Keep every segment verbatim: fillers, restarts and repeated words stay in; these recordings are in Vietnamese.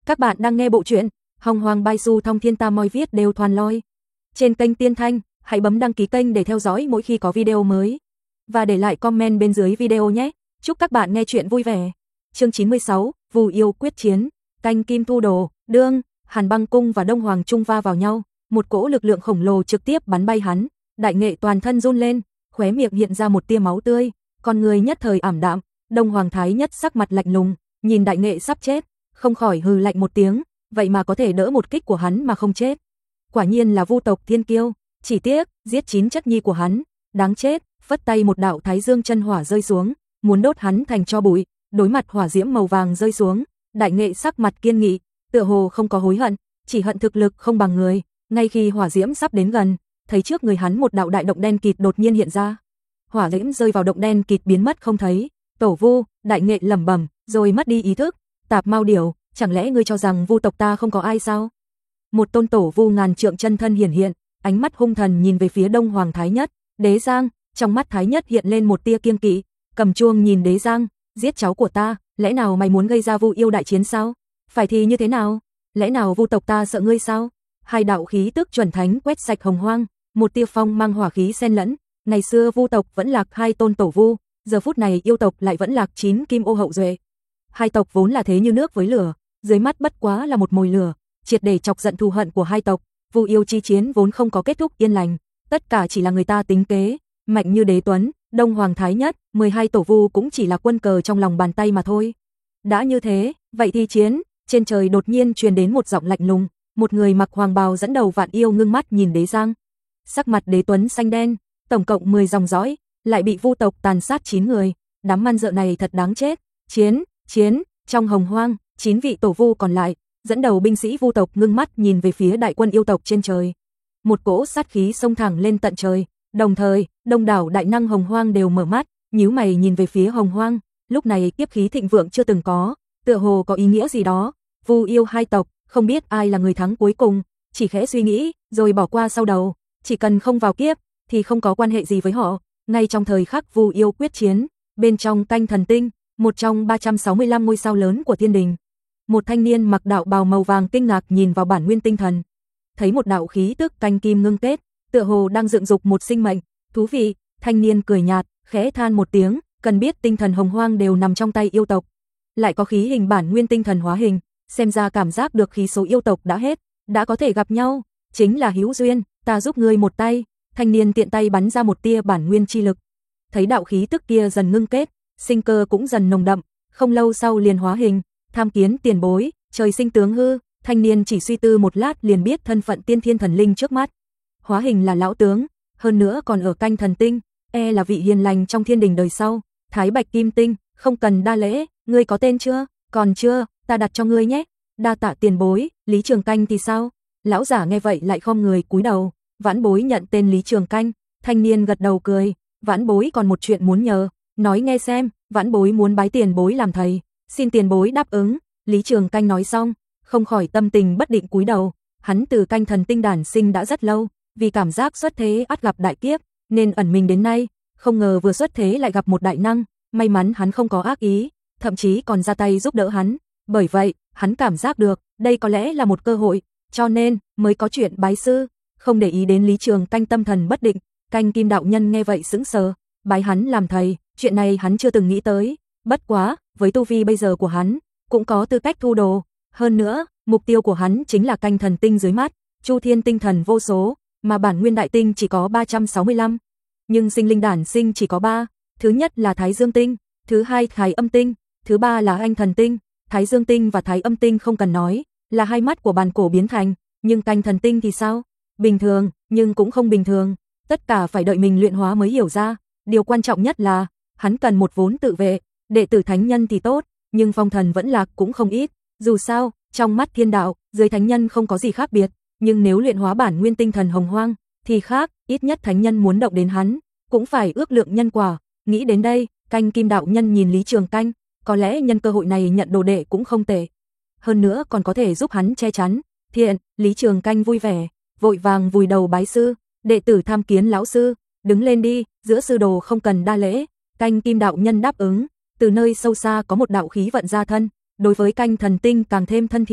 Các bạn đang nghe bộ truyện Hồng Hoàng Bai Su Thông Thiên Tam Moi viết đều toàn loi. Trên kênh Tiên Thanh, hãy bấm đăng ký kênh để theo dõi mỗi khi có video mới. Và để lại comment bên dưới video nhé. Chúc các bạn nghe chuyện vui vẻ. Chương chín mươi sáu, Vu Yêu quyết chiến. Canh Kim Thu Đồ, đương, Hàn Băng Cung và Đông Hoàng Trung va vào nhau. Một cỗ lực lượng khổng lồ trực tiếp bắn bay hắn. Đại nghệ toàn thân run lên, khóe miệng hiện ra một tia máu tươi. Con người nhất thời ảm đạm. Đông Hoàng Thái Nhất sắc mặt lạnh lùng, nhìn đại nghệ sắp chết, không khỏi hừ lạnh một tiếng, vậy mà có thể đỡ một kích của hắn mà không chết. Quả nhiên là Vu tộc thiên kiêu, chỉ tiếc, giết chín chất nhi của hắn, đáng chết, phất tay một đạo thái dương chân hỏa rơi xuống, muốn đốt hắn thành tro bụi, đối mặt hỏa diễm màu vàng rơi xuống, đại nghệ sắc mặt kiên nghị, tựa hồ không có hối hận, chỉ hận thực lực không bằng người, ngay khi hỏa diễm sắp đến gần, thấy trước người hắn một đạo đại động đen kịt đột nhiên hiện ra. Hỏa diễm rơi vào động đen kịt biến mất không thấy, Tổ Vu, đại nghệ lẩm bẩm, rồi mất đi ý thức. Tạp Mao Điểu, chẳng lẽ ngươi cho rằng Vu tộc ta không có ai sao? Một tôn tổ Vu ngàn trượng chân thân hiển hiện, ánh mắt hung thần nhìn về phía Đông Hoàng Thái Nhất, Đế Giang, trong mắt Thái Nhất hiện lên một tia kiêng kỵ, cầm chuông nhìn Đế Giang, giết cháu của ta, lẽ nào mày muốn gây ra Vu yêu đại chiến sao? Phải thì như thế nào? Lẽ nào Vu tộc ta sợ ngươi sao? Hai đạo khí tức chuẩn thánh quét sạch hồng hoang, một tia phong mang hỏa khí xen lẫn, ngày xưa Vu tộc vẫn lạc hai tôn tổ Vu, giờ phút này yêu tộc lại vẫn lạc chín kim ô hậu duệ. Hai tộc vốn là thế như nước với lửa, dưới mắt bất quá là một mồi lửa, triệt để chọc giận thù hận của hai tộc. Vu yêu chi chiến vốn không có kết thúc yên lành, tất cả chỉ là người ta tính kế, mạnh như Đế Tuấn, Đông Hoàng Thái Nhất, mười hai tổ Vu cũng chỉ là quân cờ trong lòng bàn tay mà thôi. Đã như thế, vậy thì chiến. Trên trời đột nhiên truyền đến một giọng lạnh lùng, một người mặc hoàng bào dẫn đầu vạn yêu ngưng mắt nhìn Đế Giang. Sắc mặt Đế Tuấn xanh đen, tổng cộng mười dòng dõi, lại bị Vu tộc tàn sát chín người, đám man dợ này thật đáng chết. Chiến, chiến, trong hồng hoang, chín vị tổ Vu còn lại, dẫn đầu binh sĩ Vu tộc ngưng mắt nhìn về phía đại quân yêu tộc trên trời. Một cỗ sát khí xông thẳng lên tận trời, đồng thời, đông đảo đại năng hồng hoang đều mở mắt, nhíu mày nhìn về phía hồng hoang, lúc này kiếp khí thịnh vượng chưa từng có, tựa hồ có ý nghĩa gì đó. Vu yêu hai tộc, không biết ai là người thắng cuối cùng, chỉ khẽ suy nghĩ, rồi bỏ qua sau đầu, chỉ cần không vào kiếp, thì không có quan hệ gì với họ. Ngay trong thời khắc Vu yêu quyết chiến, bên trong canh thần tinh, một trong ba trăm sáu mươi lăm ngôi sao lớn của thiên đình, một thanh niên mặc đạo bào màu vàng kinh ngạc nhìn vào bản nguyên tinh thần, thấy một đạo khí tức canh kim ngưng kết, tựa hồ đang dựng dục một sinh mệnh, thú vị. Thanh niên cười nhạt, khẽ than một tiếng, cần biết tinh thần hồng hoang đều nằm trong tay yêu tộc, lại có khí hình bản nguyên tinh thần hóa hình, xem ra cảm giác được khí số yêu tộc đã hết, đã có thể gặp nhau, chính là hữu duyên, ta giúp ngươi một tay. Thanh niên tiện tay bắn ra một tia bản nguyên chi lực, thấy đạo khí tức kia dần ngưng kết, sinh cơ cũng dần nồng đậm, không lâu sau liền hóa hình. Tham kiến tiền bối, trời sinh tướng hư. Thanh niên chỉ suy tư một lát liền biết thân phận tiên thiên thần linh trước mắt, hóa hình là lão tướng, hơn nữa còn ở canh thần tinh, e là vị hiền lành trong thiên đình đời sau, Thái Bạch Kim Tinh. Không cần đa lễ, ngươi có tên chưa? Còn chưa, ta đặt cho ngươi nhé. Đa tạ tiền bối. Lý Trường Canh thì sao? Lão giả nghe vậy lại khom người cúi đầu. Vãn bối nhận tên Lý Trường Canh. Thanh niên gật đầu cười, vãn bối còn một chuyện muốn nhờ, nói nghe xem. Vãn bối muốn bái tiền bối làm thầy, xin tiền bối đáp ứng. Lý Trường Canh nói xong, không khỏi tâm tình bất định cúi đầu. Hắn từ canh thần tinh đản sinh đã rất lâu, vì cảm giác xuất thế ắt gặp đại kiếp, nên ẩn mình đến nay, không ngờ vừa xuất thế lại gặp một đại năng, may mắn hắn không có ác ý, thậm chí còn ra tay giúp đỡ hắn, bởi vậy, hắn cảm giác được, đây có lẽ là một cơ hội, cho nên mới có chuyện bái sư. Không để ý đến Lý Trường Canh tâm thần bất định, Canh Kim đạo nhân nghe vậy sững sờ, bái hắn làm thầy, chuyện này hắn chưa từng nghĩ tới, bất quá, với tu vi bây giờ của hắn, cũng có tư cách thu đồ, hơn nữa, mục tiêu của hắn chính là canh thần tinh dưới mắt, Chu Thiên tinh thần vô số, mà bản nguyên đại tinh chỉ có ba trăm sáu mươi lăm, nhưng sinh linh đản sinh chỉ có ba, thứ nhất là Thái Dương tinh, thứ hai Thái Âm tinh, thứ ba là Anh Thần tinh. Thái Dương tinh và Thái Âm tinh không cần nói, là hai mắt của bàn cổ biến thành, nhưng canh thần tinh thì sao? Bình thường, nhưng cũng không bình thường, tất cả phải đợi mình luyện hóa mới hiểu ra. Điều quan trọng nhất là, hắn cần một vốn tự vệ, đệ tử thánh nhân thì tốt, nhưng phong thần vẫn lạc cũng không ít, dù sao, trong mắt thiên đạo, dưới thánh nhân không có gì khác biệt, nhưng nếu luyện hóa bản nguyên tinh thần hồng hoang, thì khác, ít nhất thánh nhân muốn động đến hắn, cũng phải ước lượng nhân quả. Nghĩ đến đây, Canh Kim đạo nhân nhìn Lý Trường Canh, có lẽ nhân cơ hội này nhận đồ đệ cũng không tệ, hơn nữa còn có thể giúp hắn che chắn. Thiện. Lý Trường Canh vui vẻ, vội vàng vùi đầu bái sư, đệ tử tham kiến lão sư, đứng lên đi, giữa sư đồ không cần đa lễ. Canh Kim đạo nhân đáp ứng, từ nơi sâu xa có một đạo khí vận ra thân, đối với canh thần tinh càng thêm thân thiện,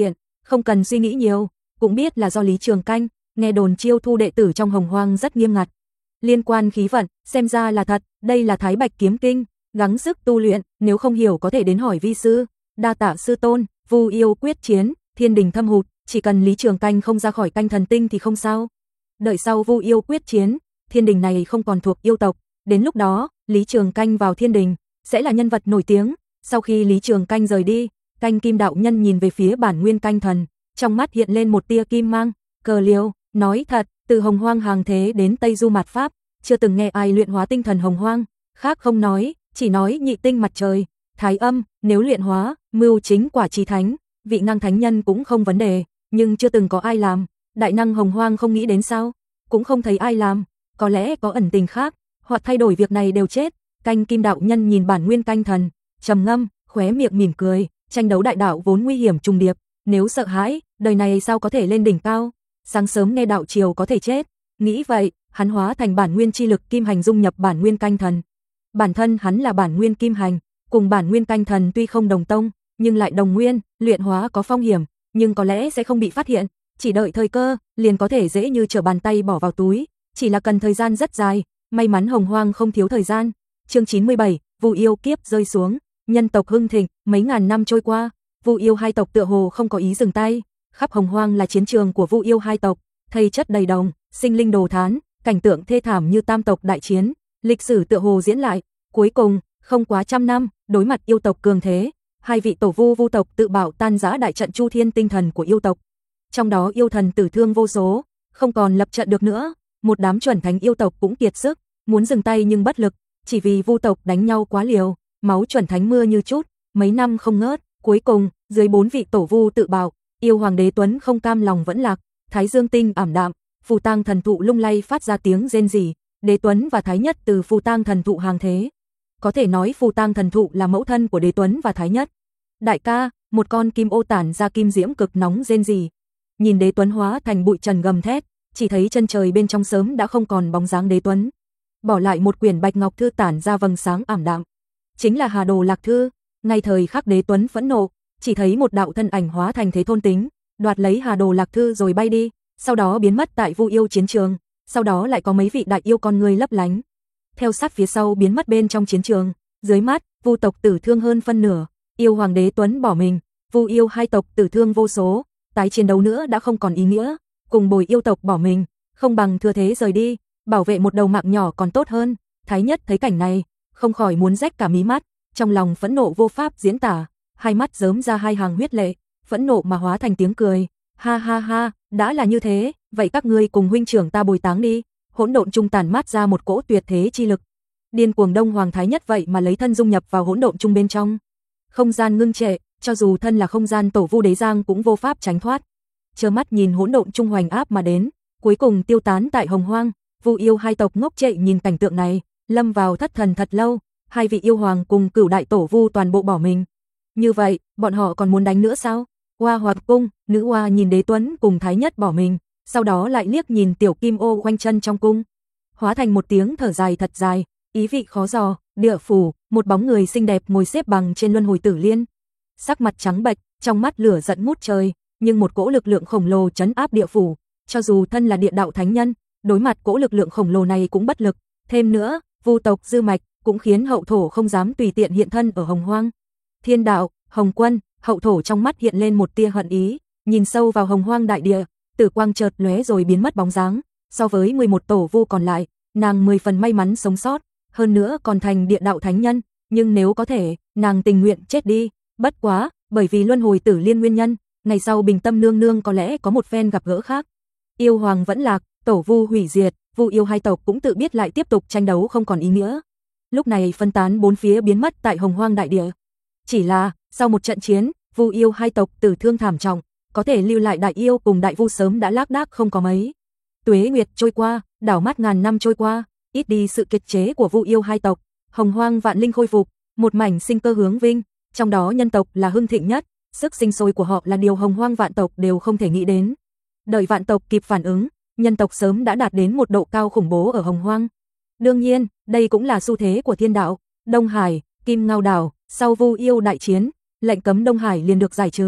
Không cần suy nghĩ nhiều, cũng biết là do Lý Trường Canh, nghe đồn chiêu thu đệ tử trong Hồng Hoang rất nghiêm ngặt. Liên quan khí vận, xem ra là thật, đây là Thái Bạch kiếm kinh, gắng sức tu luyện, nếu không hiểu có thể đến hỏi vi sư. Đa tạ sư tôn. Vu yêu quyết chiến, thiên đình thâm hụt, chỉ cần Lý Trường Canh không ra khỏi canh thần tinh thì không sao. Đợi sau Vu yêu quyết chiến, thiên đình này không còn thuộc yêu tộc, đến lúc đó, Lý Trường Canh vào thiên đình, sẽ là nhân vật nổi tiếng. Sau khi Lý Trường Canh rời đi, Canh Kim đạo nhân nhìn về phía bản nguyên canh thần, trong mắt hiện lên một tia kim mang, cờ liêu, nói thật, từ Hồng Hoang hàng thế đến Tây Du mạt Pháp, chưa từng nghe ai luyện hóa tinh thần Hồng Hoang, khác không nói, chỉ nói nhị tinh mặt trời, thái âm, nếu luyện hóa, mưu chính quả chí thánh, vị năng thánh nhân cũng không vấn đề, nhưng chưa từng có ai làm, đại năng Hồng Hoang không nghĩ đến sao, cũng không thấy ai làm, có lẽ có ẩn tình khác, hoặc thay đổi việc này đều chết. Canh Kim đạo nhân nhìn bản nguyên canh thần, trầm ngâm, khóe miệng mỉm cười, tranh đấu đại đạo vốn nguy hiểm trùng điệp, nếu sợ hãi, đời này sao có thể lên đỉnh cao, sáng sớm nghe đạo chiều có thể chết, nghĩ vậy, hắn hóa thành bản nguyên chi lực kim hành dung nhập bản nguyên canh thần. Bản thân hắn là bản nguyên kim hành, cùng bản nguyên canh thần tuy không đồng tông, nhưng lại đồng nguyên, luyện hóa có phong hiểm, nhưng có lẽ sẽ không bị phát hiện, chỉ đợi thời cơ, liền có thể dễ như trở bàn tay bỏ vào túi, chỉ là cần thời gian rất dài, may mắn Hồng Hoang không thiếu thời gian. Chương chín mươi bảy, Vu yêu kiếp rơi xuống, nhân tộc hưng thịnh, mấy ngàn năm trôi qua, Vu yêu hai tộc tựa hồ không có ý dừng tay, khắp Hồng Hoang là chiến trường của Vu yêu hai tộc, thây chất đầy đồng, sinh linh đồ thán, cảnh tượng thê thảm như tam tộc đại chiến, lịch sử tựa hồ diễn lại, cuối cùng, không quá trăm năm, đối mặt yêu tộc cường thế, hai vị tổ vu Vu tộc tự bảo tan rã đại trận Chu Thiên tinh thần của yêu tộc. Trong đó yêu thần tử thương vô số, không còn lập trận được nữa, một đám chuẩn thánh yêu tộc cũng kiệt sức, muốn dừng tay nhưng bất lực, chỉ vì Vu tộc đánh nhau quá liều, máu chuẩn thánh mưa như chút, mấy năm không ngớt, cuối cùng, dưới bốn vị tổ vu tự bảo, yêu hoàng đế Tuấn không cam lòng vẫn lạc, Thái Dương tinh ảm đạm, phù tang thần thụ lung lay phát ra tiếng rên rỉ, Đế Tuấn và Thái Nhất từ phù tang thần thụ hàng thế. Có thể nói phù tang thần thụ là mẫu thân của Đế Tuấn và Thái Nhất. Đại ca, một con kim ô tản ra kim diễm cực nóng rên rỉ. Nhìn Đế Tuấn hóa thành bụi trần gầm thét, chỉ thấy chân trời bên trong sớm đã không còn bóng dáng Đế Tuấn, bỏ lại một quyển bạch ngọc thư tản ra vầng sáng ảm đạm. Chính là Hà Đồ Lạc Thư. Ngay thời khắc Đế Tuấn phẫn nộ, chỉ thấy một đạo thân ảnh hóa thành thế thôn tính, đoạt lấy Hà Đồ Lạc Thư rồi bay đi, sau đó biến mất tại Vu yêu chiến trường, sau đó lại có mấy vị đại yêu con người lấp lánh, theo sát phía sau biến mất bên trong chiến trường. Dưới mắt, Vu tộc tử thương hơn phân nửa, yêu hoàng đế Tuấn bỏ mình, Vu yêu hai tộc tử thương vô số, tái chiến đấu nữa đã không còn ý nghĩa, cùng bồi yêu tộc bỏ mình, không bằng thừa thế rời đi, bảo vệ một đầu mạng nhỏ còn tốt hơn. Thái Nhất thấy cảnh này, không khỏi muốn rách cả mí mắt, trong lòng phẫn nộ vô pháp diễn tả, hai mắt rớm ra hai hàng huyết lệ, phẫn nộ mà hóa thành tiếng cười, ha ha ha, đã là như thế, vậy các ngươi cùng huynh trưởng ta bồi táng đi. Hỗn độn trung tản mát ra một cỗ tuyệt thế chi lực, điên cuồng Đông Hoàng Thái Nhất vậy mà lấy thân dung nhập vào hỗn độn trung bên trong, không gian ngưng trệ, cho dù thân là không gian tổ Vu Đế Giang cũng vô pháp tránh thoát, trơ mắt nhìn hỗn độn trung hoành áp mà đến, cuối cùng tiêu tán tại Hồng Hoang. Vu yêu hai tộc ngốc trệ nhìn cảnh tượng này, lâm vào thất thần thật lâu, hai vị yêu hoàng cùng cửu đại tổ Vu toàn bộ bỏ mình. Như vậy, bọn họ còn muốn đánh nữa sao? Hoa Hoạt cung, nữ hoa nhìn Đế Tuấn cùng Thái Nhất bỏ mình, sau đó lại liếc nhìn tiểu kim ô quanh chân trong cung, hóa thành một tiếng thở dài thật dài, ý vị khó dò. Địa phủ, một bóng người xinh đẹp ngồi xếp bằng trên luân hồi tử liên, sắc mặt trắng bệch, trong mắt lửa giận ngút trời, nhưng một cỗ lực lượng khổng lồ trấn áp địa phủ, cho dù thân là địa đạo thánh nhân, đối mặt cỗ lực lượng khổng lồ này cũng bất lực. Thêm nữa, Vu tộc dư mạch cũng khiến hậu thổ không dám tùy tiện hiện thân ở Hồng Hoang. Thiên đạo, Hồng Quân, hậu thổ trong mắt hiện lên một tia hận ý, nhìn sâu vào Hồng Hoang đại địa, tử quang chợt lóe rồi biến mất bóng dáng. So với mười một tổ Vu còn lại, nàng mười phần may mắn sống sót, hơn nữa còn thành địa đạo thánh nhân, nhưng nếu có thể, nàng tình nguyện chết đi. Bất quá, bởi vì luân hồi tử liên nguyên nhân, ngày sau Bình Tâm nương nương có lẽ có một phen gặp gỡ khác. Yêu hoàng vẫn lạc, tổ Vu hủy diệt, Vu yêu hai tộc cũng tự biết lại tiếp tục tranh đấu không còn ý nghĩa. Lúc này phân tán bốn phía biến mất tại Hồng Hoang đại địa. Chỉ là, sau một trận chiến, Vu yêu hai tộc tử thương thảm trọng, có thể lưu lại đại yêu cùng đại Vu sớm đã lác đác không có mấy. Tuế nguyệt trôi qua, đảo mắt ngàn năm trôi qua, ít đi sự kiệt chế của Vu yêu hai tộc, Hồng Hoang vạn linh khôi phục, một mảnh sinh cơ hướng vinh, trong đó nhân tộc là hưng thịnh nhất, sức sinh sôi của họ là điều Hồng Hoang vạn tộc đều không thể nghĩ đến. Đợi vạn tộc kịp phản ứng, nhân tộc sớm đã đạt đến một độ cao khủng bố ở Hồng Hoang. Đương nhiên, đây cũng là xu thế của thiên đạo. Đông Hải, Kim Ngao đảo, sau Vu yêu đại chiến, lệnh cấm Đông Hải liền được giải trừ.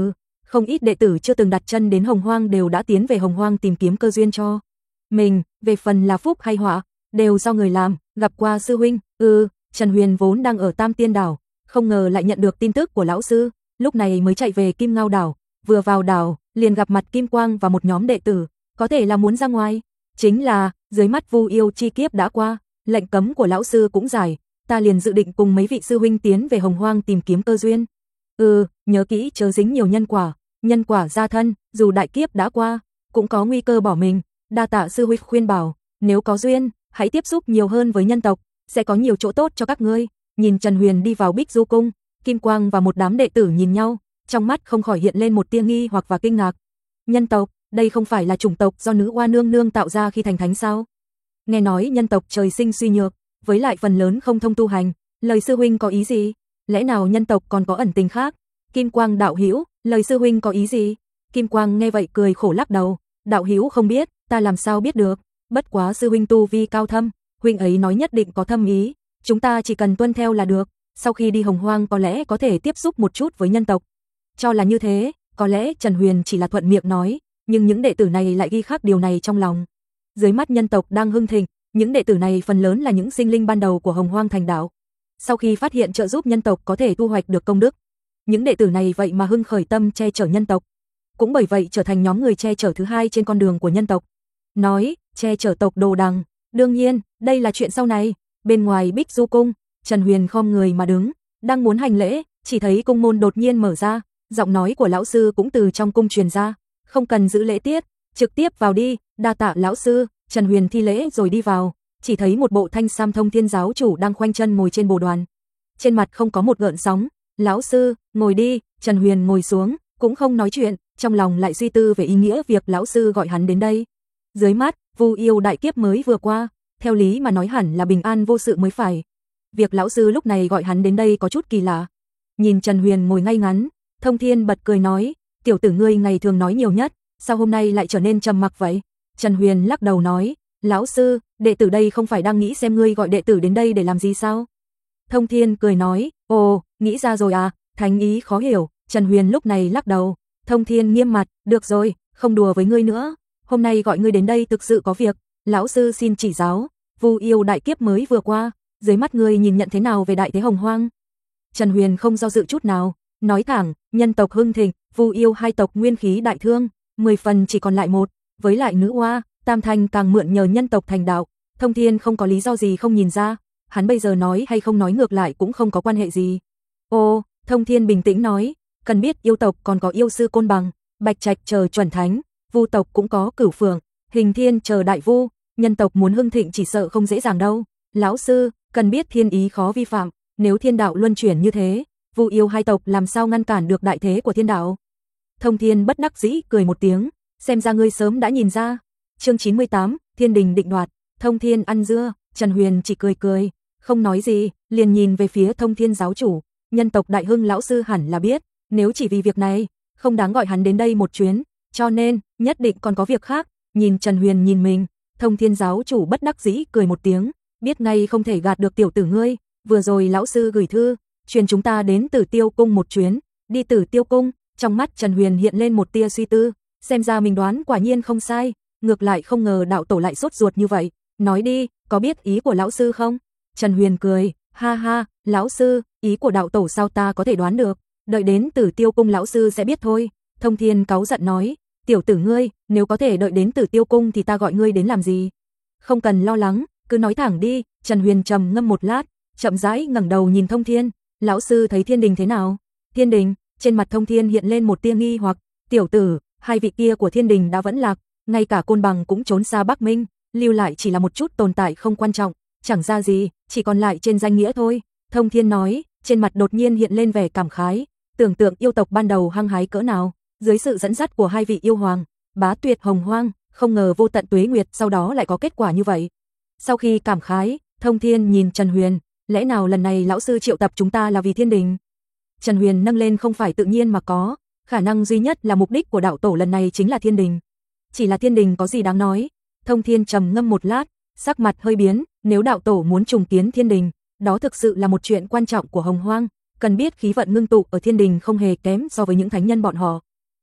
không ít đệ tử chưa từng đặt chân đến Hồng Hoang đều đã tiến về Hồng Hoang tìm kiếm cơ duyên cho mình, về phần là phúc hay họa, đều do người làm. Gặp qua sư huynh. Ừ, Trần Huyền vốn đang ở Tam Tiên đảo, không ngờ lại nhận được tin tức của lão sư, lúc này mới chạy về Kim Ngao đảo, vừa vào đảo, liền gặp mặt Kim Quang và một nhóm đệ tử, có thể là muốn ra ngoài. Chính là, dưới mắt Vu Yêu chi kiếp đã qua, lệnh cấm của lão sư cũng giải, ta liền dự định cùng mấy vị sư huynh tiến về Hồng Hoang tìm kiếm cơ duyên. Ừ, nhớ kỹ chớ dính nhiều nhân quả, nhân quả gia thân, dù đại kiếp đã qua, cũng có nguy cơ bỏ mình. Đa tạ sư huynh khuyên bảo, nếu có duyên, hãy tiếp xúc nhiều hơn với nhân tộc, sẽ có nhiều chỗ tốt cho các ngươi. Nhìn Trần Huyền đi vào Bích Du cung, Kim Quang và một đám đệ tử nhìn nhau, trong mắt không khỏi hiện lên một tia nghi hoặc và kinh ngạc. Nhân tộc, đây không phải là chủng tộc do nữ oa nương nương tạo ra khi thành thánh sao? Nghe nói nhân tộc trời sinh suy nhược, với lại phần lớn không thông tu hành, lời sư huynh có ý gì? Lẽ nào nhân tộc còn có ẩn tình khác? Kim Quang đạo hữu, lời sư huynh có ý gì? Kim Quang nghe vậy cười khổ lắc đầu, đạo hữu không biết, ta làm sao biết được? Bất quá sư huynh tu vi cao thâm, huynh ấy nói nhất định có thâm ý, chúng ta chỉ cần tuân theo là được. Sau khi đi Hồng Hoang có lẽ có thể tiếp xúc một chút với nhân tộc. Cho là như thế, có lẽ Trần Huyền chỉ là thuận miệng nói, nhưng những đệ tử này lại ghi khắc điều này trong lòng. Dưới mắt nhân tộc đang hưng thịnh, những đệ tử này phần lớn là những sinh linh ban đầu của Hồng Hoang thành đạo. Sau khi phát hiện trợ giúp nhân tộc có thể thu hoạch được công đức, những đệ tử này vậy mà hưng khởi tâm che chở nhân tộc, cũng bởi vậy trở thành nhóm người che chở thứ hai trên con đường của nhân tộc. Nói, che chở tộc Đồ Đằng, đương nhiên, đây là chuyện sau này. Bên ngoài Bích Du cung, Trần Huyền khom người mà đứng, đang muốn hành lễ, chỉ thấy cung môn đột nhiên mở ra, giọng nói của lão sư cũng từ trong cung truyền ra, không cần giữ lễ tiết, trực tiếp vào đi. Đa tạ lão sư. Trần Huyền thi lễ rồi đi vào, chỉ thấy một bộ thanh sam Thông Thiên giáo chủ đang khoanh chân ngồi trên bồ đoàn, trên mặt không có một gợn sóng. Lão sư, ngồi đi. Trần Huyền ngồi xuống, cũng không nói chuyện, trong lòng lại suy tư về ý nghĩa việc lão sư gọi hắn đến đây. Dưới mắt, Vu Yêu đại kiếp mới vừa qua, theo lý mà nói hẳn là bình an vô sự mới phải. Việc lão sư lúc này gọi hắn đến đây có chút kỳ lạ. Nhìn Trần Huyền ngồi ngay ngắn, Thông Thiên bật cười nói, tiểu tử ngươi ngày thường nói nhiều nhất, sao hôm nay lại trở nên trầm mặc vậy? Trần Huyền lắc đầu nói, lão sư, đệ tử đây không phải đang nghĩ xem ngươi gọi đệ tử đến đây để làm gì sao? Thông Thiên cười nói, ồ, nghĩ ra rồi à, thánh ý khó hiểu. Trần Huyền lúc này lắc đầu. Thông Thiên nghiêm mặt, được rồi, không đùa với ngươi nữa, hôm nay gọi ngươi đến đây thực sự có việc, lão sư xin chỉ giáo. Vu Yêu đại kiếp mới vừa qua, dưới mắt ngươi nhìn nhận thế nào về đại thế Hồng Hoang? Trần Huyền không do dự chút nào, nói thẳng, nhân tộc hưng thịnh, Vu Yêu hai tộc nguyên khí đại thương, mười phần chỉ còn lại một, với lại nữ oa, Tam Thanh càng mượn nhờ nhân tộc thành đạo. Thông Thiên không có lý do gì không nhìn ra, hắn bây giờ nói hay không nói ngược lại cũng không có quan hệ gì. Ô, Thông Thiên bình tĩnh nói, cần biết yêu tộc còn có yêu sư Côn Bằng, Bạch Trạch chờ chuẩn thánh, Vu tộc cũng có Cửu Phượng, Hình Thiên chờ đại vu, nhân tộc muốn hưng thịnh chỉ sợ không dễ dàng đâu. Lão sư, cần biết thiên ý khó vi phạm, nếu thiên đạo luân chuyển như thế, Vu Yêu hai tộc làm sao ngăn cản được đại thế của thiên đạo? Thông Thiên bất đắc dĩ cười một tiếng, xem ra ngươi sớm đã nhìn ra. Chương chín mươi tám, Thiên đình định đoạt. Thông Thiên ăn dưa. Trần Huyền chỉ cười cười, không nói gì, liền nhìn về phía Thông Thiên giáo chủ. Nhân tộc đại hưng lão sư hẳn là biết, nếu chỉ vì việc này, không đáng gọi hắn đến đây một chuyến, cho nên, nhất định còn có việc khác. Nhìn Trần Huyền nhìn mình, Thông Thiên giáo chủ bất đắc dĩ cười một tiếng, biết ngay không thể gạt được tiểu tử ngươi, vừa rồi lão sư gửi thư, truyền chúng ta đến Tử Tiêu cung một chuyến. Đi Tử Tiêu cung? Trong mắt Trần Huyền hiện lên một tia suy tư, xem ra mình đoán quả nhiên không sai, ngược lại không ngờ đạo tổ lại sốt ruột như vậy. Nói đi, có biết ý của lão sư không? Trần Huyền cười, ha ha, lão sư, ý của đạo tổ sao ta có thể đoán được, đợi đến Tử Tiêu cung lão sư sẽ biết thôi. Thông Thiên cáu giận nói, tiểu tử ngươi, nếu có thể đợi đến Tử Tiêu cung thì ta gọi ngươi đến làm gì? Không cần lo lắng, cứ nói thẳng đi. Trần Huyền trầm ngâm một lát, chậm rãi ngẩng đầu nhìn Thông Thiên, lão sư thấy thiên đình thế nào? Thiên đình? Trên mặt Thông Thiên hiện lên một tia nghi hoặc, tiểu tử, hai vị kia của thiên đình đã vẫn lạc, ngay cả Côn Bằng cũng trốn xa Bắc Minh, lưu lại chỉ là một chút tồn tại không quan trọng, chẳng ra gì, chỉ còn lại trên danh nghĩa thôi. Thông Thiên nói, trên mặt đột nhiên hiện lên vẻ cảm khái, tưởng tượng yêu tộc ban đầu hăng hái cỡ nào, dưới sự dẫn dắt của hai vị yêu hoàng, bá tuyệt Hồng Hoang, không ngờ vô tận tuế nguyệt sau đó lại có kết quả như vậy. Sau khi cảm khái, Thông Thiên nhìn Trần Huyền, lẽ nào lần này lão sư triệu tập chúng ta là vì thiên đình? Trần Huyền nâng lên không phải tự nhiên mà có, khả năng duy nhất là mục đích của đạo tổ lần này chính là thiên đình. Chỉ là thiên đình có gì đáng nói? Thông Thiên trầm ngâm một lát, sắc mặt hơi biến, nếu đạo tổ muốn trùng kiến thiên đình, đó thực sự là một chuyện quan trọng của Hồng Hoang, cần biết khí vận ngưng tụ ở thiên đình không hề kém so với những thánh nhân bọn họ.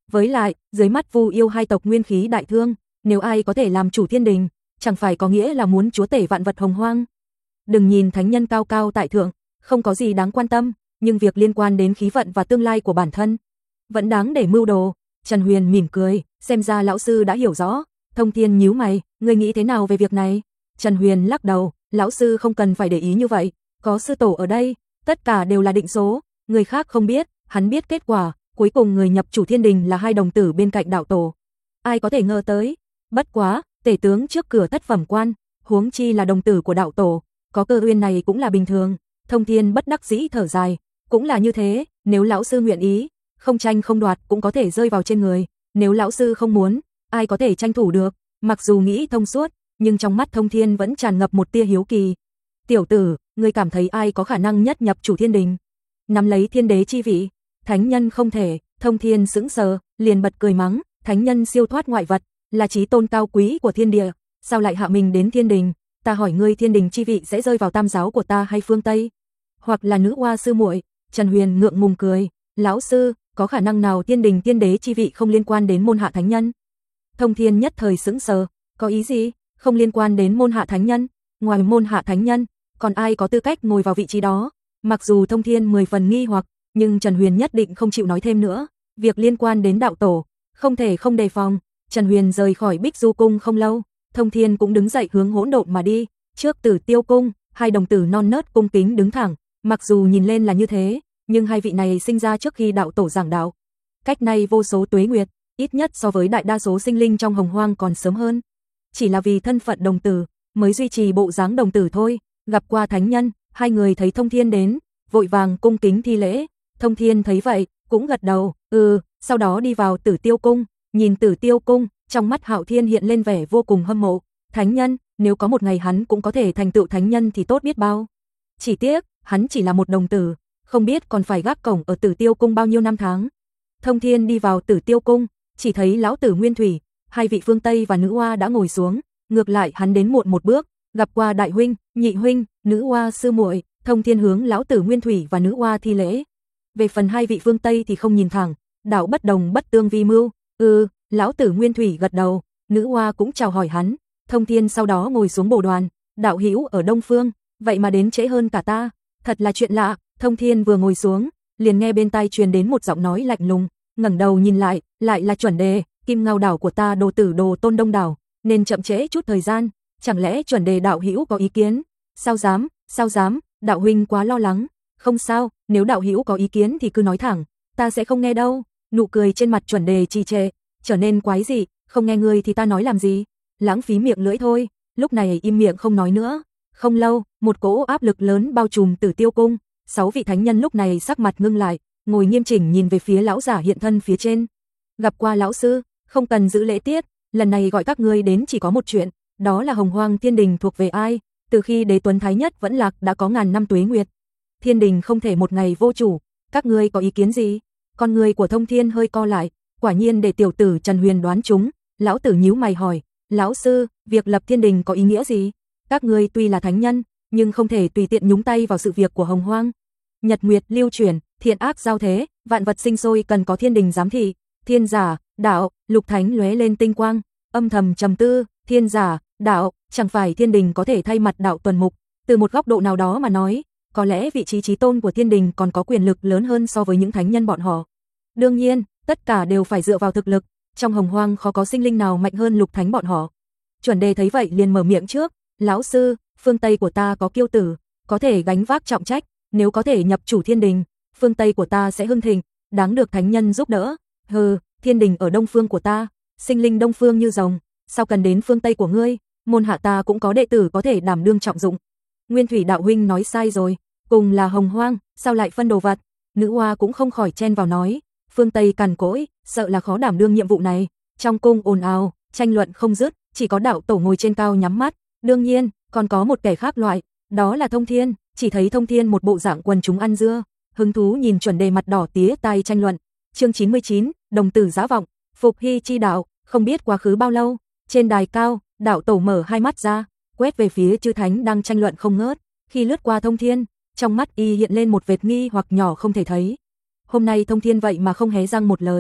Với lại, dưới mắt Vu Yêu hai tộc nguyên khí đại thương, nếu ai có thể làm chủ thiên đình, chẳng phải có nghĩa là muốn chúa tể vạn vật hồng hoang. Đừng nhìn thánh nhân cao cao tại thượng, không có gì đáng quan tâm, nhưng việc liên quan đến khí vận và tương lai của bản thân vẫn đáng để mưu đồ. Trần Huyền mỉm cười, xem ra lão sư đã hiểu rõ. Thông Thiên nhíu mày, ngươi nghĩ thế nào về việc này? Trần Huyền lắc đầu, lão sư không cần phải để ý như vậy, có sư tổ ở đây, tất cả đều là định số, người khác không biết, hắn biết kết quả, cuối cùng người nhập chủ thiên đình là hai đồng tử bên cạnh đạo tổ. Ai có thể ngờ tới, bất quá, tể tướng trước cửa thất phẩm quan, huống chi là đồng tử của đạo tổ, có cơ duyên này cũng là bình thường. Thông Thiên bất đắc dĩ thở dài, cũng là như thế, nếu lão sư nguyện ý, không tranh không đoạt cũng có thể rơi vào trên người, nếu lão sư không muốn, ai có thể tranh thủ được. Mặc dù nghĩ thông suốt, nhưng trong mắt Thông Thiên vẫn tràn ngập một tia hiếu kỳ. Tiểu tử, ngươi cảm thấy ai có khả năng nhất nhập chủ thiên đình, nắm lấy thiên đế chi vị? Thánh nhân không thể. Thông Thiên sững sờ, liền bật cười mắng, thánh nhân siêu thoát ngoại vật, là chí tôn cao quý của thiên địa, sao lại hạ mình đến thiên đình? Ta hỏi ngươi, thiên đình chi vị sẽ rơi vào tam giáo của ta hay phương Tây, hoặc là nữ hoa sư muội? Trần Huyền ngượng ngùng cười, lão sư, có khả năng nào thiên đình thiên đế chi vị không liên quan đến môn hạ thánh nhân? Thông Thiên nhất thời sững sờ, có ý gì? Không liên quan đến môn hạ thánh nhân? Ngoài môn hạ thánh nhân, còn ai có tư cách ngồi vào vị trí đó? Mặc dù Thông Thiên mười phần nghi hoặc, nhưng Trần Huyền nhất định không chịu nói thêm nữa. Việc liên quan đến đạo tổ, không thể không đề phòng. Trần Huyền rời khỏi Bích Du cung không lâu, Thông Thiên cũng đứng dậy hướng hỗn độn mà đi. Trước Tử Tiêu cung, hai đồng tử non nớt cung kính đứng thẳng, mặc dù nhìn lên là như thế, nhưng hai vị này sinh ra trước khi đạo tổ giảng đạo, cách nay vô số tuế nguyệt, ít nhất so với đại đa số sinh linh trong hồng hoang còn sớm hơn. Chỉ là vì thân phận đồng tử, mới duy trì bộ dáng đồng tử thôi. Gặp qua thánh nhân, hai người thấy Thông Thiên đến, vội vàng cung kính thi lễ. Thông Thiên thấy vậy, cũng gật đầu, ừ, sau đó đi vào Tử Tiêu cung, nhìn Tử Tiêu cung, trong mắt Hạo Thiên hiện lên vẻ vô cùng hâm mộ. Thánh nhân, nếu có một ngày hắn cũng có thể thành tựu thánh nhân thì tốt biết bao. Chỉ tiếc, hắn chỉ là một đồng tử, không biết còn phải gác cổng ở Tử Tiêu cung bao nhiêu năm tháng. Thông Thiên đi vào Tử Tiêu cung, chỉ thấy lão tử Nguyên Thủy, hai vị phương Tây và nữ hoa đã ngồi xuống, ngược lại hắn đến muộn một bước, gặp qua đại huynh, nhị huynh, nữ hoa sư muội. Thông Thiên hướng lão tử Nguyên Thủy và nữ hoa thi lễ. Về phần hai vị phương Tây thì không nhìn thẳng, đạo bất đồng bất tương vi mưu. Ừ, lão tử Nguyên Thủy gật đầu, nữ hoa cũng chào hỏi hắn. Thông Thiên sau đó ngồi xuống bồ đoàn, đạo hữu ở Đông Phương, vậy mà đến trễ hơn cả ta, thật là chuyện lạ. Thông Thiên vừa ngồi xuống, liền nghe bên tai truyền đến một giọng nói lạnh lùng, ngẩng đầu nhìn lại, lại là chuẩn đề, Kim Ngao đảo của ta đồ tử đồ tôn đông đảo, nên chậm trễ chút thời gian, chẳng lẽ chuẩn đề đạo hữu có ý kiến? Sao dám, sao dám, đạo huynh quá lo lắng. Không sao, nếu đạo hữu có ý kiến thì cứ nói thẳng, ta sẽ không nghe đâu. Nụ cười trên mặt chuẩn đề trì trệ, trở nên quái dị, không nghe ngươi thì ta nói làm gì? Lãng phí miệng lưỡi thôi. Lúc này im miệng không nói nữa. Không lâu, một cỗ áp lực lớn bao trùm Tử Tiêu cung, sáu vị thánh nhân lúc này sắc mặt ngưng lại, ngồi nghiêm chỉnh nhìn về phía lão giả hiện thân phía trên. Gặp qua lão sư, không cần giữ lễ tiết, lần này gọi các ngươi đến chỉ có một chuyện, đó là Hồng Hoang Thiên Đình thuộc về ai? Từ khi Đế Tuấn Thái Nhất vẫn lạc đã có ngàn năm tuế nguyệt, Thiên Đình không thể một ngày vô chủ, các ngươi có ý kiến gì? Con người của Thông Thiên hơi co lại, quả nhiên để tiểu tử Trần Huyền đoán trúng. Lão tử nhíu mày hỏi, lão sư, việc lập Thiên Đình có ý nghĩa gì? Các ngươi tuy là thánh nhân, nhưng không thể tùy tiện nhúng tay vào sự việc của Hồng Hoang. Nhật nguyệt lưu chuyển, thiện ác giao thế, vạn vật sinh sôi cần có Thiên Đình giám thị. Thiên giả, đạo, Lục Thánh lóe lên tinh quang, âm thầm trầm tư, thiên giả, đạo, chẳng phải Thiên Đình có thể thay mặt đạo tuần mục? Từ một góc độ nào đó mà nói, có lẽ vị trí chí tôn của Thiên Đình còn có quyền lực lớn hơn so với những thánh nhân bọn họ. Đương nhiên, tất cả đều phải dựa vào thực lực, trong Hồng Hoang khó có sinh linh nào mạnh hơn Lục Thánh bọn họ. Chuẩn đề thấy vậy liền mở miệng trước, lão sư, phương Tây của ta có kiêu tử, có thể gánh vác trọng trách, nếu có thể nhập chủ Thiên Đình, phương Tây của ta sẽ hưng thịnh, đáng được thánh nhân giúp đỡ. Hừ, Thiên Đình ở Đông Phương của ta, sinh linh Đông Phương như rồng, sao cần đến phương Tây của ngươi? Môn hạ ta cũng có đệ tử có thể đảm đương trọng dụng. Nguyên Thủy đạo huynh nói sai rồi, cùng là Hồng Hoang, sao lại phân đồ vật? Nữ hoa cũng không khỏi chen vào nói, phương Tây cằn cỗi, sợ là khó đảm đương nhiệm vụ này. Trong cung ồn ào, tranh luận không dứt, chỉ có đạo tổ ngồi trên cao nhắm mắt. Đương nhiên, còn có một kẻ khác loại, đó là Thông Thiên. Chỉ thấy Thông Thiên một bộ dạng quần chúng ăn dưa, hứng thú nhìn chuẩn đề mặt đỏ tía tai tranh luận. Chương chín mươi chín, đồng tử giá vọng, phục hy chi đạo. Không biết quá khứ bao lâu, trên đài cao, đạo tổ mở hai mắt ra, quét về phía chư thánh đang tranh luận không ngớt. Khi lướt qua Thông Thiên, trong mắt y hiện lên một vệt nghi hoặc nhỏ không thể thấy. Hôm nay Thông Thiên vậy mà không hé răng một lời,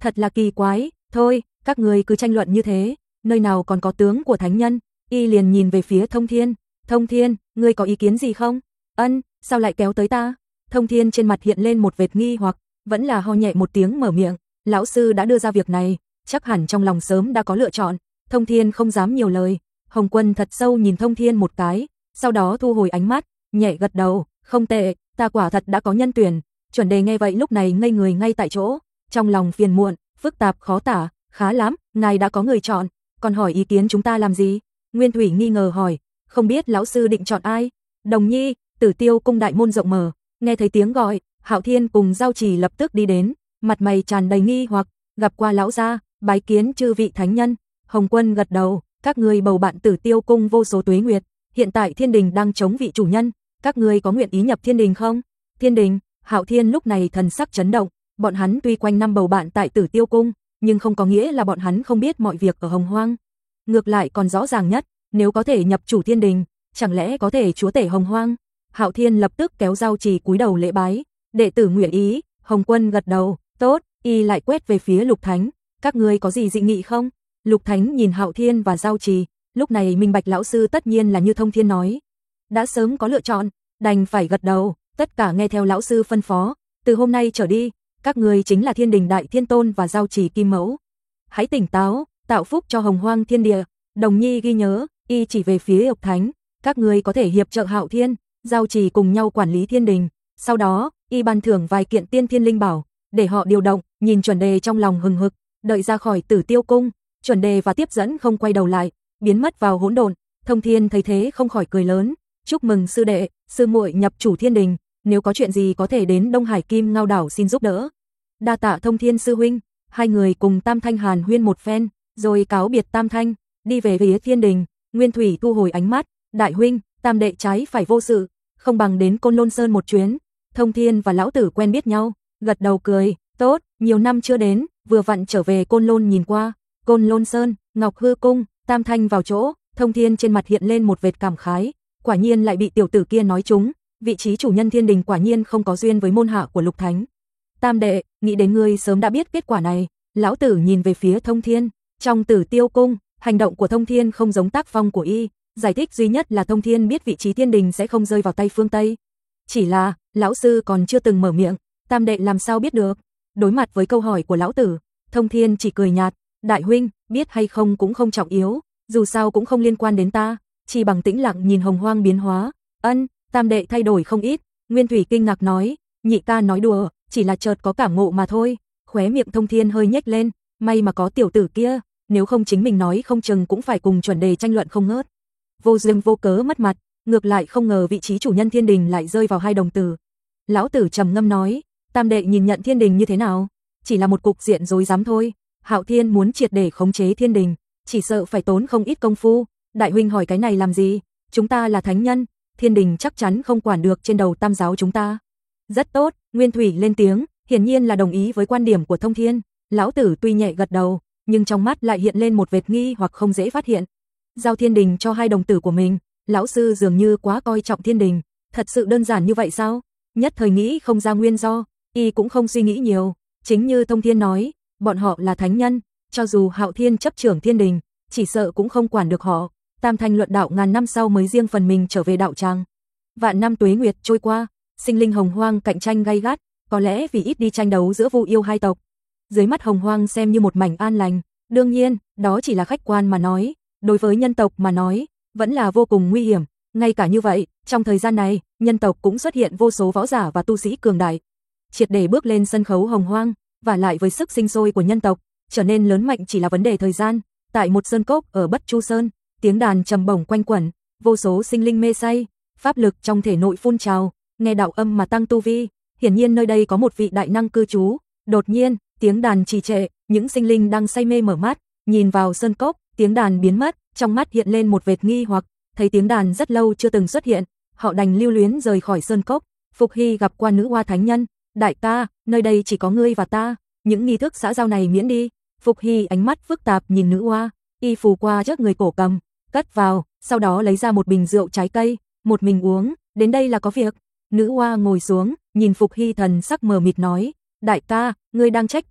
Thật là kỳ quái, thôi, các người cứ tranh luận như thế, nơi nào còn có tướng của thánh nhân. Y liền nhìn về phía Thông Thiên, Thông Thiên, ngươi có ý kiến gì không? Ân, sao lại kéo tới ta? Thông Thiên trên mặt hiện lên một vệt nghi hoặc, vẫn là ho nhẹ một tiếng mở miệng, lão sư đã đưa ra việc này, chắc hẳn trong lòng sớm đã có lựa chọn. Thông Thiên không dám nhiều lời, Hồng Quân thật sâu nhìn Thông Thiên một cái, sau đó thu hồi ánh mắt, nhẹ gật đầu, không tệ, ta quả thật đã có nhân tuyển. Chuẩn Đề nghe vậy lúc này ngây người ngay tại chỗ, trong lòng phiền muộn, phức tạp khó tả, khá lắm, ngài đã có người chọn, còn hỏi ý kiến chúng ta làm gì? Nguyên Thủy nghi ngờ hỏi, không biết lão sư định chọn ai? Đồng Nhi, Tử Tiêu cung đại môn rộng mở, nghe thấy tiếng gọi, Hạo Thiên cùng Giao Trì lập tức đi đến, mặt mày tràn đầy nghi hoặc, gặp qua lão gia, bái kiến chư vị thánh nhân. Hồng Quân gật đầu, các ngươi bầu bạn Tử Tiêu cung vô số tuế nguyệt, hiện tại Thiên Đình đang chống vị chủ nhân, các ngươi có nguyện ý nhập Thiên Đình không? Thiên Đình, Hạo Thiên lúc này thần sắc chấn động, bọn hắn tuy quanh năm bầu bạn tại Tử Tiêu cung, nhưng không có nghĩa là bọn hắn không biết mọi việc ở Hồng Hoang. Ngược lại còn rõ ràng nhất, nếu có thể nhập chủ Thiên Đình, chẳng lẽ có thể chúa tể Hồng Hoang? Hạo Thiên lập tức kéo Giao Trì cúi đầu lễ bái, đệ tử nguyện ý. Hồng Quân gật đầu, tốt, y lại quét về phía Lục Thánh, các ngươi có gì dị nghị không? Lục Thánh nhìn Hạo Thiên và Giao Trì, lúc này minh bạch lão sư tất nhiên là như Thông Thiên nói, đã sớm có lựa chọn, đành phải gật đầu, tất cả nghe theo lão sư phân phó, từ hôm nay trở đi, các ngươi chính là Thiên Đình Đại Thiên Tôn và Giao Trì Kim Mẫu. Hãy tỉnh táo, tạo phúc cho Hồng Hoang thiên địa. Đồng Nhi ghi nhớ, y chỉ về phía Lục Thánh, các ngươi có thể hiệp trợ Hạo Thiên, Giao Trì cùng nhau quản lý Thiên Đình. Sau đó, y ban thưởng vài kiện tiên thiên linh bảo, để họ điều động. Nhìn Chuẩn Đề trong lòng hừng hực, đợi ra khỏi Tử Tiêu cung, Chuẩn Đề và tiếp dẫn không quay đầu lại, biến mất vào hỗn độn. Thông Thiên thấy thế không khỏi cười lớn, chúc mừng sư đệ, sư muội nhập chủ Thiên Đình, nếu có chuyện gì có thể đến Đông Hải Kim Ngao đảo xin giúp đỡ. Đa tạ Thông Thiên sư huynh. Hai người cùng Tam Thanh hàn huyên một phen, rồi cáo biệt Tam Thanh, đi về phía Thiên Đình. Nguyên Thủy thu hồi ánh mắt, đại huynh, Tam đệ trái phải vô sự, không bằng đến Côn Lôn Sơn một chuyến. Thông Thiên và lão tử quen biết nhau, gật đầu cười, tốt, nhiều năm chưa đến, vừa vặn trở về Côn Lôn nhìn qua. Côn Lôn Sơn, Ngọc Hư cung, Tam Thanh vào chỗ, Thông Thiên trên mặt hiện lên một vệt cảm khái, quả nhiên lại bị tiểu tử kia nói trúng, vị trí chủ nhân Thiên Đình quả nhiên không có duyên với môn hạ của Lục Thánh. Tam đệ, nghĩ đến ngươi sớm đã biết kết quả này. Lão tử nhìn về phía Thông Thiên, trong Tử Tiêu cung, hành động của Thông Thiên không giống tác phong của y, giải thích duy nhất là Thông Thiên biết vị trí Thiên Đình sẽ không rơi vào tay phương Tây. Chỉ là, lão sư còn chưa từng mở miệng, Tam đệ làm sao biết được? Đối mặt với câu hỏi của lão tử, Thông Thiên chỉ cười nhạt, đại huynh, biết hay không cũng không trọng yếu, dù sao cũng không liên quan đến ta, chỉ bằng tĩnh lặng nhìn Hồng Hoang biến hóa. Ân, Tam đệ thay đổi không ít. Nguyên Thủy kinh ngạc nói, nhị ca nói đùa, chỉ là chợt có cảm ngộ mà thôi. Khóe miệng Thông Thiên hơi nhếch lên, may mà có tiểu tử kia, nếu không chính mình nói không chừng cũng phải cùng Chuẩn Đề tranh luận không ngớt. Vô duyên vô cớ mất mặt, ngược lại không ngờ vị trí chủ nhân Thiên Đình lại rơi vào hai đồng tử. Lão tử trầm ngâm nói, Tam đệ nhìn nhận Thiên Đình như thế nào? Chỉ là một cục diện rối rắm thôi. Hạo Thiên muốn triệt để khống chế Thiên Đình, chỉ sợ phải tốn không ít công phu. Đại huynh hỏi cái này làm gì? Chúng ta là thánh nhân, Thiên Đình chắc chắn không quản được trên đầu tam giáo chúng ta. Rất tốt, Nguyên Thủy lên tiếng, hiển nhiên là đồng ý với quan điểm của Thông Thiên. Lão tử tuy nhẹ gật đầu, nhưng trong mắt lại hiện lên một vệt nghi hoặc không dễ phát hiện. Giao Thiên Đình cho hai đồng tử của mình, lão sư dường như quá coi trọng Thiên Đình, thật sự đơn giản như vậy sao? Nhất thời nghĩ không ra nguyên do, y cũng không suy nghĩ nhiều, chính như Thông Thiên nói, bọn họ là thánh nhân, cho dù Hạo Thiên chấp trưởng Thiên Đình, chỉ sợ cũng không quản được họ. Tam Thanh luận đạo ngàn năm sau mới riêng phần mình trở về đạo tràng. Vạn năm tuế nguyệt trôi qua, sinh linh Hồng Hoang cạnh tranh gay gắt, có lẽ vì ít đi tranh đấu giữa Vu Yêu hai tộc. Dưới mắt Hồng Hoang xem như một mảnh an lành, đương nhiên, đó chỉ là khách quan mà nói, đối với nhân tộc mà nói, vẫn là vô cùng nguy hiểm. Ngay cả như vậy, trong thời gian này, nhân tộc cũng xuất hiện vô số võ giả và tu sĩ cường đại, triệt để bước lên sân khấu Hồng Hoang, và lại với sức sinh sôi của nhân tộc, trở nên lớn mạnh chỉ là vấn đề thời gian. Tại một sơn cốc ở Bất Chu Sơn, tiếng đàn trầm bổng quanh quẩn, vô số sinh linh mê say, pháp lực trong thể nội phun trào, nghe đạo âm mà tăng tu vi, hiển nhiên nơi đây có một vị đại năng cư trú. Đột nhiên, tiếng đàn trì trệ, những sinh linh đang say mê mở mắt, nhìn vào sơn cốc, tiếng đàn biến mất, trong mắt hiện lên một vệt nghi hoặc, thấy tiếng đàn rất lâu chưa từng xuất hiện, họ đành lưu luyến rời khỏi sơn cốc. Phục Hy gặp qua nữ hoa thánh nhân, đại ca, nơi đây chỉ có ngươi và ta, những nghi thức xã giao này miễn đi. Phục Hy ánh mắt phức tạp nhìn nữ hoa, y phù qua trước người cổ cầm, cất vào, sau đó lấy ra một bình rượu trái cây, một mình uống, đến đây là có việc. Nữ hoa ngồi xuống, nhìn Phục Hy thần sắc mờ mịt nói, đại ca, ngươi đang trách ta,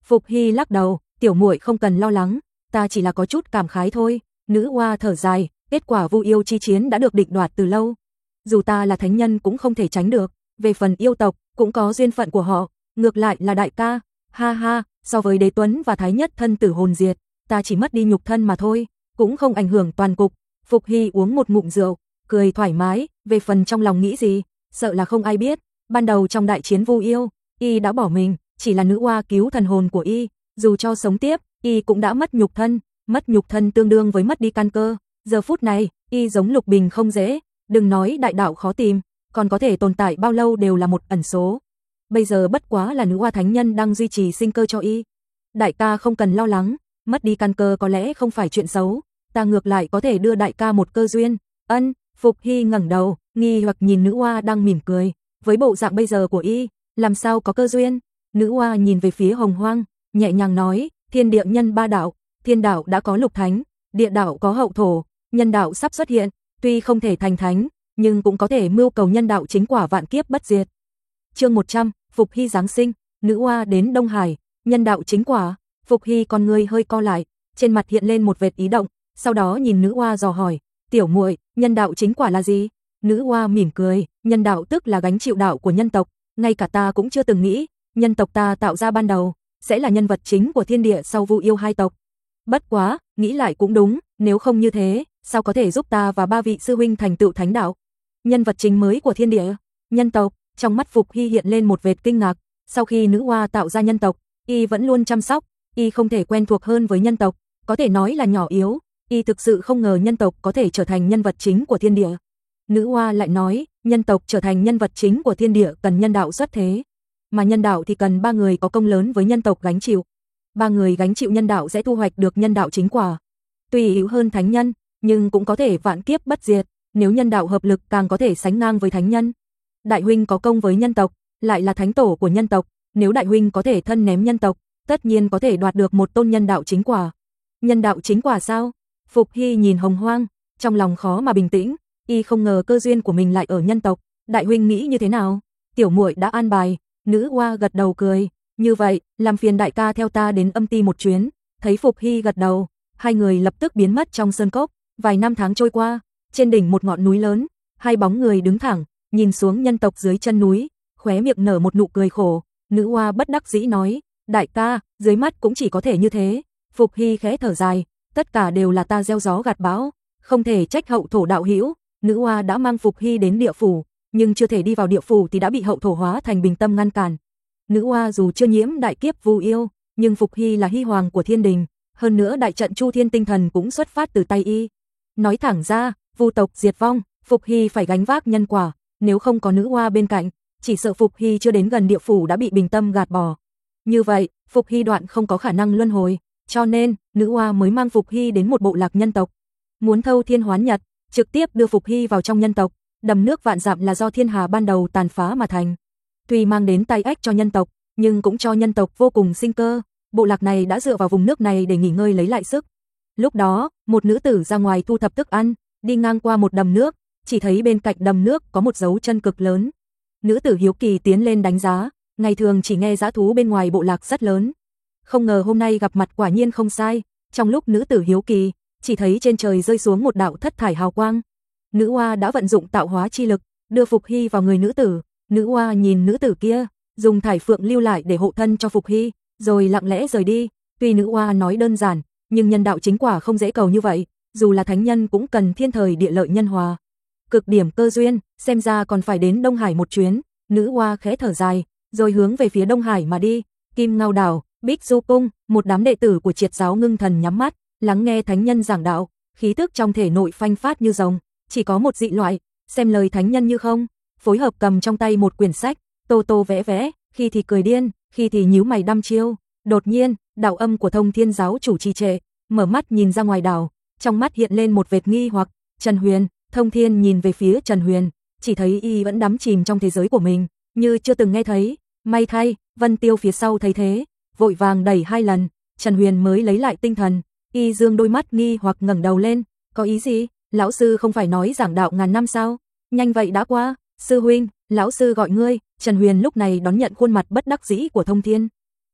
Phục Hy lắc đầu, tiểu muội không cần lo lắng, ta chỉ là có chút cảm khái thôi. Nữ oa thở dài, kết quả Vu yêu chi chiến đã được định đoạt từ lâu. Dù ta là thánh nhân cũng không thể tránh được, về phần yêu tộc cũng có duyên phận của họ, ngược lại là đại ca, ha ha, so với Đế Tuấn và Thái Nhất thân tử hồn diệt, ta chỉ mất đi nhục thân mà thôi, cũng không ảnh hưởng toàn cục. Phục Hy uống một ngụm rượu, cười thoải mái, về phần trong lòng nghĩ gì, sợ là không ai biết. Ban đầu trong đại chiến Vu yêu, y đã bỏ mình, chỉ là nữ oa cứu thần hồn của y, dù cho sống tiếp, y cũng đã mất nhục thân, mất nhục thân tương đương với mất đi căn cơ. Giờ phút này, y giống Lục Bình không dễ, đừng nói đại đạo khó tìm, còn có thể tồn tại bao lâu đều là một ẩn số. Bây giờ bất quá là nữ oa thánh nhân đang duy trì sinh cơ cho y. Đại ca không cần lo lắng, mất đi căn cơ có lẽ không phải chuyện xấu, ta ngược lại có thể đưa đại ca một cơ duyên. Ân, Phục Hy ngẩng đầu, nghi hoặc nhìn nữ oa đang mỉm cười, với bộ dạng bây giờ của y, làm sao có cơ duyên? Nữ oa nhìn về phía Hồng Hoang, nhẹ nhàng nói, thiên địa nhân ba đạo, thiên đạo đã có lục thánh, địa đạo có hậu thổ, nhân đạo sắp xuất hiện, tuy không thể thành thánh, nhưng cũng có thể mưu cầu nhân đạo chính quả vạn kiếp bất diệt. Chương một trăm, Phục Hy giáng sinh, nữ oa đến Đông Hải, nhân đạo chính quả. Phục Hy con người hơi co lại, trên mặt hiện lên một vệt ý động, sau đó nhìn nữ oa dò hỏi, tiểu muội, nhân đạo chính quả là gì? Nữ oa mỉm cười, nhân đạo tức là gánh chịu đạo của nhân tộc, ngay cả ta cũng chưa từng nghĩ, nhân tộc ta tạo ra ban đầu sẽ là nhân vật chính của thiên địa sau Vu yêu hai tộc. Bất quá, nghĩ lại cũng đúng, nếu không như thế, sao có thể giúp ta và ba vị sư huynh thành tựu thánh đạo? Nhân vật chính mới của thiên địa, nhân tộc. Trong mắt Phục Hy hiện lên một vệt kinh ngạc, sau khi nữ oa tạo ra nhân tộc, y vẫn luôn chăm sóc, y không thể quen thuộc hơn với nhân tộc, có thể nói là nhỏ yếu, y thực sự không ngờ nhân tộc có thể trở thành nhân vật chính của thiên địa. Nữ oa lại nói, nhân tộc trở thành nhân vật chính của thiên địa cần nhân đạo xuất thế, mà nhân đạo thì cần ba người có công lớn với nhân tộc gánh chịu. Ba người gánh chịu nhân đạo sẽ thu hoạch được nhân đạo chính quả. Tuy yếu hơn thánh nhân, nhưng cũng có thể vạn kiếp bất diệt, nếu nhân đạo hợp lực càng có thể sánh ngang với thánh nhân. Đại huynh có công với nhân tộc, lại là thánh tổ của nhân tộc, nếu đại huynh có thể thân ném nhân tộc, tất nhiên có thể đoạt được một tôn nhân đạo chính quả. Nhân đạo chính quả sao? Phục Hy nhìn Hồng Hoang, trong lòng khó mà bình tĩnh, y không ngờ cơ duyên của mình lại ở nhân tộc, đại huynh nghĩ như thế nào? Tiểu muội đã an bài. Nữ oa gật đầu cười, như vậy, làm phiền đại ca theo ta đến âm ti một chuyến. Thấy Phục Hy gật đầu, hai người lập tức biến mất trong sơn cốc. Vài năm tháng trôi qua, trên đỉnh một ngọn núi lớn, hai bóng người đứng thẳng, nhìn xuống nhân tộc dưới chân núi, khóe miệng nở một nụ cười khổ. Nữ oa bất đắc dĩ nói, đại ca, dưới mắt cũng chỉ có thể như thế. Phục Hy khẽ thở dài, tất cả đều là ta gieo gió gặt bão, không thể trách hậu thổ đạo hữu. Nữ oa đã mang Phục Hy đến địa phủ, nhưng chưa thể đi vào địa phủ thì đã bị hậu thổ hóa thành bình tâm ngăn cản. Nữ oa dù chưa nhiễm đại kiếp Vu yêu, nhưng Phục Hy là hy hoàng của thiên đình, hơn nữa đại trận Chu Thiên tinh thần cũng xuất phát từ tay y. Nói thẳng ra, Vu tộc diệt vong, Phục Hy phải gánh vác nhân quả, nếu không có nữ oa bên cạnh, chỉ sợ Phục Hy chưa đến gần địa phủ đã bị bình tâm gạt bỏ. Như vậy, Phục Hy đoạn không có khả năng luân hồi, cho nên, nữ oa mới mang Phục Hy đến một bộ lạc nhân tộc. Muốn thâu thiên hoán nhật, trực tiếp đưa Phục Hy vào trong nhân tộc, đầm nước vạn dặm là do thiên hà ban đầu tàn phá mà thành. Tuy mang đến tai ách cho nhân tộc, nhưng cũng cho nhân tộc vô cùng sinh cơ. Bộ lạc này đã dựa vào vùng nước này để nghỉ ngơi lấy lại sức. Lúc đó, một nữ tử ra ngoài thu thập thức ăn, đi ngang qua một đầm nước, chỉ thấy bên cạnh đầm nước có một dấu chân cực lớn. Nữ tử hiếu kỳ tiến lên đánh giá, ngày thường chỉ nghe dã thú bên ngoài bộ lạc rất lớn. Không ngờ hôm nay gặp mặt quả nhiên không sai, trong lúc nữ tử hiếu kỳ, chỉ thấy trên trời rơi xuống một đạo thất thải hào quang. Nữ oa đã vận dụng tạo hóa chi lực, đưa Phục Hy vào người nữ tử. Nữ oa nhìn nữ tử kia, dùng thải phượng lưu lại để hộ thân cho Phục Hy, rồi lặng lẽ rời đi. Tuy nữ oa nói đơn giản, nhưng nhân đạo chính quả không dễ cầu như vậy, dù là thánh nhân cũng cần thiên thời địa lợi nhân hòa. Cực điểm cơ duyên, xem ra còn phải đến Đông Hải một chuyến. Nữ oa khẽ thở dài, rồi hướng về phía Đông Hải mà đi. Kim Ngao Đảo, Bích Du Cung, một đám đệ tử của Triệt giáo ngưng thần nhắm mắt, lắng nghe thánh nhân giảng đạo, khí tức trong thể nội phanh phát như rồng, chỉ có một dị loại, xem lời thánh nhân như không, phối hợp cầm trong tay một quyển sách, tô tô vẽ vẽ, khi thì cười điên, khi thì nhíu mày đăm chiêu. Đột nhiên, đạo âm của Thông Thiên giáo chủ trì trệ, mở mắt nhìn ra ngoài đảo, trong mắt hiện lên một vệt nghi hoặc. Trần Huyền. Thông Thiên nhìn về phía Trần Huyền, chỉ thấy y vẫn đắm chìm trong thế giới của mình, như chưa từng nghe thấy. May thay, Vân Tiêu phía sau thấy thế, vội vàng đẩy hai lần, Trần Huyền mới lấy lại tinh thần. Y dương đôi mắt nghi hoặc ngẩng đầu lên, có ý gì? Lão sư không phải nói giảng đạo ngàn năm sao? Nhanh vậy đã qua. Sư huynh, lão sư gọi ngươi. Trần Huyền lúc này đón nhận khuôn mặt bất đắc dĩ của Thông Thiên.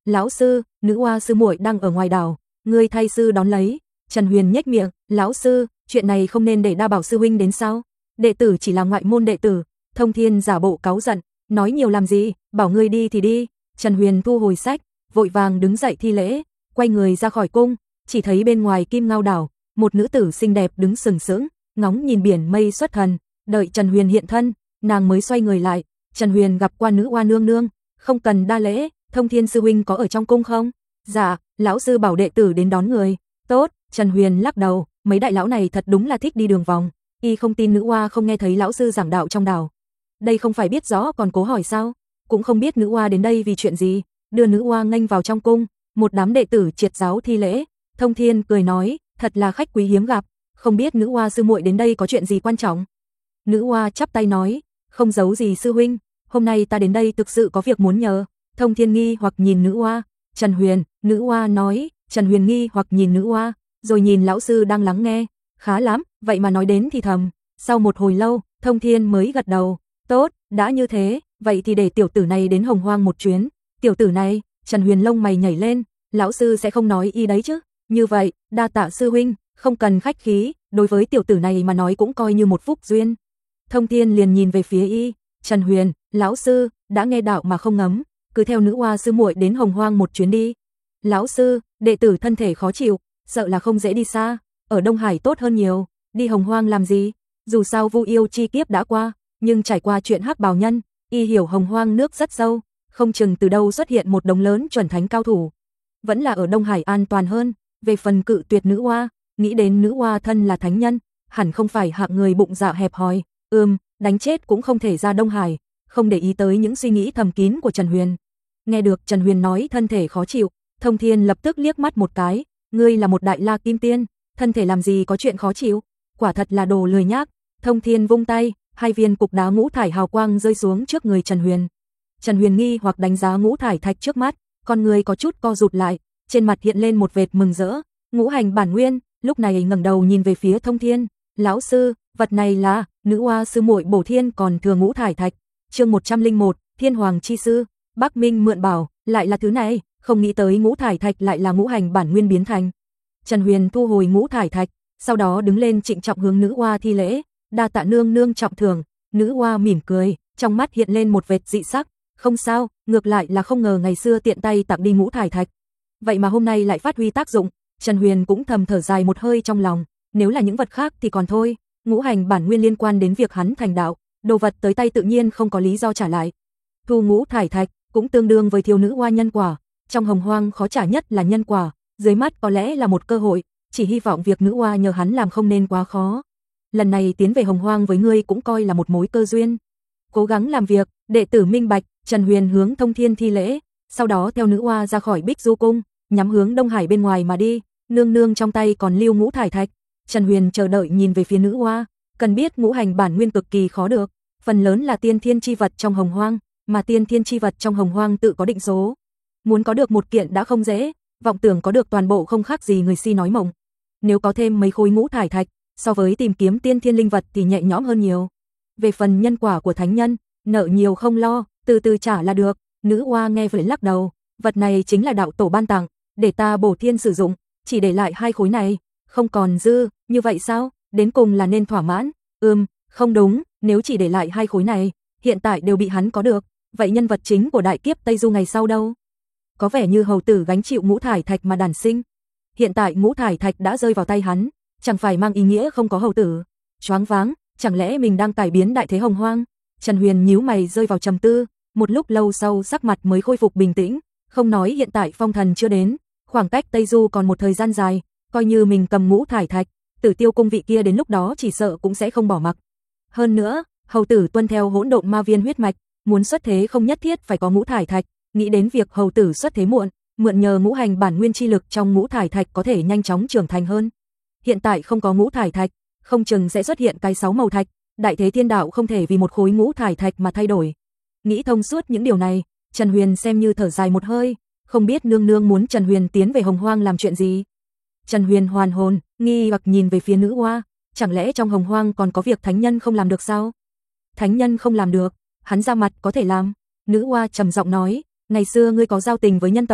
Lão sư, nữ oa sư muội đang ở ngoài đảo, ngươi thay sư đón lấy. Trần Huyền nhếch miệng, lão sư, chuyện này không nên để Đa Bảo sư huynh đến sao? Đệ tử chỉ là ngoại môn đệ tử. Thông Thiên giả bộ cáu giận, nói nhiều làm gì, bảo ngươi đi thì đi. Trần Huyền thu hồi sách, vội vàng đứng dậy thi lễ, quay người ra khỏi cung, chỉ thấy bên ngoài Kim Ngao đảo, một nữ tử xinh đẹp đứng sừng sững, ngóng nhìn biển mây xuất thần, đợi Trần Huyền hiện thân, nàng mới xoay người lại. Trần Huyền gặp qua nữ oa nương nương, không cần đa lễ, Thông Thiên sư huynh có ở trong cung không? Dạ, lão sư bảo đệ tử đến đón người. Tốt, Trần Huyền lắc đầu, mấy đại lão này thật đúng là thích đi đường vòng, y không tin nữ oa không nghe thấy lão sư giảng đạo trong đảo. Đây không phải biết rõ còn cố hỏi sao? Cũng không biết nữ oa đến đây vì chuyện gì, đưa nữ oa nghênh vào trong cung, một đám đệ tử triệt giáo thi lễ. Thông Thiên cười nói, thật là khách quý hiếm gặp, không biết nữ oa sư muội đến đây có chuyện gì quan trọng. Nữ oa chắp tay nói, không giấu gì sư huynh, hôm nay ta đến đây thực sự có việc muốn nhờ. Thông Thiên nghi hoặc nhìn nữ oa, Trần Huyền, nữ oa nói, Trần Huyền nghi hoặc nhìn nữ oa, rồi nhìn lão sư đang lắng nghe, khá lắm, vậy mà nói đến thì thầm. Sau một hồi lâu, Thông Thiên mới gật đầu, tốt, đã như thế, vậy thì để tiểu tử này đến Hồng Hoang một chuyến. Tiểu tử này, Trần Huyền lông mày nhảy lên, lão sư sẽ không nói y đấy chứ? Như vậy, đa tạ sư huynh, không cần khách khí, đối với tiểu tử này mà nói cũng coi như một phúc duyên. Thông Thiên liền nhìn về phía y, Trần Huyền, lão sư, đã nghe đạo mà không ngấm, cứ theo nữ oa sư muội đến Hồng Hoang một chuyến đi. Lão sư, đệ tử thân thể khó chịu, sợ là không dễ đi xa, ở Đông Hải tốt hơn nhiều, đi Hồng Hoang làm gì? Dù sao Vu Yêu chi kiếp đã qua, nhưng trải qua chuyện Hắc Bào Nhân, y hiểu Hồng Hoang nước rất sâu, không chừng từ đâu xuất hiện một đống lớn chuẩn thánh cao thủ. Vẫn là ở Đông Hải an toàn hơn. Về phần cự tuyệt nữ oa, nghĩ đến nữ oa thân là thánh nhân, hẳn không phải hạng người bụng dạ hẹp hòi, ừm, đánh chết cũng không thể ra Đông Hải, không để ý tới những suy nghĩ thầm kín của Trần Huyền. Nghe được Trần Huyền nói thân thể khó chịu, Thông Thiên lập tức liếc mắt một cái, ngươi là một đại la kim tiên, thân thể làm gì có chuyện khó chịu, quả thật là đồ lười nhác. Thông Thiên vung tay, hai viên cục đá ngũ thải hào quang rơi xuống trước người Trần Huyền. Trần Huyền nghi hoặc đánh giá ngũ thải thạch trước mắt, con người có chút co rụt lại, trên mặt hiện lên một vệt mừng rỡ. Ngũ hành bản nguyên, lúc này ngẩng đầu nhìn về phía Thông Thiên, lão sư, vật này là nữ oa sư muội bổ thiên còn thừa ngũ thải thạch. Chương một trăm lẻ một, Thiên Hoàng chi sư, Bắc Minh mượn bảo, lại là thứ này, không nghĩ tới ngũ thải thạch lại là ngũ hành bản nguyên biến thành. Trần Huyền thu hồi ngũ thải thạch, sau đó đứng lên trịnh trọng hướng nữ oa thi lễ, đa tạ nương nương trọng thưởng. Nữ oa mỉm cười, trong mắt hiện lên một vệt dị sắc, không sao, ngược lại là không ngờ ngày xưa tiện tay tặng đi ngũ thải thạch, vậy mà hôm nay lại phát huy tác dụng. Trần Huyền cũng thầm thở dài một hơi trong lòng, nếu là những vật khác thì còn thôi, ngũ hành bản nguyên liên quan đến việc hắn thành đạo, đồ vật tới tay tự nhiên không có lý do trả lại. Thu ngũ thải thạch cũng tương đương với thiếu nữ oa nhân quả, trong Hồng Hoang khó trả nhất là nhân quả, dưới mắt có lẽ là một cơ hội, chỉ hy vọng việc nữ oa nhờ hắn làm không nên quá khó. Lần này tiến về Hồng Hoang với ngươi cũng coi là một mối cơ duyên. Cố gắng làm việc, đệ tử minh bạch. Trần Huyền hướng Thông Thiên thi lễ, sau đó theo nữ oa ra khỏi Bích Du cung, nhắm hướng Đông Hải bên ngoài mà đi. Nương nương trong tay còn lưu ngũ thải thạch. Trần Huyền chờ đợi nhìn về phía nữ oa, cần biết ngũ hành bản nguyên cực kỳ khó được, phần lớn là tiên thiên chi vật trong Hồng Hoang, mà tiên thiên chi vật trong Hồng Hoang tự có định số. Muốn có được một kiện đã không dễ, vọng tưởng có được toàn bộ không khác gì người si nói mộng. Nếu có thêm mấy khối ngũ thải thạch, so với tìm kiếm tiên thiên linh vật thì nhẹ nhõm hơn nhiều. Về phần nhân quả của thánh nhân, nợ nhiều không lo, từ từ trả là được. Nữ oa nghe vậy lắc đầu, vật này chính là đạo tổ ban tặng, để ta bổ thiên sử dụng, chỉ để lại hai khối này, không còn dư, như vậy sao? Đến cùng là nên thỏa mãn. Ừm, không đúng, nếu chỉ để lại hai khối này, hiện tại đều bị hắn có được, vậy nhân vật chính của đại kiếp Tây Du ngày sau đâu? Có vẻ như hầu tử gánh chịu ngũ thải thạch mà đản sinh. Hiện tại ngũ thải thạch đã rơi vào tay hắn, chẳng phải mang ý nghĩa không có hầu tử. Choáng váng, chẳng lẽ mình đang cải biến đại thế Hồng Hoang? Trần Huyền nhíu mày rơi vào trầm tư, một lúc lâu sau sắc mặt mới khôi phục bình tĩnh, không nói hiện tại phong thần chưa đến, khoảng cách Tây Du còn một thời gian dài, coi như mình cầm ngũ thải thạch, Tử Tiêu cung vị kia đến lúc đó chỉ sợ cũng sẽ không bỏ mặc. Hơn nữa, hầu tử tuân theo hỗn độn ma viên huyết mạch, muốn xuất thế không nhất thiết phải có ngũ thải thạch, nghĩ đến việc hầu tử xuất thế muộn, mượn nhờ ngũ hành bản nguyên chi lực trong ngũ thải thạch có thể nhanh chóng trưởng thành hơn. Hiện tại không có ngũ thải thạch, không chừng sẽ xuất hiện cái sáu màu thạch, đại thế thiên đạo không thể vì một khối ngũ thải thạch mà thay đổi. Nghĩ thông suốt những điều này, Trần Huyền xem như thở dài một hơi, không biết nương nương muốn Trần Huyền tiến về Hồng Hoang làm chuyện gì. Trần Huyền hoàn hồn, nghi hoặc nhìn về phía nữ oa, chẳng lẽ trong Hồng Hoang còn có việc thánh nhân không làm được sao? Thánh nhân không làm được, hắn ra mặt có thể làm. Nữ oa trầm giọng nói, ngày xưa ngươi có giao tình với nhân tộc,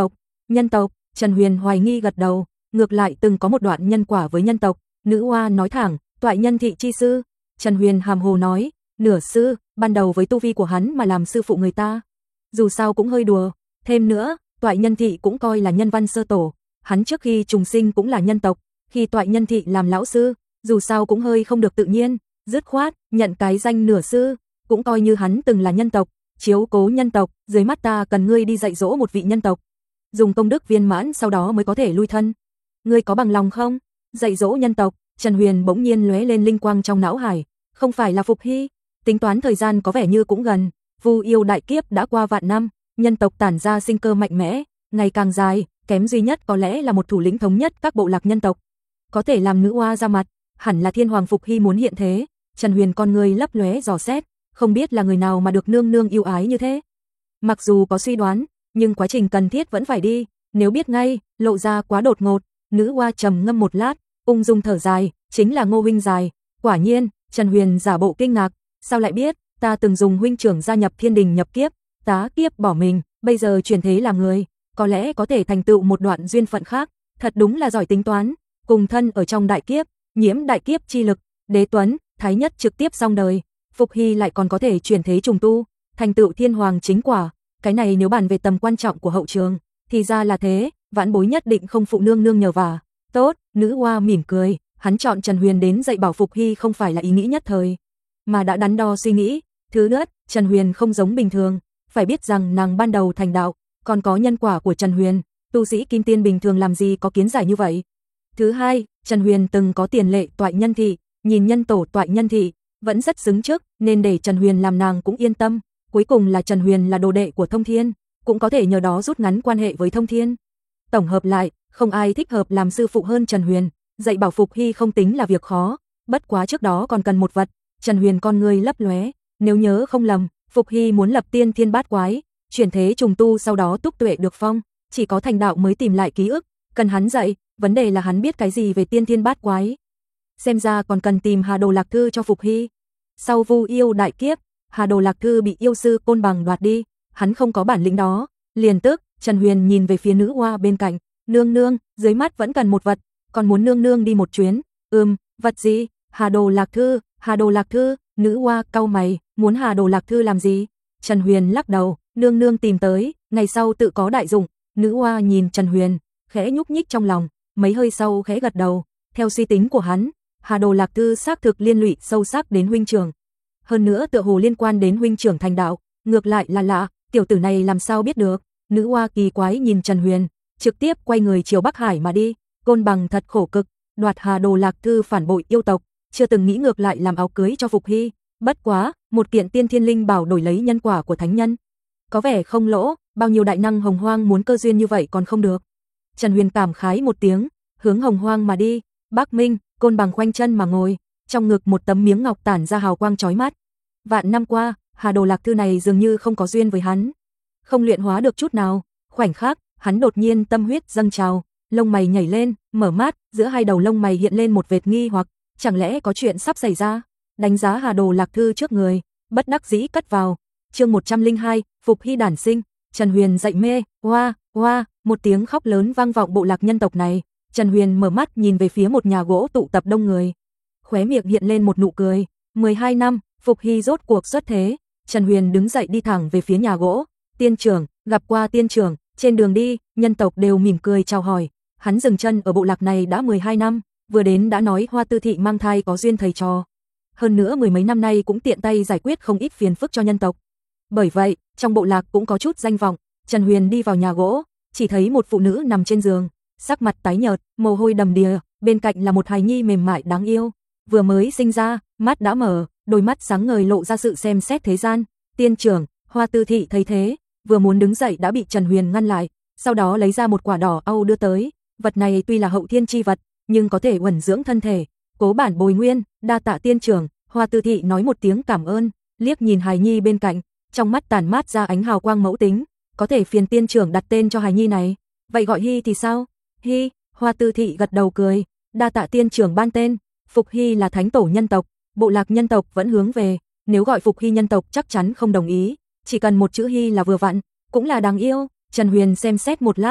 Nhân tộc, Trần Huyền hoài nghi gật đầu, ngược lại từng có một đoạn nhân quả với nhân tộc, nữ oa nói thẳng, toại nhân thị chi sư. Trần Huyền hàm hồ nói, nửa sư, ban đầu với tu vi của hắn mà làm sư phụ người ta. Dù sao cũng hơi đùa, thêm nữa, toại nhân thị cũng coi là nhân văn sơ tổ, hắn trước khi trùng sinh cũng là nhân tộc, khi toại nhân thị làm lão sư, dù sao cũng hơi không được tự nhiên, dứt khoát, nhận cái danh nửa sư, cũng coi như hắn từng là nhân tộc, chiếu cố nhân tộc, dưới mắt ta cần ngươi đi dạy dỗ một vị nhân tộc. Dùng công đức viên mãn sau đó mới có thể lui thân. Ngươi có bằng lòng không? Dạy dỗ nhân tộc, Trần Huyền bỗng nhiên lóe lên linh quang trong não hải, không phải là Phục Hy, tính toán thời gian có vẻ như cũng gần, Vu yêu đại kiếp đã qua vạn năm, nhân tộc tản ra sinh cơ mạnh mẽ, ngày càng dài, kém duy nhất có lẽ là một thủ lĩnh thống nhất các bộ lạc nhân tộc. Có thể làm nữ oa ra mặt, hẳn là Thiên Hoàng Phục Hy muốn hiện thế. Trần Huyền con người lấp lóe dò xét, không biết là người nào mà được nương nương yêu ái như thế. Mặc dù có suy đoán, nhưng quá trình cần thiết vẫn phải đi, nếu biết ngay, lộ ra quá đột ngột. Nữ oa trầm ngâm một lát, ung dung thở dài, chính là Ngô huynh dài. Quả nhiên, Trần Huyền giả bộ kinh ngạc, sao lại biết, ta từng dùng huynh trưởng gia nhập thiên đình nhập kiếp, tá kiếp bỏ mình, bây giờ chuyển thế làm người, có lẽ có thể thành tựu một đoạn duyên phận khác, thật đúng là giỏi tính toán, cùng thân ở trong đại kiếp, nhiễm đại kiếp chi lực, Đế Tuấn, Thái Nhất trực tiếp xong đời, Phục Hy lại còn có thể chuyển thế trùng tu, thành tựu thiên hoàng chính quả, cái này nếu bàn về tầm quan trọng của hậu trường, thì ra là thế, vãn bối nhất định không phụ nương nương nhờ vả. Tốt, nữ oa mỉm cười, hắn chọn Trần Huyền đến dạy bảo Phục Hy không phải là ý nghĩ nhất thời, mà đã đắn đo suy nghĩ. Thứ nhất, Trần Huyền không giống bình thường, phải biết rằng nàng ban đầu thành đạo, còn có nhân quả của Trần Huyền, tu sĩ kim tiên bình thường làm gì có kiến giải như vậy. Thứ hai, Trần Huyền từng có tiền lệ toại nhân thị, nhìn nhân tổ toại nhân thị, vẫn rất xứng chức, nên để Trần Huyền làm nàng cũng yên tâm. Cuối cùng là Trần Huyền là đồ đệ của Thông Thiên, cũng có thể nhờ đó rút ngắn quan hệ với Thông Thiên. Tổng hợp lại, không ai thích hợp làm sư phụ hơn Trần Huyền, dạy bảo Phục Hy không tính là việc khó, bất quá trước đó còn cần một vật. Trần Huyền con người lấp lóe, nếu nhớ không lầm, Phục Hy muốn lập tiên thiên bát quái, chuyển thế trùng tu sau đó túc tuệ được phong, chỉ có thành đạo mới tìm lại ký ức, cần hắn dạy, vấn đề là hắn biết cái gì về tiên thiên bát quái. Xem ra còn cần tìm Hà Đồ Lạc Thư cho Phục Hy. Sau Vu yêu đại kiếp, Hà Đồ Lạc Thư bị yêu sư Côn Bằng đoạt đi, hắn không có bản lĩnh đó, liền tức, Trần Huyền nhìn về phía nữ oa bên cạnh, nương nương, dưới mắt vẫn cần một vật, còn muốn nương nương đi một chuyến. Ừm, vật gì? Hà Đồ Lạc Thư, Hà Đồ Lạc Thư, nữ oa cau mày, muốn Hà Đồ Lạc Thư làm gì? Trần Huyền lắc đầu, nương nương tìm tới, ngày sau tự có đại dụng. Nữ oa nhìn Trần Huyền, khẽ nhúc nhích trong lòng, mấy hơi sau khẽ gật đầu, theo suy tính của hắn, Hà Đồ Lạc Thư xác thực liên lụy sâu sắc đến huynh trưởng. Hơn nữa tựa hồ liên quan đến huynh trưởng thành đạo, ngược lại là lạ, tiểu tử này làm sao biết được? Nữ oa kỳ quái nhìn Trần Huyền, trực tiếp quay người chiều Bắc Hải mà đi. Côn Bằng thật khổ cực, đoạt Hà Đồ Lạc Thư phản bội yêu tộc, chưa từng nghĩ ngược lại làm áo cưới cho Phục Hy, bất quá, một kiện tiên thiên linh bảo đổi lấy nhân quả của thánh nhân. Có vẻ không lỗ, bao nhiêu đại năng hồng hoang muốn cơ duyên như vậy còn không được. Trần Huyền cảm khái một tiếng, hướng hồng hoang mà đi. Bắc Minh, Côn Bằng khoanh chân mà ngồi, trong ngực một tấm miếng ngọc tản ra hào quang chói mắt. Vạn năm qua, Hà Đồ Lạc Thư này dường như không có duyên với hắn, không luyện hóa được chút nào. Khoảnh khắc, hắn đột nhiên tâm huyết dâng trào, lông mày nhảy lên, mở mắt, giữa hai đầu lông mày hiện lên một vệt nghi hoặc, chẳng lẽ có chuyện sắp xảy ra? Đánh giá Hà Đồ Lạc Thư trước người, bất đắc dĩ cất vào. Chương một trăm lẻ hai, Phục Hy đản sinh. Trần Huyền dậy mê, oa, oa, một tiếng khóc lớn vang vọng bộ lạc nhân tộc này. Trần Huyền mở mắt nhìn về phía một nhà gỗ tụ tập đông người, khóe miệng hiện lên một nụ cười. mười hai năm, Phục Hy rốt cuộc xuất thế. Trần Huyền đứng dậy đi thẳng về phía nhà gỗ. Tiên trưởng, gặp qua tiên trưởng. Trên đường đi, nhân tộc đều mỉm cười chào hỏi. Hắn dừng chân ở bộ lạc này đã mười hai năm, vừa đến đã nói Hoa Tư Thị mang thai có duyên thầy trò. Hơn nữa mười mấy năm nay cũng tiện tay giải quyết không ít phiền phức cho nhân tộc. Bởi vậy, trong bộ lạc cũng có chút danh vọng. Trần Huyền đi vào nhà gỗ, chỉ thấy một phụ nữ nằm trên giường, sắc mặt tái nhợt, mồ hôi đầm đìa, bên cạnh là một hài nhi mềm mại đáng yêu, vừa mới sinh ra, mắt đã mở, đôi mắt sáng ngời lộ ra sự xem xét thế gian. Tiên trưởng, Hoa Tư Thị thấy thế, vừa muốn đứng dậy đã bị Trần Huyền ngăn lại, sau đó lấy ra một quả đỏ âu đưa tới. Vật này tuy là hậu thiên chi vật, nhưng có thể uẩn dưỡng thân thể, cố bản bồi nguyên, đa tạ tiên trưởng. Hoa Tư Thị nói một tiếng cảm ơn, liếc nhìn hài nhi bên cạnh, trong mắt tản mát ra ánh hào quang mẫu tính, có thể phiền tiên trưởng đặt tên cho hài nhi này, vậy gọi Hy thì sao? Hy. Hoa Tư Thị gật đầu cười, đa tạ tiên trưởng ban tên. Phục Hy là thánh tổ nhân tộc, bộ lạc nhân tộc vẫn hướng về, nếu gọi Phục Hy nhân tộc chắc chắn không đồng ý, chỉ cần một chữ Hy là vừa vặn, cũng là đáng yêu. Trần Huyền xem xét một lát,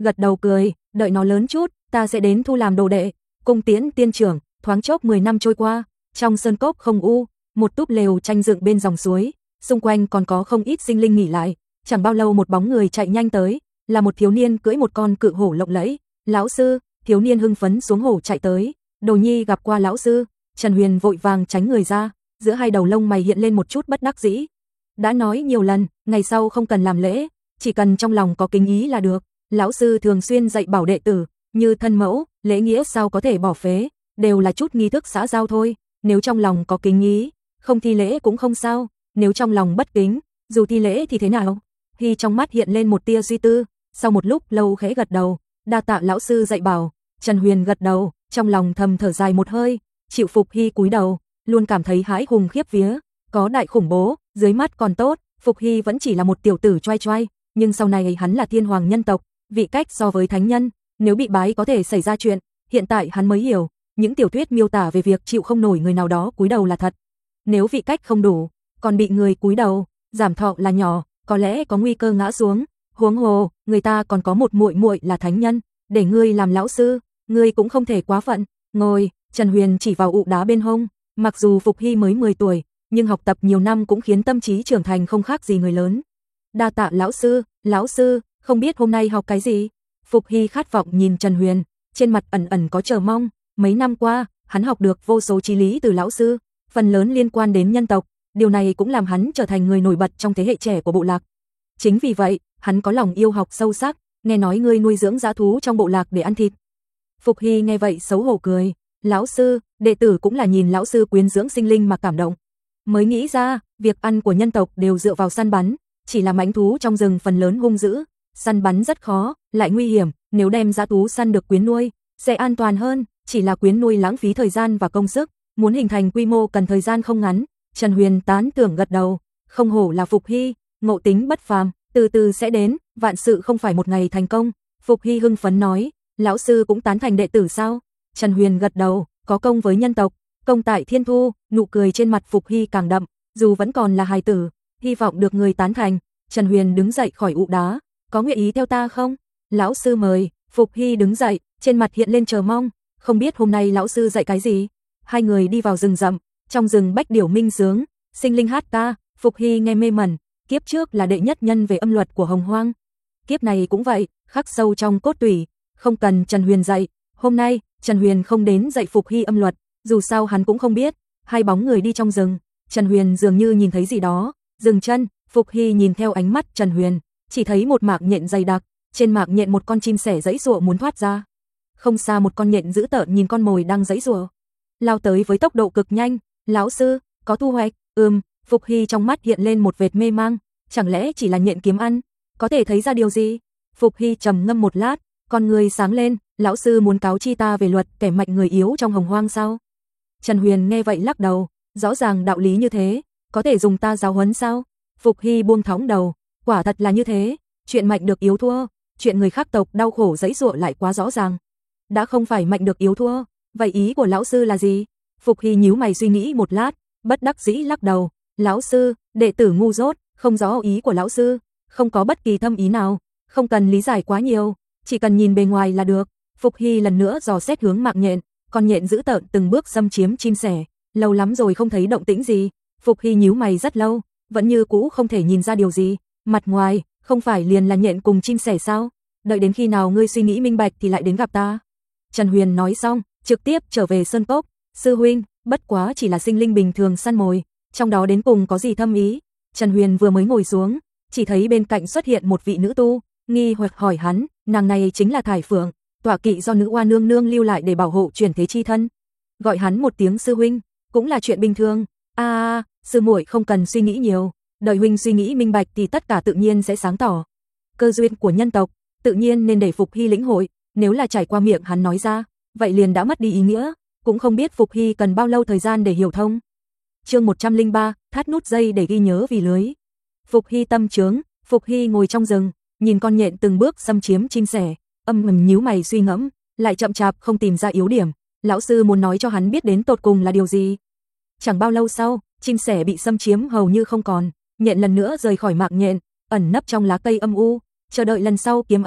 gật đầu cười, đợi nó lớn chút, ta sẽ đến thu làm đồ đệ. Cung tiễn tiên trưởng, thoáng chốc mười năm trôi qua, trong sơn cốc không u, một túp lều tranh dựng bên dòng suối, xung quanh còn có không ít sinh linh nghỉ lại, chẳng bao lâu một bóng người chạy nhanh tới, là một thiếu niên cưỡi một con cự hổ lộng lẫy. Lão sư, thiếu niên hưng phấn xuống hổ chạy tới, Đồ Nhi gặp qua lão sư. Trần Huyền vội vàng tránh người ra, giữa hai đầu lông mày hiện lên một chút bất đắc dĩ. Đã nói nhiều lần, ngày sau không cần làm lễ, chỉ cần trong lòng có kính ý là được. Lão sư thường xuyên dạy bảo đệ tử, như thân mẫu, lễ nghĩa sao có thể bỏ phế, đều là chút nghi thức xã giao thôi. Nếu trong lòng có kính ý, không thi lễ cũng không sao. Nếu trong lòng bất kính, dù thi lễ thì thế nào? Hi trong mắt hiện lên một tia suy tư, sau một lúc lâu khẽ gật đầu, đa tạ lão sư dạy bảo. Trần Huyền gật đầu, trong lòng thầm thở dài một hơi, chịu phục Hi cúi đầu, luôn cảm thấy hãi hùng khiếp vía, có đại khủng bố, dưới mắt còn tốt, Phục Hi vẫn chỉ là một tiểu tử choai choai, nhưng sau này hắn là thiên hoàng nhân tộc, vị cách so với thánh nhân, nếu bị bái có thể xảy ra chuyện, hiện tại hắn mới hiểu, những tiểu thuyết miêu tả về việc chịu không nổi người nào đó cúi đầu là thật. Nếu vị cách không đủ, còn bị người cúi đầu, giảm thọ là nhỏ, có lẽ có nguy cơ ngã xuống. Huống hồ, người ta còn có một muội muội là thánh nhân, để ngươi làm lão sư, ngươi cũng không thể quá phận. Ngồi, Trần Huyền chỉ vào ụ đá bên hông, mặc dù Phục Hi mới mười tuổi, nhưng học tập nhiều năm cũng khiến tâm trí trưởng thành không khác gì người lớn. Đa tạ lão sư, lão sư, không biết hôm nay học cái gì? Phục Hi khát vọng nhìn Trần Huyền, trên mặt ẩn ẩn có chờ mong, mấy năm qua, hắn học được vô số chí lý từ lão sư, phần lớn liên quan đến nhân tộc, điều này cũng làm hắn trở thành người nổi bật trong thế hệ trẻ của bộ lạc. Chính vì vậy, hắn có lòng yêu học sâu sắc, nghe nói ngươi nuôi dưỡng dã thú trong bộ lạc để ăn thịt. Phục Hi nghe vậy xấu hổ cười, lão sư, đệ tử cũng là nhìn lão sư quyến dưỡng sinh linh mà cảm động. Mới nghĩ ra, việc ăn của nhân tộc đều dựa vào săn bắn, chỉ là mãnh thú trong rừng phần lớn hung dữ, săn bắn rất khó, lại nguy hiểm, nếu đem dã thú săn được quyến nuôi, sẽ an toàn hơn, chỉ là quyến nuôi lãng phí thời gian và công sức, muốn hình thành quy mô cần thời gian không ngắn. Trần Huyền tán thưởng gật đầu, không hổ là Phục Hi, ngộ tính bất phàm, từ từ sẽ đến, vạn sự không phải một ngày thành công. Phục Hi hưng phấn nói, lão sư cũng tán thành đệ tử sao? Trần Huyền gật đầu, có công với nhân tộc, công tại thiên thu, nụ cười trên mặt Phục Hi càng đậm, dù vẫn còn là hài tử, hy vọng được người tán thành. Trần Huyền đứng dậy khỏi ụ đá, có nguyện ý theo ta không? Lão sư mời. Phục Hi đứng dậy, trên mặt hiện lên chờ mong, không biết hôm nay lão sư dạy cái gì. Hai người đi vào rừng rậm, trong rừng bách điểu minh sướng, sinh linh hát ca, Phục Hi nghe mê mẩn, kiếp trước là đệ nhất nhân về âm luật của Hồng Hoang. Kiếp này cũng vậy, khắc sâu trong cốt tủy, không cần Trần Huyền dạy. Hôm nay, Trần Huyền không đến dạy Phục Hi âm luật, dù sao hắn cũng không biết. Hai bóng người đi trong rừng, Trần Huyền dường như nhìn thấy gì đó, dừng chân, Phục Hi nhìn theo ánh mắt Trần Huyền, chỉ thấy một mạc nhện dày đặc, trên mạc nhện một con chim sẻ giãy giụa muốn thoát ra. Không xa một con nhện dữ tợn nhìn con mồi đang giãy giụa, lao tới với tốc độ cực nhanh. Lão sư, có thu hoạch? Ừm, Phục Hi trong mắt hiện lên một vệt mê mang, chẳng lẽ chỉ là nhện kiếm ăn, có thể thấy ra điều gì? Phục Hi trầm ngâm một lát, con người sáng lên, lão sư muốn cáo chi ta về luật kẻ mạnh người yếu trong Hồng Hoang sao? Trần Huyền nghe vậy lắc đầu, rõ ràng đạo lý như thế, có thể dùng ta giáo huấn sao? Phục Hi buông thõng đầu, quả thật là như thế, chuyện mạnh được yếu thua, chuyện người khác tộc đau khổ giãy giụa lại quá rõ ràng. Đã không phải mạnh được yếu thua, vậy ý của lão sư là gì? Phục Hi nhíu mày suy nghĩ một lát, bất đắc dĩ lắc đầu, lão sư, đệ tử ngu dốt, không rõ ý của lão sư, không có bất kỳ thâm ý nào, không cần lý giải quá nhiều, chỉ cần nhìn bề ngoài là được. Phục Hi lần nữa dò xét hướng mạng nhện, con nhện dữ tợn từng bước xâm chiếm chim sẻ, lâu lắm rồi không thấy động tĩnh gì. Phục Hi nhíu mày rất lâu, vẫn như cũ không thể nhìn ra điều gì, mặt ngoài, không phải liền là nhện cùng chim sẻ sao? Đợi đến khi nào ngươi suy nghĩ minh bạch thì lại đến gặp ta. Trần Huyền nói xong, trực tiếp trở về sơn cốc. Sư huynh, bất quá chỉ là sinh linh bình thường săn mồi, trong đó đến cùng có gì thâm ý? Trần Huyền vừa mới ngồi xuống, chỉ thấy bên cạnh xuất hiện một vị nữ tu, nghi hoặc hỏi hắn, nàng này chính là Thải Phượng, tọa kỵ do nữ oa nương nương lưu lại để bảo hộ chuyển thế chi thân. Gọi hắn một tiếng sư huynh, cũng là chuyện bình thường. A, à, sư muội không cần suy nghĩ nhiều, đợi huynh suy nghĩ minh bạch thì tất cả tự nhiên sẽ sáng tỏ. Cơ duyên của nhân tộc, tự nhiên nên để Phục Hi lĩnh hội, nếu là trải qua miệng hắn nói ra, vậy liền đã mất đi ý nghĩa, cũng không biết Phục Hi cần bao lâu thời gian để hiểu thông. Chương một trăm lẻ ba, thắt nút dây để ghi nhớ vì lưới. Phục Hi tâm trướng, Phục Hi ngồi trong rừng, nhìn con nhện từng bước xâm chiếm chim sẻ, âm thầm nhíu mày suy ngẫm, lại chậm chạp không tìm ra yếu điểm, lão sư muốn nói cho hắn biết đến tột cùng là điều gì. Chẳng bao lâu sau, chim sẻ bị xâm chiếm hầu như không còn, nhện lần nữa rời khỏi mạng nhện, ẩn nấp trong lá cây âm u, chờ đợi lần sau kiếm ăn.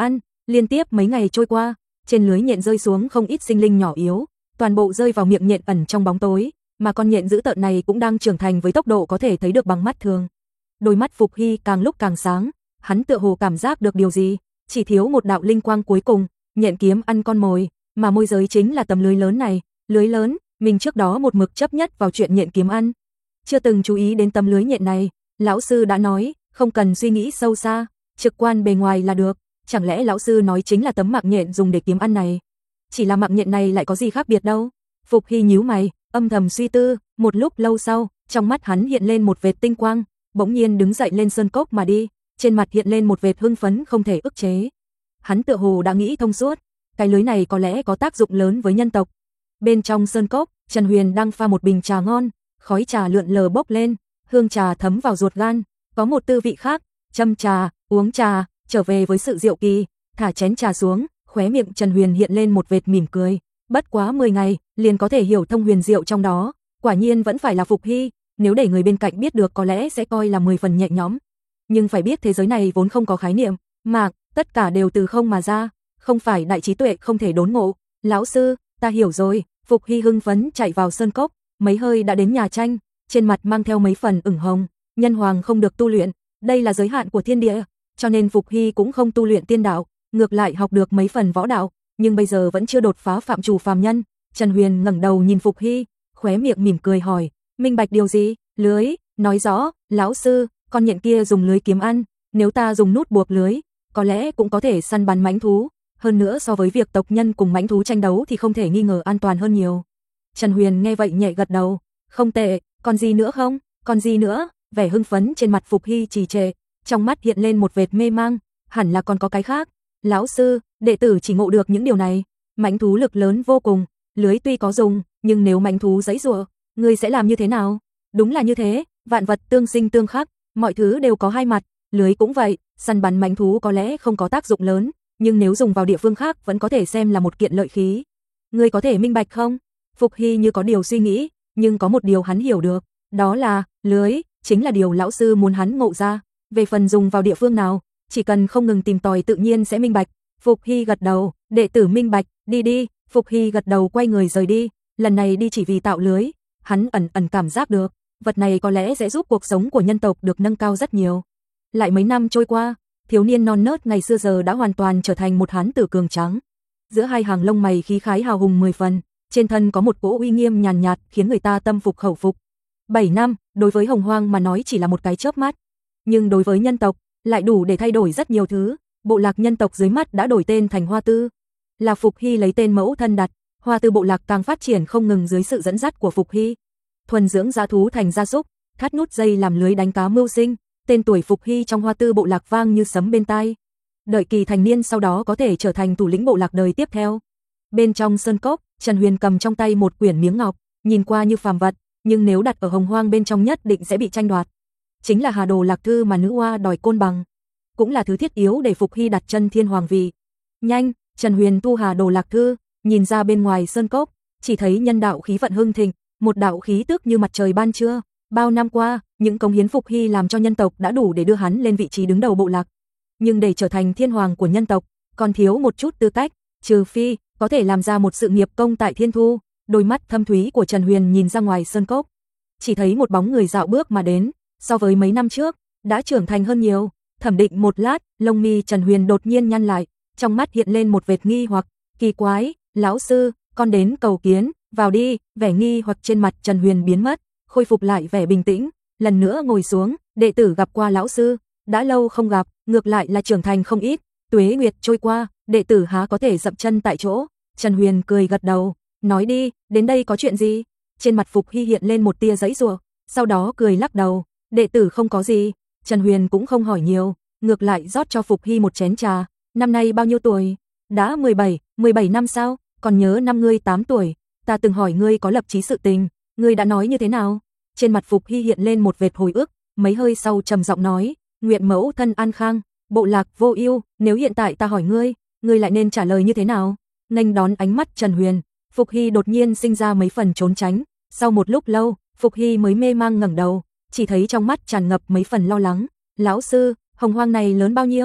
Liên tiếp mấy ngày trôi qua, trên lưới nhện rơi xuống không ít sinh linh nhỏ yếu, toàn bộ rơi vào miệng nhện ẩn trong bóng tối, mà con nhện dữ tợn này cũng đang trưởng thành với tốc độ có thể thấy được bằng mắt thường. Đôi mắt Phục Hy càng lúc càng sáng, hắn tựa hồ cảm giác được điều gì, chỉ thiếu một đạo linh quang cuối cùng, nhện kiếm ăn con mồi, mà môi giới chính là tấm lưới lớn này, lưới lớn, mình trước đó một mực chấp nhất vào chuyện nhện kiếm ăn. Chưa từng chú ý đến tấm lưới nhện này, lão sư đã nói, không cần suy nghĩ sâu xa, trực quan bề ngoài là được, chẳng lẽ lão sư nói chính là tấm mạng nhện dùng để kiếm ăn này? Chỉ là mạng nhện này lại có gì khác biệt đâu? Phục Hy nhíu mày, âm thầm suy tư, một lúc lâu sau, trong mắt hắn hiện lên một vệt tinh quang, bỗng nhiên đứng dậy lên sơn cốc mà đi, trên mặt hiện lên một vệt hưng phấn không thể ức chế. Hắn tựa hồ đã nghĩ thông suốt, cái lưới này có lẽ có tác dụng lớn với nhân tộc. Bên trong sơn cốc, Trần Huyền đang pha một bình trà ngon, khói trà lượn lờ bốc lên, hương trà thấm vào ruột gan, có một tư vị khác, châm trà, uống trà, trở về với sự diệu kỳ, thả chén trà xuống, khóe miệng Trần Huyền hiện lên một vệt mỉm cười, bất quá mười ngày, liền có thể hiểu thông huyền diệu trong đó, quả nhiên vẫn phải là Phục Hy, nếu để người bên cạnh biết được có lẽ sẽ coi là mười phần nhẹ nhõm. Nhưng phải biết thế giới này vốn không có khái niệm, mạc, tất cả đều từ không mà ra, không phải đại trí tuệ không thể đốn ngộ. Lão sư, ta hiểu rồi. Phục Hy hưng phấn chạy vào sơn cốc, mấy hơi đã đến nhà tranh, trên mặt mang theo mấy phần ửng hồng. Nhân hoàng không được tu luyện, đây là giới hạn của thiên địa, cho nên Phục Hy cũng không tu luyện tiên đạo, ngược lại học được mấy phần võ đạo, nhưng bây giờ vẫn chưa đột phá phạm trù phàm nhân. Trần Huyền ngẩng đầu nhìn Phục Hy, khóe miệng mỉm cười hỏi, minh bạch điều gì? Lưới, nói rõ, lão sư, con nhện kia dùng lưới kiếm ăn, nếu ta dùng nút buộc lưới, có lẽ cũng có thể săn bắn mãnh thú, hơn nữa so với việc tộc nhân cùng mãnh thú tranh đấu thì không thể nghi ngờ an toàn hơn nhiều. Trần Huyền nghe vậy nhẹ gật đầu, không tệ, còn gì nữa không? Còn gì nữa? Vẻ hưng phấn trên mặt Phục Hy trì trệ, trong mắt hiện lên một vệt mê mang, hẳn là còn có cái khác. Lão sư, đệ tử chỉ ngộ được những điều này, mãnh thú lực lớn vô cùng, lưới tuy có dùng, nhưng nếu mãnh thú giãy giụa, ngươi sẽ làm như thế nào? Đúng là như thế, vạn vật tương sinh tương khắc, mọi thứ đều có hai mặt, lưới cũng vậy, săn bắn mãnh thú có lẽ không có tác dụng lớn, nhưng nếu dùng vào địa phương khác vẫn có thể xem là một kiện lợi khí. Ngươi có thể minh bạch không? Phục Hy như có điều suy nghĩ, nhưng có một điều hắn hiểu được, đó là, lưới, chính là điều lão sư muốn hắn ngộ ra, về phần dùng vào địa phương nào, chỉ cần không ngừng tìm tòi tự nhiên sẽ minh bạch. Phục Hy gật đầu, đệ tử minh bạch, đi đi. Phục Hy gật đầu quay người rời đi, lần này đi chỉ vì tạo lưới, hắn ẩn ẩn cảm giác được, vật này có lẽ sẽ giúp cuộc sống của nhân tộc được nâng cao rất nhiều. Lại mấy năm trôi qua, thiếu niên non nớt ngày xưa giờ đã hoàn toàn trở thành một hán tử cường tráng. Giữa hai hàng lông mày khí khái hào hùng mười phần, trên thân có một cỗ uy nghiêm nhàn nhạt khiến người ta tâm phục khẩu phục. Bảy năm, đối với Hồng Hoang mà nói chỉ là một cái chớp mắt, nhưng đối với nhân tộc lại đủ để thay đổi rất nhiều thứ. Bộ lạc nhân tộc dưới mắt đã đổi tên thành Hoa Tư, là Phục Hy lấy tên mẫu thân đặt. Hoa Tư bộ lạc càng phát triển không ngừng dưới sự dẫn dắt của Phục Hy, thuần dưỡng dã thú thành gia súc, thắt nút dây làm lưới đánh cá mưu sinh. Tên tuổi Phục Hy trong Hoa Tư bộ lạc vang như sấm bên tai. Đợi kỳ thành niên sau đó có thể trở thành thủ lĩnh bộ lạc đời tiếp theo. Bên trong sơn cốc, Trần Huyền cầm trong tay một quyển miếng ngọc, nhìn qua như phàm vật, nhưng nếu đặt ở Hồng Hoang bên trong nhất định sẽ bị tranh đoạt. Chính là Hà Đồ Lạc Thư mà nữ oa đòi côn bằng, cũng là thứ thiết yếu để Phục Hy đặt chân thiên hoàng vị. Nhanh, Trần Huyền thu Hà Đồ Lạc Thư, nhìn ra bên ngoài sơn cốc, chỉ thấy nhân đạo khí vận hưng thịnh, một đạo khí tức như mặt trời ban trưa. Bao năm qua, những cống hiến Phục Hy làm cho nhân tộc đã đủ để đưa hắn lên vị trí đứng đầu bộ lạc. Nhưng để trở thành thiên hoàng của nhân tộc, còn thiếu một chút tư cách, trừ phi có thể làm ra một sự nghiệp công tại Thiên Thu. Đôi mắt thâm thúy của Trần Huyền nhìn ra ngoài sơn cốc, chỉ thấy một bóng người dạo bước mà đến, so với mấy năm trước, đã trưởng thành hơn nhiều. Thẩm định một lát, lông mi Trần Huyền đột nhiên nhăn lại, trong mắt hiện lên một vệt nghi hoặc, kỳ quái, lão sư, con đến cầu kiến, vào đi. Vẻ nghi hoặc trên mặt Trần Huyền biến mất, khôi phục lại vẻ bình tĩnh, lần nữa ngồi xuống, đệ tử gặp qua lão sư, đã lâu không gặp, ngược lại là trưởng thành không ít, tuế nguyệt trôi qua, đệ tử há có thể dậm chân tại chỗ. Trần Huyền cười gật đầu, nói đi, đến đây có chuyện gì? Trên mặt Phục Hy hiện lên một tia giãy giụa, sau đó cười lắc đầu, đệ tử không có gì. Trần Huyền cũng không hỏi nhiều, ngược lại rót cho Phục Hy một chén trà. Năm nay bao nhiêu tuổi? Đã mười bảy, mười bảy năm sao? Còn nhớ năm ngươi tám tuổi, ta từng hỏi ngươi có lập chí sự tình, ngươi đã nói như thế nào? Trên mặt Phục Hy hiện lên một vệt hồi ức, mấy hơi sau trầm giọng nói, nguyện mẫu thân an khang, bộ lạc vô ưu. Nếu hiện tại ta hỏi ngươi, ngươi lại nên trả lời như thế nào? Nghênh đón ánh mắt Trần Huyền, Phục Hy đột nhiên sinh ra mấy phần trốn tránh. Sau một lúc lâu, Phục Hy mới mê mang ngẩng đầu, chỉ thấy trong mắt tràn ngập mấy phần lo lắng. Lão sư, Hồng Hoang này lớn bao nhiêu?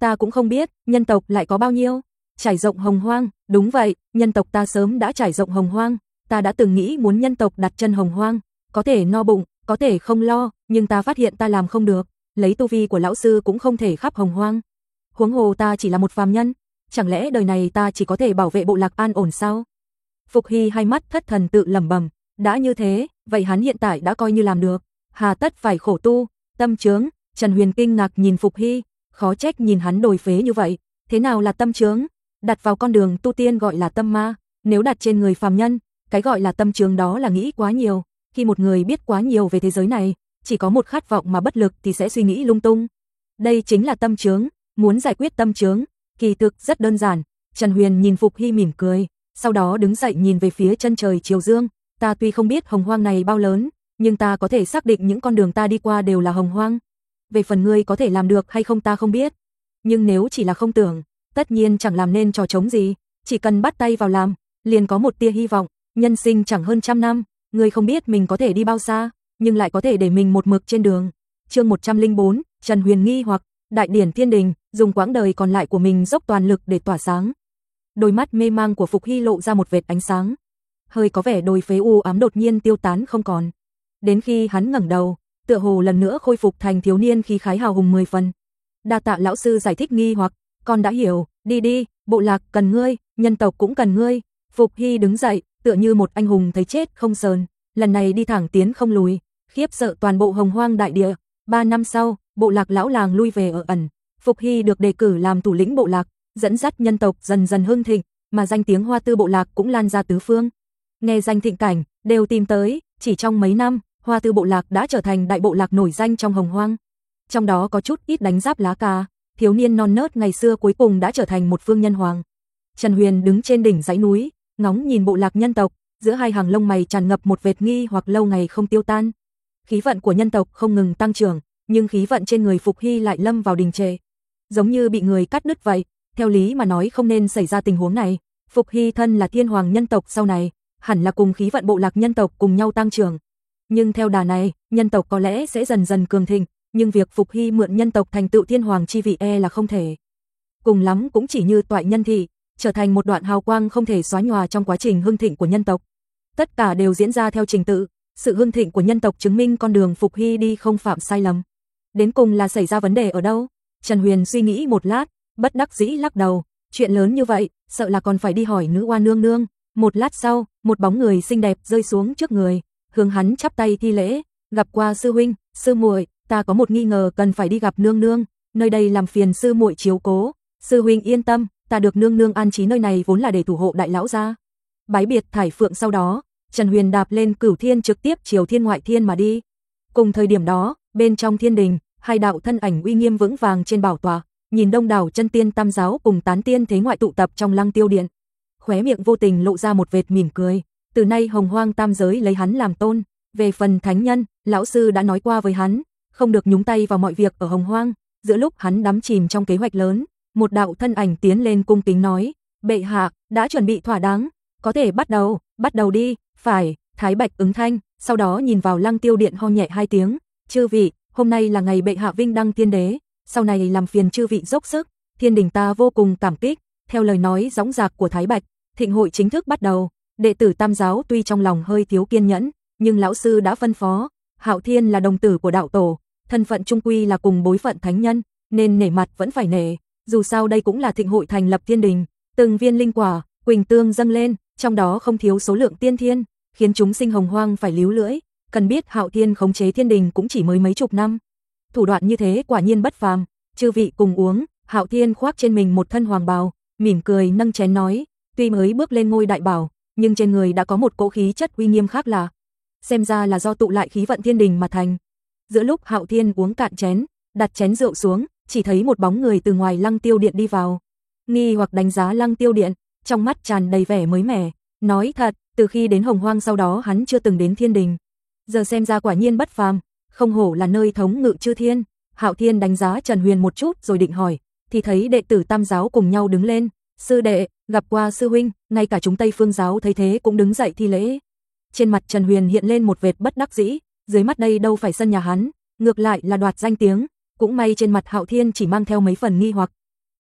Ta cũng không biết, nhân tộc lại có bao nhiêu? Trải rộng hồng hoang, đúng vậy, nhân tộc ta sớm đã trải rộng hồng hoang, ta đã từng nghĩ muốn nhân tộc đặt chân hồng hoang, có thể no bụng, có thể không lo, nhưng ta phát hiện ta làm không được, lấy tu vi của lão sư cũng không thể khắp hồng hoang. Huống hồ ta chỉ là một phàm nhân, chẳng lẽ đời này ta chỉ có thể bảo vệ bộ lạc an ổn sao? Phục Hy hai mắt thất thần tự lẩm bẩm, đã như thế, vậy hắn hiện tại đã coi như làm được, hà tất phải khổ tu, tâm chướng. Trần Huyền kinh ngạc nhìn Phục Hy, khó trách nhìn hắn đồi phế như vậy, thế nào là tâm chướng? Đặt vào con đường tu tiên gọi là tâm ma, nếu đặt trên người phàm nhân, cái gọi là tâm chướng đó là nghĩ quá nhiều, khi một người biết quá nhiều về thế giới này, chỉ có một khát vọng mà bất lực thì sẽ suy nghĩ lung tung. Đây chính là tâm chướng, muốn giải quyết tâm chướng, kỳ thực rất đơn giản. Trần Huyền nhìn Phục Hy mỉm cười, sau đó đứng dậy nhìn về phía chân trời chiều dương, ta tuy không biết hồng hoang này bao lớn, nhưng ta có thể xác định những con đường ta đi qua đều là hồng hoang. Về phần ngươi có thể làm được hay không ta không biết, nhưng nếu chỉ là không tưởng, tất nhiên chẳng làm nên trò trống gì, chỉ cần bắt tay vào làm, liền có một tia hy vọng, nhân sinh chẳng hơn trăm năm, ngươi không biết mình có thể đi bao xa, nhưng lại có thể để mình một mực trên đường. Chương một trăm lẻ bốn, Trần Huyền nghi hoặc, đại điển thiên đình, dùng quãng đời còn lại của mình dốc toàn lực để tỏa sáng. Đôi mắt mê mang của Phục Hy lộ ra một vệt ánh sáng, hơi có vẻ đồi phế u ám đột nhiên tiêu tán không còn. Đến khi hắn ngẩng đầu, tựa hồ lần nữa khôi phục thành thiếu niên khí khái hào hùng mười phần. Đa tạ lão sư giải thích nghi hoặc, con đã hiểu, đi đi, bộ lạc cần ngươi, nhân tộc cũng cần ngươi. Phục Hy đứng dậy, tựa như một anh hùng thấy chết không sờn, lần này đi thẳng tiến không lùi, khiếp sợ toàn bộ hồng hoang đại địa. Ba năm sau, bộ lạc lão làng lui về ở ẩn, Phục Hy được đề cử làm thủ lĩnh bộ lạc, dẫn dắt nhân tộc dần dần hưng thịnh, mà danh tiếng Hoa Tư bộ lạc cũng lan ra tứ phương. Nghe danh thịnh cảnh, đều tìm tới, chỉ trong mấy năm, Hoa Tư bộ lạc đã trở thành đại bộ lạc nổi danh trong hồng hoang. Trong đó có chút ít đánh giáp lá cà, thiếu niên non nớt ngày xưa cuối cùng đã trở thành một phương nhân hoàng. Trần Huyền đứng trên đỉnh dãy núi, ngóng nhìn bộ lạc nhân tộc, giữa hai hàng lông mày tràn ngập một vệt nghi hoặc lâu ngày không tiêu tan. Khí vận của nhân tộc không ngừng tăng trưởng, nhưng khí vận trên người Phục Hy lại lâm vào đình trệ, giống như bị người cắt đứt vậy. Theo lý mà nói không nên xảy ra tình huống này, Phục Hy thân là thiên hoàng nhân tộc sau này, hẳn là cùng khí vận bộ lạc nhân tộc cùng nhau tăng trưởng. Nhưng theo đà này, nhân tộc có lẽ sẽ dần dần cường thịnh, nhưng việc Phục Hy mượn nhân tộc thành tựu thiên hoàng chi vị e là không thể. Cùng lắm cũng chỉ như toại nhân thị, trở thành một đoạn hào quang không thể xóa nhòa trong quá trình hưng thịnh của nhân tộc. Tất cả đều diễn ra theo trình tự, sự hưng thịnh của nhân tộc chứng minh con đường Phục Hy đi không phạm sai lầm. Đến cùng là xảy ra vấn đề ở đâu? Trần Huyền suy nghĩ một lát, bất đắc dĩ lắc đầu, chuyện lớn như vậy, sợ là còn phải đi hỏi nữ oa nương nương. Một lát sau, một bóng người xinh đẹp rơi xuống trước người, hướng hắn chắp tay thi lễ, gặp qua sư huynh, sư muội, ta có một nghi ngờ cần phải đi gặp nương nương, nơi đây làm phiền sư muội chiếu cố. Sư huynh yên tâm, ta được nương nương an trí nơi này vốn là để thủ hộ đại lão gia. Bái biệt thải phượng sau đó, Trần Huyền đạp lên Cửu Thiên trực tiếp chiều Thiên Ngoại Thiên mà đi. Cùng thời điểm đó, bên trong thiên đình, hai đạo thân ảnh uy nghiêm vững vàng trên bảo tọa, nhìn đông đảo chân tiên tam giáo cùng tán tiên thế ngoại tụ tập trong Lăng Tiêu Điện. Khóe miệng vô tình lộ ra một vệt mỉm cười, từ nay hồng hoang tam giới lấy hắn làm tôn, về phần thánh nhân, lão sư đã nói qua với hắn, không được nhúng tay vào mọi việc ở hồng hoang. Giữa lúc hắn đắm chìm trong kế hoạch lớn, một đạo thân ảnh tiến lên cung kính nói, bệ hạ, đã chuẩn bị thỏa đáng, có thể bắt đầu, bắt đầu đi. Phải, Thái Bạch ứng thanh, sau đó nhìn vào Lăng Tiêu Điện ho nhẹ hai tiếng, chư vị, hôm nay là ngày bệ hạ vinh đăng thiên đế, sau này làm phiền chư vị dốc sức, thiên đình ta vô cùng cảm kích. Theo lời nói dõng dạc của Thái Bạch, thịnh hội chính thức bắt đầu. Đệ tử tam giáo tuy trong lòng hơi thiếu kiên nhẫn, nhưng lão sư đã phân phó, Hạo Thiên là đồng tử của đạo tổ, thân phận trung quy là cùng bối phận thánh nhân, nên nể mặt vẫn phải nể, dù sao đây cũng là thịnh hội thành lập thiên đình, từng viên linh quả, quỳnh tương dâng lên, trong đó không thiếu số lượng tiên thiên, khiến chúng sinh hồng hoang phải líu lưỡi. Cần biết Hạo Thiên khống chế thiên đình cũng chỉ mới mấy chục năm, thủ đoạn như thế quả nhiên bất phàm. Chư vị cùng uống. Hạo Thiên khoác trên mình một thân hoàng bào, mỉm cười nâng chén nói, tuy mới bước lên ngôi đại bảo, nhưng trên người đã có một cỗ khí chất uy nghiêm khác lạ, xem ra là do tụ lại khí vận thiên đình mà thành. Giữa lúc Hạo Thiên uống cạn chén, đặt chén rượu xuống, chỉ thấy một bóng người từ ngoài Lăng Tiêu Điện đi vào. Nghi hoặc đánh giá Lăng Tiêu Điện, trong mắt tràn đầy vẻ mới mẻ, nói thật, từ khi đến hồng hoang sau đó hắn chưa từng đến thiên đình, giờ xem ra quả nhiên bất phàm, không hổ là nơi thống ngự chư thiên. Hạo Thiên đánh giá Trần Huyền một chút rồi định hỏi, thì thấy đệ tử tam giáo cùng nhau đứng lên, sư đệ, gặp qua sư huynh. Ngay cả chúng Tây Phương giáo thấy thế cũng đứng dậy thi lễ. Trên mặt Trần Huyền hiện lên một vệt bất đắc dĩ, dưới mắt đây đâu phải sân nhà hắn, ngược lại là đoạt danh tiếng, cũng may trên mặt Hạo Thiên chỉ mang theo mấy phần nghi hoặc.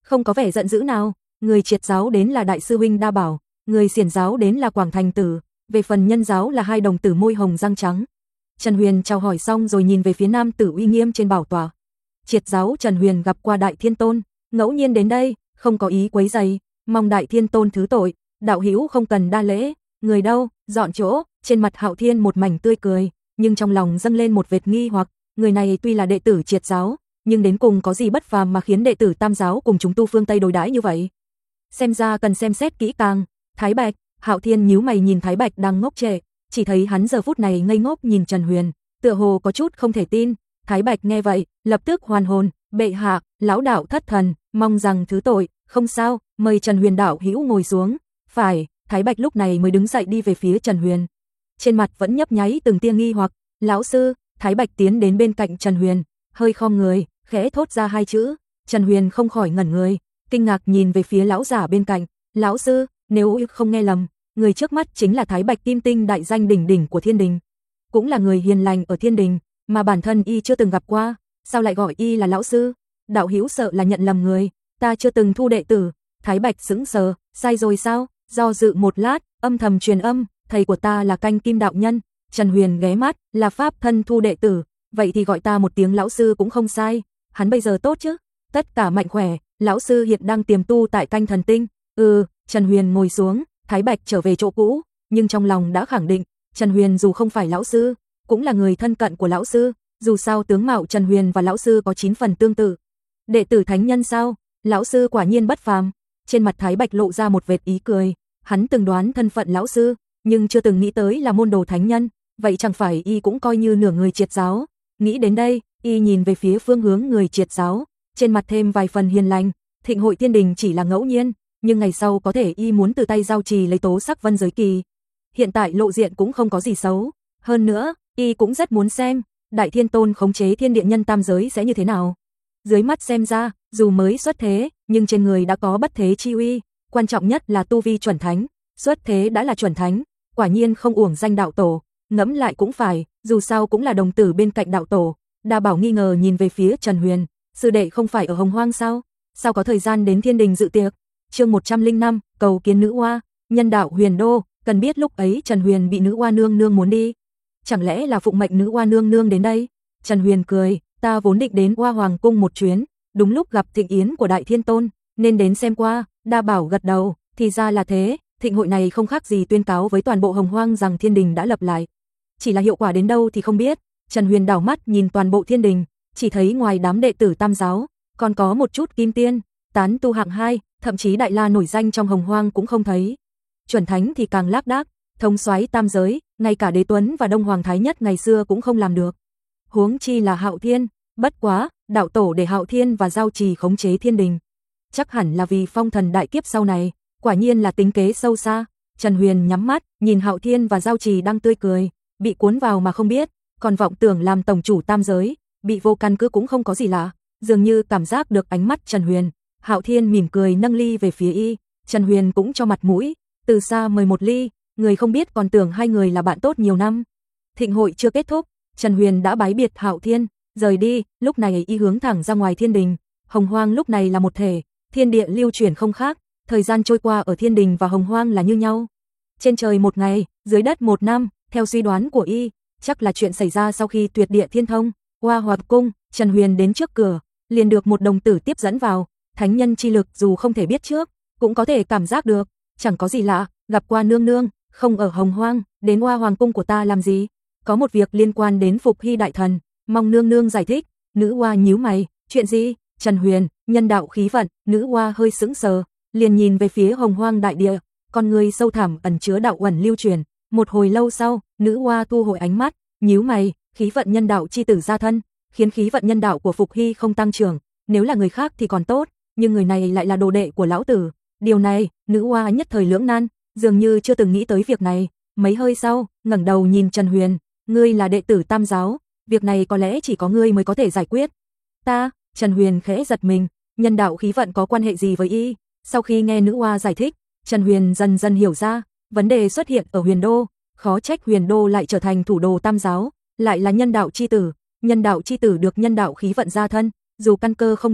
không có vẻ giận dữ nào. Người triệt giáo đến là đại sư huynh Đa Bảo, người xiển giáo đến là Quảng Thành Tử, về phần nhân giáo là hai đồng tử môi hồng răng trắng. Trần Huyền chào hỏi xong rồi nhìn về phía nam tử uy nghiêm trên bảo tọa. Triệt giáo Trần Huyền gặp qua Đại Thiên Tôn, ngẫu nhiên đến đây, không có ý quấy rầy, mong Đại Thiên Tôn thứ tội, đạo hữu không cần đa lễ. Người đâu, dọn chỗ. Trên mặt Hạo Thiên một mảnh tươi cười, nhưng trong lòng dâng lên một vệt nghi hoặc, người này tuy là đệ tử triệt giáo, nhưng đến cùng có gì bất phàm mà khiến đệ tử tam giáo cùng chúng tu phương Tây đối đãi như vậy. Xem ra cần xem xét kỹ càng. Thái Bạch, Hạo Thiên nhíu mày nhìn Thái Bạch đang ngốc trệ, chỉ thấy hắn giờ phút này ngây ngốc nhìn Trần Huyền, tựa hồ có chút không thể tin. Thái Bạch nghe vậy, lập tức hoàn hồn, bệ hạ, lão đạo thất thần, mong rằng thứ tội. Không sao, mời Trần Huyền đạo hữu ngồi xuống. Phải. Thái Bạch lúc này mới đứng dậy đi về phía Trần Huyền. Trên mặt vẫn nhấp nháy từng tia nghi hoặc. Lão sư. Thái Bạch tiến đến bên cạnh Trần Huyền, hơi khom người, khẽ thốt ra hai chữ. Trần Huyền không khỏi ngẩn người, kinh ngạc nhìn về phía lão giả bên cạnh. Lão sư, nếu không nghe lầm, người trước mắt chính là Thái Bạch Kim Tinh đại danh đỉnh đỉnh của Thiên Đình, cũng là người hiền lành ở Thiên Đình, mà bản thân y chưa từng gặp qua, sao lại gọi y là lão sư? Đạo hữu sợ là nhận lầm người, ta chưa từng thu đệ tử. Thái Bạch sững sờ, sai rồi sao? Do dự một lát, âm thầm truyền âm, thầy của ta là Canh Kim đạo nhân. Trần Huyền ghé mắt, là pháp thân thu đệ tử, vậy thì gọi ta một tiếng lão sư cũng không sai. Hắn bây giờ tốt chứ? Tất cả mạnh khỏe, lão sư hiện đang tiềm tu tại Canh Thần Tinh. Ừ. Trần Huyền ngồi xuống, Thái Bạch trở về chỗ cũ, nhưng trong lòng đã khẳng định, Trần Huyền dù không phải lão sư, cũng là người thân cận của lão sư, dù sao tướng mạo Trần Huyền và lão sư có chín phần tương tự. Đệ tử thánh nhân sao? Lão sư quả nhiên bất phàm. Trên mặt Thái Bạch lộ ra một vệt ý cười, hắn từng đoán thân phận lão sư, nhưng chưa từng nghĩ tới là môn đồ thánh nhân, vậy chẳng phải y cũng coi như nửa người triệt giáo. Nghĩ đến đây, y nhìn về phía phương hướng người triệt giáo, trên mặt thêm vài phần hiền lành. Thịnh hội Thiên Đình chỉ là ngẫu nhiên, nhưng ngày sau có thể y muốn từ tay giao trì lấy tố sắc vân giới kỳ. Hiện tại lộ diện cũng không có gì xấu, hơn nữa, y cũng rất muốn xem Đại Thiên Tôn khống chế thiên địa nhân tam giới sẽ như thế nào. Dưới mắt xem ra, dù mới xuất thế, nhưng trên người đã có bất thế chi uy, quan trọng nhất là tu vi chuẩn thánh, xuất thế đã là chuẩn thánh, quả nhiên không uổng danh đạo tổ. Ngẫm lại cũng phải, dù sao cũng là đồng tử bên cạnh đạo tổ. Đa Bảo nghi ngờ nhìn về phía Trần Huyền, sư đệ không phải ở Hồng Hoang sao? Sao có thời gian đến Thiên Đình dự tiệc? Chương một trăm lẻ năm, cầu kiến nữ oa. Nhân đạo Huyền Đô. Cần biết lúc ấy Trần Huyền bị nữ oa nương nương muốn đi, chẳng lẽ là phụng mệnh nữ oa nương nương đến đây? Trần Huyền cười, ta vốn định đến Oa Hoàng cung một chuyến, đúng lúc gặp thịnh yến của Đại Thiên Tôn, nên đến xem qua. Đa Bảo gật đầu, thì ra là thế, thịnh hội này không khác gì tuyên cáo với toàn bộ Hồng Hoang rằng Thiên Đình đã lập lại. Chỉ là hiệu quả đến đâu thì không biết. Trần Huyền đảo mắt nhìn toàn bộ Thiên Đình, chỉ thấy ngoài đám đệ tử tam giáo, còn có một chút kim tiên, tán tu hạng hai, thậm chí đại la nổi danh trong Hồng Hoang cũng không thấy. Chuẩn thánh thì càng lác đác, thống soái tam giới, ngay cả Đế Tuấn và Đông Hoàng Thái Nhất ngày xưa cũng không làm được. Huống chi là Hạo Thiên, bất quá, đạo tổ để Hạo Thiên và giao trì khống chế Thiên Đình, chắc hẳn là vì phong thần đại kiếp sau này, quả nhiên là tính kế sâu xa. Trần Huyền nhắm mắt, nhìn Hạo Thiên và giao trì đang tươi cười, bị cuốn vào mà không biết, còn vọng tưởng làm tổng chủ tam giới, bị vô căn cứ cũng không có gì lạ, dường như cảm giác được ánh mắt Trần Huyền. Hạo Thiên mỉm cười nâng ly về phía y, Trần Huyền cũng cho mặt mũi, từ xa mời một ly, người không biết còn tưởng hai người là bạn tốt nhiều năm. Thịnh hội chưa kết thúc, Trần Huyền đã bái biệt Hạo Thiên, rời đi, lúc này y hướng thẳng ra ngoài Thiên Đình. Hồng Hoang lúc này là một thể, thiên địa lưu chuyển không khác, thời gian trôi qua ở Thiên Đình và Hồng Hoang là như nhau. Trên trời một ngày, dưới đất một năm, theo suy đoán của y, chắc là chuyện xảy ra sau khi tuyệt địa thiên thông. Oa Hoàng cung, Trần Huyền đến trước cửa, liền được một đồng tử tiếp dẫn vào. Thánh nhân chi lực dù không thể biết trước, cũng có thể cảm giác được, chẳng có gì lạ. Gặp qua nương nương, không ở Hồng Hoang, đến Oa Hoàng cung của ta làm gì? Có một việc liên quan đến Phục Hy đại thần, mong nương nương giải thích. Nữ oa nhíu mày, chuyện gì? Trần Huyền, nhân đạo khí vận. Nữ oa hơi sững sờ, liền nhìn về phía Hồng Hoang đại địa, con người sâu thẳm ẩn chứa đạo uẩn lưu truyền. Một hồi lâu sau, nữ oa thu hồi ánh mắt, nhíu mày, khí vận nhân đạo chi tử gia thân, khiến khí vận nhân đạo của Phục Hy không tăng trưởng. Nếu là người khác thì còn tốt, nhưng người này lại là đồ đệ của lão tử. Điều này, nữ oa nhất thời lưỡng nan, dường như chưa từng nghĩ tới việc này. Mấy hơi sau, ngẩng đầu nhìn Trần Huyền, ngươi là đệ tử tam giáo, việc này có lẽ chỉ có ngươi mới có thể giải quyết. Ta? Trần Huyền khẽ giật mình, nhân đạo khí vận có quan hệ gì với y? Sau khi nghe nữ oa giải thích, Trần Huyền dần dần hiểu ra, vấn đề xuất hiện ở Huyền Đô, khó trách Huyền Đô lại trở thành thủ đô tam giáo, lại là nhân đạo chi tử. Nhân đạo chi tử được nhân đạo khí vận gia thân, dù căn cơ không đủ,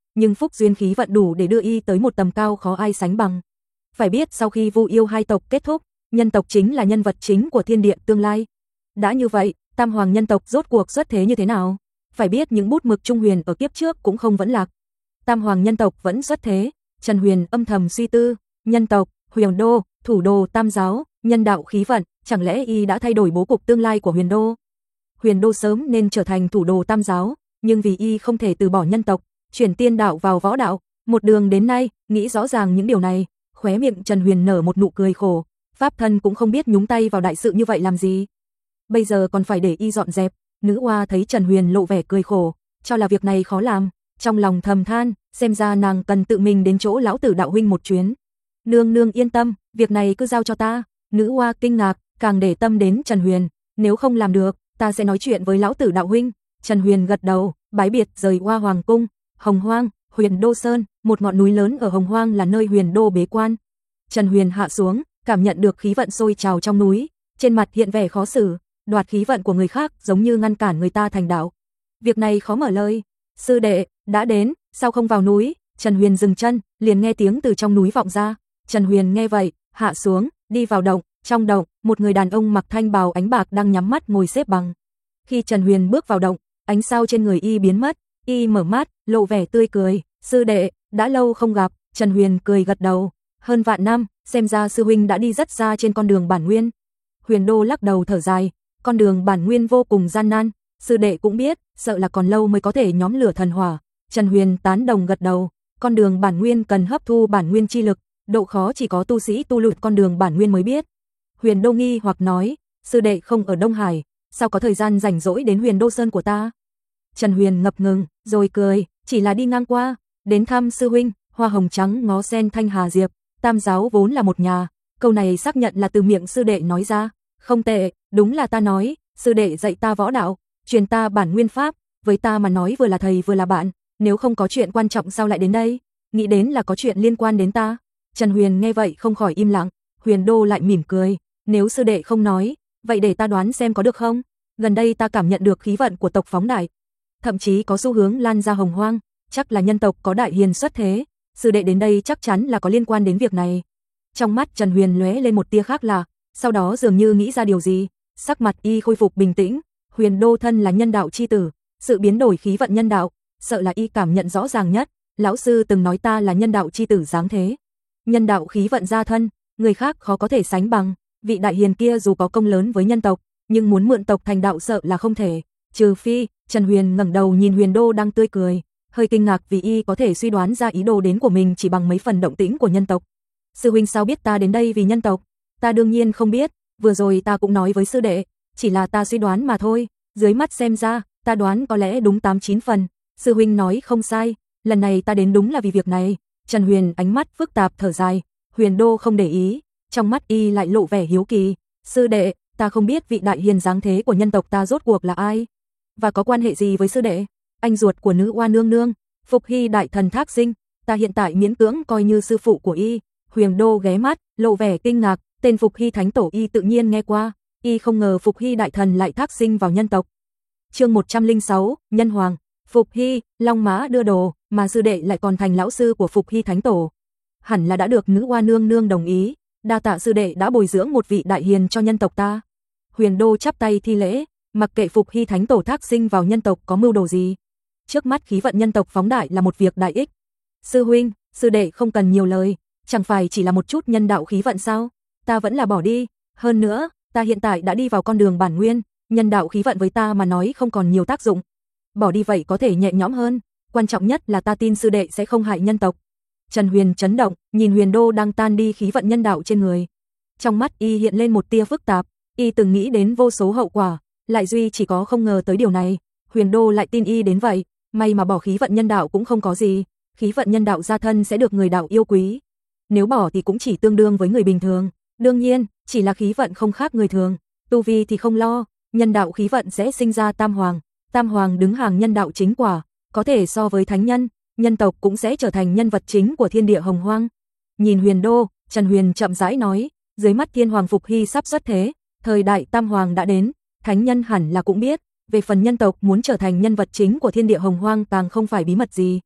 nhưng phúc duyên khí vận đủ để đưa y tới một tầm cao khó ai sánh bằng. Phải biết sau khi Vu Yêu hai tộc kết thúc, nhân tộc chính là nhân vật chính của thiên địa tương lai. Đã như vậy, Tam Hoàng nhân tộc rốt cuộc xuất thế như thế nào? Phải biết những bút mực Trung Huyền ở kiếp trước cũng không vẫn lạc. Tam Hoàng nhân tộc vẫn xuất thế. Trần Huyền âm thầm suy tư, nhân tộc, Huyền Đô, thủ đô Tam giáo, nhân đạo khí vận, chẳng lẽ y đã thay đổi bố cục tương lai của Huyền Đô? Huyền Đô sớm nên trở thành thủ đô Tam giáo, nhưng vì y không thể từ bỏ nhân tộc, chuyển tiên đạo vào võ đạo, một đường đến nay, nghĩ rõ ràng những điều này, khóe miệng Trần Huyền nở một nụ cười khổ, pháp thân cũng không biết nhúng tay vào đại sự như vậy làm gì. Bây giờ còn phải để y dọn dẹp. Nữ oa thấy Trần Huyền lộ vẻ cười khổ, cho là việc này khó làm, trong lòng thầm than, xem ra nàng cần tự mình đến chỗ lão tử đạo huynh một chuyến. Nương nương yên tâm, việc này cứ giao cho ta. Nữ oa kinh ngạc, càng để tâm đến Trần Huyền, nếu không làm được, ta sẽ nói chuyện với lão tử đạo huynh. Trần Huyền gật đầu, bái biệt rời Hoa Hoàng cung. Hồng Hoang, Huyền Đô Sơn, một ngọn núi lớn ở Hồng Hoang là nơi Huyền Đô bế quan. Trần Huyền hạ xuống, cảm nhận được khí vận sôi trào trong núi, trên mặt hiện vẻ khó xử, đoạt khí vận của người khác giống như ngăn cản người ta thành đạo. Việc này khó mở lời. Sư đệ, đã đến, sao không vào núi? Trần Huyền dừng chân, liền nghe tiếng từ trong núi vọng ra. Trần Huyền nghe vậy, hạ xuống, đi vào động, trong động, một người đàn ông mặc thanh bào ánh bạc đang nhắm mắt ngồi xếp bằng. Khi Trần Huyền bước vào động, ánh sao trên người y biến mất, y mở mắt, lộ vẻ tươi cười, sư đệ, đã lâu không gặp. Trần Huyền cười gật đầu, hơn vạn năm, xem ra sư huynh đã đi rất xa trên con đường bản nguyên. Huyền Đô lắc đầu thở dài, con đường bản nguyên vô cùng gian nan, sư đệ cũng biết, sợ là còn lâu mới có thể nhóm lửa thần hỏa. Trần Huyền tán đồng gật đầu, con đường bản nguyên cần hấp thu bản nguyên chi lực, độ khó chỉ có tu sĩ tu luyện con đường bản nguyên mới biết. Huyền Đô nghi hoặc nói, sư đệ không ở Đông Hải, sao có thời gian rảnh rỗi đến Huyền Đô Sơn của ta? Trần Huyền ngập ngừng, rồi cười, chỉ là đi ngang qua, đến thăm sư huynh. Hoa hồng trắng ngó sen thanh hà diệp, Tam giáo vốn là một nhà, câu này xác nhận là từ miệng sư đệ nói ra. Không tệ, đúng là ta nói, sư đệ dạy ta võ đạo, truyền ta bản nguyên pháp, với ta mà nói vừa là thầy vừa là bạn, nếu không có chuyện quan trọng sao lại đến đây? Nghĩ đến là có chuyện liên quan đến ta. Trần Huyền nghe vậy không khỏi im lặng. Huyền Đô lại mỉm cười, nếu sư đệ không nói, vậy để ta đoán xem có được không? Gần đây ta cảm nhận được khí vận của tộc phóng đại, thậm chí có xu hướng lan ra Hồng Hoang, chắc là nhân tộc có đại hiền xuất thế, sư đệ đến đây chắc chắn là có liên quan đến việc này. Trong mắt Trần Huyền lóe lên một tia khác lạ, sau đó dường như nghĩ ra điều gì, sắc mặt y khôi phục bình tĩnh. Huyền Đô thân là nhân đạo chi tử, sự biến đổi khí vận nhân đạo, sợ là y cảm nhận rõ ràng nhất. Lão sư từng nói ta là nhân đạo chi tử dáng thế, nhân đạo khí vận gia thân, người khác khó có thể sánh bằng. Vị đại hiền kia dù có công lớn với nhân tộc, nhưng muốn mượn tộc thành đạo sợ là không thể, trừ phi. Trần Huyền ngẩng đầu nhìn Huyền Đô đang tươi cười, hơi kinh ngạc vì y có thể suy đoán ra ý đồ đến của mình chỉ bằng mấy phần động tĩnh của nhân tộc. Sư huynh sao biết ta đến đây vì nhân tộc? Ta đương nhiên không biết, vừa rồi ta cũng nói với sư đệ, chỉ là ta suy đoán mà thôi, dưới mắt xem ra, ta đoán có lẽ đúng tám chín phần, sư huynh nói không sai, lần này ta đến đúng là vì việc này. Trần Huyền ánh mắt phức tạp thở dài, Huyền Đô không để ý, trong mắt y lại lộ vẻ hiếu kỳ, sư đệ, ta không biết vị đại hiền dáng thế của nhân tộc ta rốt cuộc là ai, và có quan hệ gì với sư đệ? Anh ruột của nữ oa nương nương, Phục Hy đại thần thác sinh, ta hiện tại miễn cưỡng coi như sư phụ của y. Huyền Đô ghé mắt, lộ vẻ kinh ngạc, tên Phục Hy thánh tổ y tự nhiên nghe qua, y không ngờ Phục Hy đại thần lại thác sinh vào nhân tộc. Chương một trăm lẻ sáu, Nhân Hoàng. Phục Hy, Long Mã đưa đồ, mà sư đệ lại còn thành lão sư của Phục Hy thánh tổ. Hẳn là đã được nữ oa nương nương đồng ý, đa tạ sư đệ đã bồi dưỡng một vị đại hiền cho nhân tộc ta. Huyền Đô chắp tay thi lễ, mặc kệ Phục Hy thánh tổ thác sinh vào nhân tộc có mưu đồ gì, trước mắt khí vận nhân tộc phóng đại là một việc đại ích. Sư huynh, sư đệ không cần nhiều lời, chẳng phải chỉ là một chút nhân đạo khí vận sao? Ta vẫn là bỏ đi, hơn nữa, ta hiện tại đã đi vào con đường bản nguyên, nhân đạo khí vận với ta mà nói không còn nhiều tác dụng. Bỏ đi vậy có thể nhẹ nhõm hơn, quan trọng nhất là ta tin sư đệ sẽ không hại nhân tộc. Trần Huyền chấn động, nhìn Huyền Đô đang tan đi khí vận nhân đạo trên người. Trong mắt y hiện lên một tia phức tạp, y từng nghĩ đến vô số hậu quả, lại duy chỉ có không ngờ tới điều này. Huyền Đô lại tin y đến vậy, may mà bỏ khí vận nhân đạo cũng không có gì, khí vận nhân đạo gia thân sẽ được người đạo yêu quý. Nếu bỏ thì cũng chỉ tương đương với người bình thường, đương nhiên, chỉ là khí vận không khác người thường, tu vi thì không lo, nhân đạo khí vận sẽ sinh ra tam hoàng, tam hoàng đứng hàng nhân đạo chính quả, có thể so với thánh nhân, nhân tộc cũng sẽ trở thành nhân vật chính của thiên địa hồng hoang. Nhìn Huyền Đô, Trần Huyền chậm rãi nói, dưới mắt thiên hoàng Phục Hy sắp xuất thế, thời đại tam hoàng đã đến, thánh nhân hẳn là cũng biết, về phần nhân tộc muốn trở thành nhân vật chính của thiên địa hồng hoang càng không phải bí mật gì.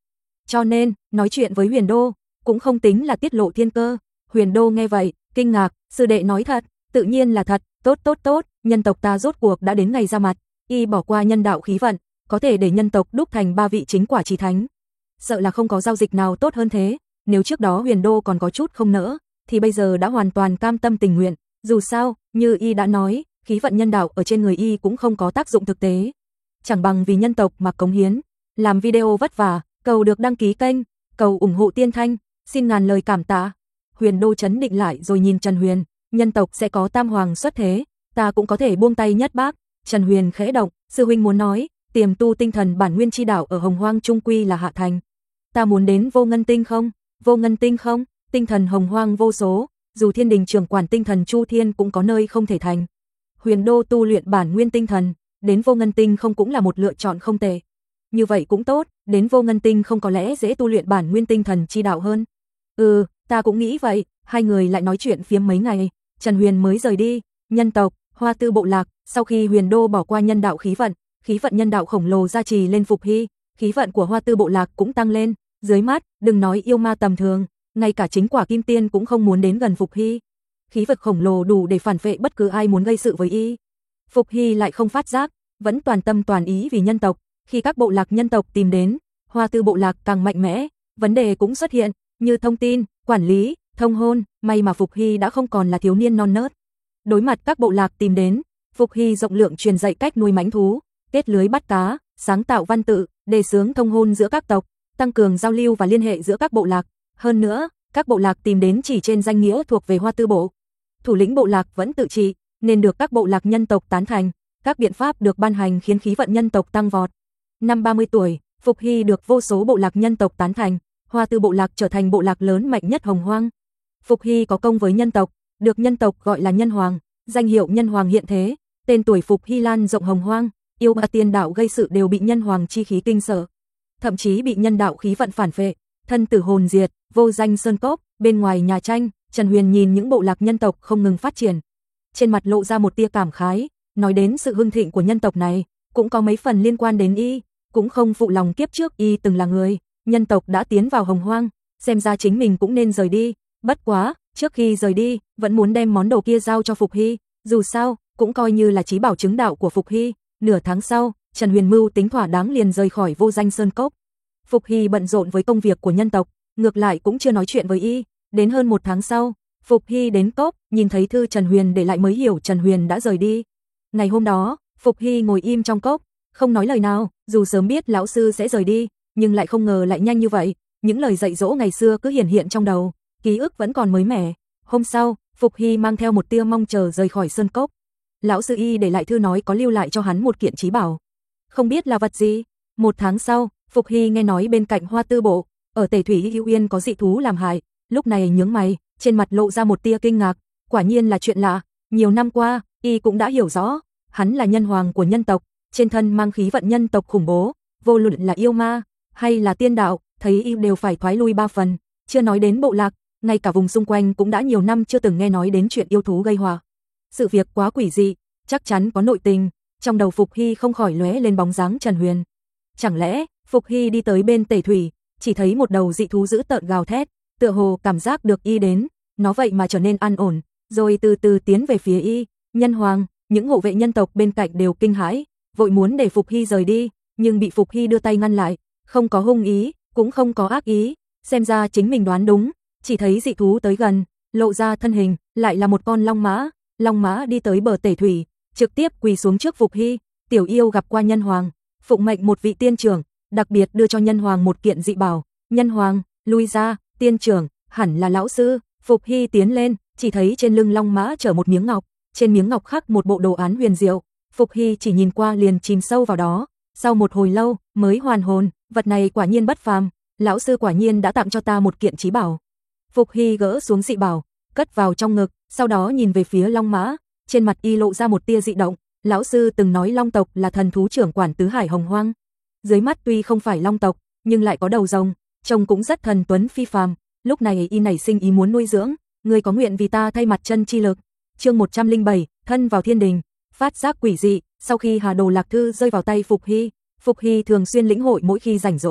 cho nên, nói chuyện với Huyền Đô, cũng không tính là tiết lộ thiên cơ. Huyền Đô nghe vậy, kinh ngạc, sư đệ nói thật, tự nhiên là thật, tốt tốt tốt, nhân tộc ta rốt cuộc đã đến ngày ra mặt, y bỏ qua nhân đạo khí vận, có thể để nhân tộc đúc thành ba vị chính quả chí thánh. Sợ là không có giao dịch nào tốt hơn thế, nếu trước đó Huyền Đô còn có chút không nỡ, thì bây giờ đã hoàn toàn cam tâm tình nguyện, dù sao, như y đã nói, khí vận nhân đạo ở trên người y cũng không có tác dụng thực tế. Chẳng bằng vì nhân tộc mà cống hiến, làm video vất vả, cầu được đăng ký kênh, cầu ủng hộ Tiên Thanh, xin ngàn lời cảm tạ. Huyền Đô chấn định lại rồi nhìn Trần Huyền, nhân tộc sẽ có tam hoàng xuất thế, ta cũng có thể buông tay nhất bác. Trần Huyền khẽ động, sư huynh muốn nói, tiềm tu tinh thần bản nguyên chi đạo ở Hồng Hoang trung quy là hạ thành. Ta muốn đến Vô Ngân Tinh không? Vô Ngân Tinh không? Tinh thần Hồng Hoang vô số, dù thiên đình trưởng quản tinh thần Chu Thiên cũng có nơi không thể thành. Huyền Đô tu luyện bản nguyên tinh thần, đến Vô Ngân Tinh không cũng là một lựa chọn không tệ. Như vậy cũng tốt, đến Vô Ngân Tinh không có lẽ dễ tu luyện bản nguyên tinh thần chi đạo hơn. Ừ, ta cũng nghĩ vậy. Hai người lại nói chuyện phiếm mấy ngày, Trần Huyền mới rời đi. Nhân tộc, Hoa Tư bộ lạc, sau khi Huyền Đô bỏ qua nhân đạo khí vận, khí vận nhân đạo khổng lồ gia trì lên Phục Hy, khí vận của Hoa Tư bộ lạc cũng tăng lên, dưới mắt, đừng nói yêu ma tầm thường, ngay cả chính quả kim tiên cũng không muốn đến gần Phục Hy. Khí vận khổng lồ đủ để phản vệ bất cứ ai muốn gây sự với y. Phục Hy lại không phát giác, vẫn toàn tâm toàn ý vì nhân tộc, khi các bộ lạc nhân tộc tìm đến, Hoa Tư bộ lạc càng mạnh mẽ, vấn đề cũng xuất hiện, như thông tin, quản lý, thông hôn, may mà Phục Hy đã không còn là thiếu niên non nớt. Đối mặt các bộ lạc tìm đến, Phục Hy rộng lượng truyền dạy cách nuôi mãnh thú, kết lưới bắt cá, sáng tạo văn tự, đề xướng thông hôn giữa các tộc, tăng cường giao lưu và liên hệ giữa các bộ lạc. Hơn nữa, các bộ lạc tìm đến chỉ trên danh nghĩa thuộc về Hoa Tư bộ. Thủ lĩnh bộ lạc vẫn tự trị, nên được các bộ lạc nhân tộc tán thành, các biện pháp được ban hành khiến khí vận nhân tộc tăng vọt. Năm ba mươi tuổi, Phục Hy được vô số bộ lạc nhân tộc tán thành, Hoa Tư bộ lạc trở thành bộ lạc lớn mạnh nhất Hồng Hoang. Phục Hy có công với nhân tộc, được nhân tộc gọi là Nhân Hoàng, danh hiệu Nhân Hoàng hiện thế, tên tuổi Phục Hy lan rộng Hồng Hoang, yêu ma tiên đạo gây sự đều bị Nhân Hoàng chi khí kinh sợ, thậm chí bị nhân đạo khí vận phản phệ, thân tử hồn diệt, vô danh sơn cốc. Bên ngoài nhà tranh, Trần Huyền nhìn những bộ lạc nhân tộc không ngừng phát triển, trên mặt lộ ra một tia cảm khái, nói đến sự hưng thịnh của nhân tộc này, cũng có mấy phần liên quan đến y, cũng không phụ lòng kiếp trước y từng là người nhân tộc đã tiến vào Hồng Hoang, xem ra chính mình cũng nên rời đi, bất quá, trước khi rời đi, vẫn muốn đem món đồ kia giao cho Phục Hy, dù sao, cũng coi như là chí bảo chứng đạo của Phục Hy. Nửa tháng sau, Trần Huyền mưu tính thỏa đáng liền rời khỏi Vô Danh Sơn Cốc. Phục Hy bận rộn với công việc của nhân tộc, ngược lại cũng chưa nói chuyện với y, đến hơn một tháng sau, Phục Hy đến cốc, nhìn thấy thư Trần Huyền để lại mới hiểu Trần Huyền đã rời đi. Ngày hôm đó, Phục Hy ngồi im trong cốc, không nói lời nào, dù sớm biết lão sư sẽ rời đi, nhưng lại không ngờ lại nhanh như vậy, những lời dạy dỗ ngày xưa cứ hiển hiện trong đầu, ký ức vẫn còn mới mẻ. Hôm sau, Phục Hy mang theo một tia mong chờ rời khỏi sơn cốc. Lão sư y để lại thư nói có lưu lại cho hắn một kiện chí bảo, không biết là vật gì. Một tháng sau, Phục Hy nghe nói bên cạnh Hoa Tư bộ, ở Tề Thủy Hữu Yên có dị thú làm hại, lúc này nhướng mày, trên mặt lộ ra một tia kinh ngạc, quả nhiên là chuyện lạ, nhiều năm qua, y cũng đã hiểu rõ, hắn là nhân hoàng của nhân tộc, trên thân mang khí vận nhân tộc khủng bố, vô luận là yêu ma hay là tiên đạo, thấy y đều phải thoái lui ba phần, chưa nói đến bộ lạc, ngay cả vùng xung quanh cũng đã nhiều năm chưa từng nghe nói đến chuyện yêu thú gây họa. Sự việc quá quỷ dị, chắc chắn có nội tình, trong đầu Phục Hy không khỏi lóe lên bóng dáng Trần Huyền. Chẳng lẽ, Phục Hy đi tới bên Tề Thủy, chỉ thấy một đầu dị thú dữ tợn gào thét, tựa hồ cảm giác được y đến, nó vậy mà trở nên an ổn, rồi từ từ tiến về phía y. Nhân Hoàng, những hộ vệ nhân tộc bên cạnh đều kinh hãi, vội muốn để Phục Hy rời đi, nhưng bị Phục Hy đưa tay ngăn lại, không có hung ý, cũng không có ác ý, xem ra chính mình đoán đúng, chỉ thấy dị thú tới gần, lộ ra thân hình, lại là một con long mã, long mã đi tới bờ Tề Thủy, trực tiếp quỳ xuống trước Phục Hy, tiểu yêu gặp qua Nhân Hoàng, phụng mệnh một vị tiên trưởng, đặc biệt đưa cho Nhân Hoàng một kiện dị bảo. Nhân Hoàng, lui ra, tiên trưởng, hẳn là lão sư. Phục Hy tiến lên, chỉ thấy trên lưng long mã chở một miếng ngọc, trên miếng ngọc khắc một bộ đồ án huyền diệu. Phục Hy chỉ nhìn qua liền chìm sâu vào đó, sau một hồi lâu mới hoàn hồn, vật này quả nhiên bất phàm, lão sư quả nhiên đã tặng cho ta một kiện chí bảo. Phục Hy gỡ xuống dị bảo, cất vào trong ngực, sau đó nhìn về phía long mã, trên mặt y lộ ra một tia dị động, lão sư từng nói long tộc là thần thú trưởng quản tứ hải Hồng Hoang. Dưới mắt tuy không phải long tộc, nhưng lại có đầu rồng, trông cũng rất thần tuấn phi phàm, lúc này y nảy sinh ý muốn nuôi dưỡng, người có nguyện vì ta thay mặt chân chi lực. Chương một trăm lẻ bảy, thân vào thiên đình, phát giác quỷ dị, sau khi Hà Đồ Lạc Thư rơi vào tay Phục Hy, Phục Hy thường xuyên lĩnh hội mỗi khi rảnh rỗi,